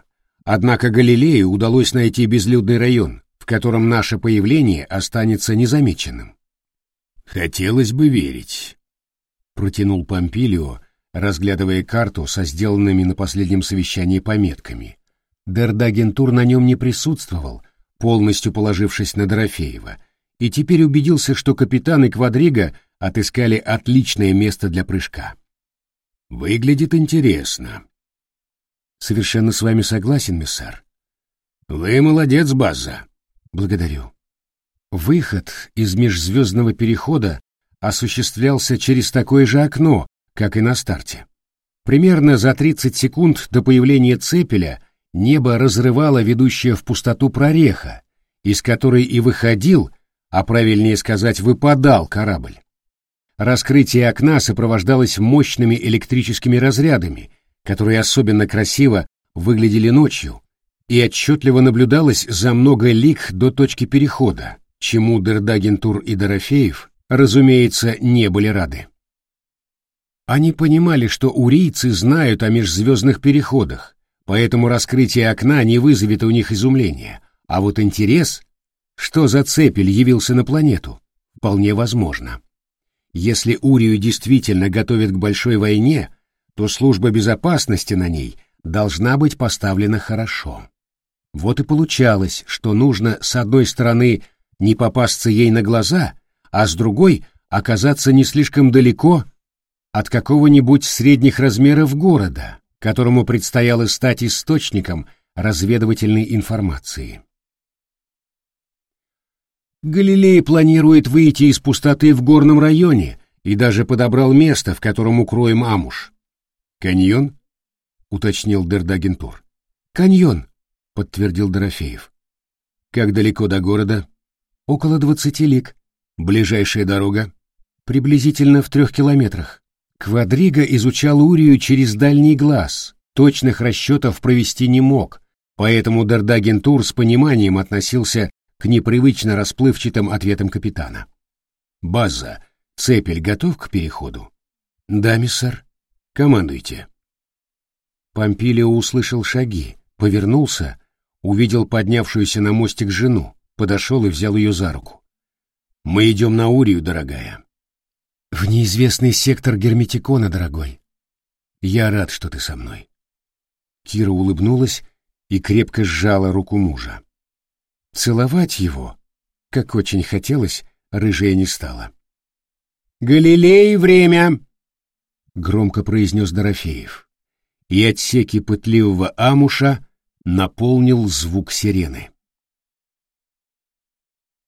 Однако Галилею удалось найти безлюдный район, в котором наше появление останется незамеченным. «Хотелось бы верить», — протянул Помпилио, разглядывая карту со сделанными на последнем совещании пометками. Дердагентур на нем не присутствовал, полностью положившись на Дорофеева, и теперь убедился, что капитан и Квадриго отыскали отличное место для прыжка. «Выглядит интересно». «Совершенно с вами согласен, миссар». «Вы молодец, Базза». «Благодарю». Выход из межзвездного перехода осуществлялся через такое же окно, как и на старте. Примерно за 30 секунд до появления цепеля небо разрывало ведущая в пустоту прореха, из которой и выходил, а правильнее сказать, выпадал корабль. Раскрытие окна сопровождалось мощными электрическими разрядами, которые особенно красиво выглядели ночью, и отчетливо наблюдалось за много лиг до точки перехода, чему Дердагентур и Дорофеев, разумеется, не были рады. Они понимали, что урийцы знают о межзвездных переходах, поэтому раскрытие окна не вызовет у них изумления, а вот интерес, что за цепель явился на планету, вполне возможно. Если Урию действительно готовят к большой войне, то служба безопасности на ней должна быть поставлена хорошо. Вот и получалось, что нужно с одной стороны не попасться ей на глаза, а с другой оказаться не слишком далеко от какого-нибудь средних размеров города, которому предстояло стать источником разведывательной информации. Галилей планирует выйти из пустоты в горном районе и даже подобрал место, в котором укроем Амуш. «Каньон?» — уточнил Дердагентур. «Каньон», — подтвердил Дорофеев. «Как далеко до города?» «Около 20 лиг. Ближайшая дорога?» «Приблизительно в 3 километрах». Квадриго изучал Урию через дальний глаз, точных расчетов провести не мог, поэтому Дердагентур с пониманием относился к непривычно расплывчатым ответам капитана. «База, цепель готов к переходу?» «Да, миссар». «Командуйте». Помпилио услышал шаги, повернулся, увидел поднявшуюся на мостик жену, подошел и взял ее за руку. «Мы идем на Урию, дорогая». «В неизвестный сектор Герметикона, дорогой. Я рад, что ты со мной». Кира улыбнулась и крепко сжала руку мужа. Целовать его, как очень хотелось, рыжая не стала. «Галилей, время!» — громко произнес Дорофеев, и отсеки пытливого Амуша наполнил звук сирены.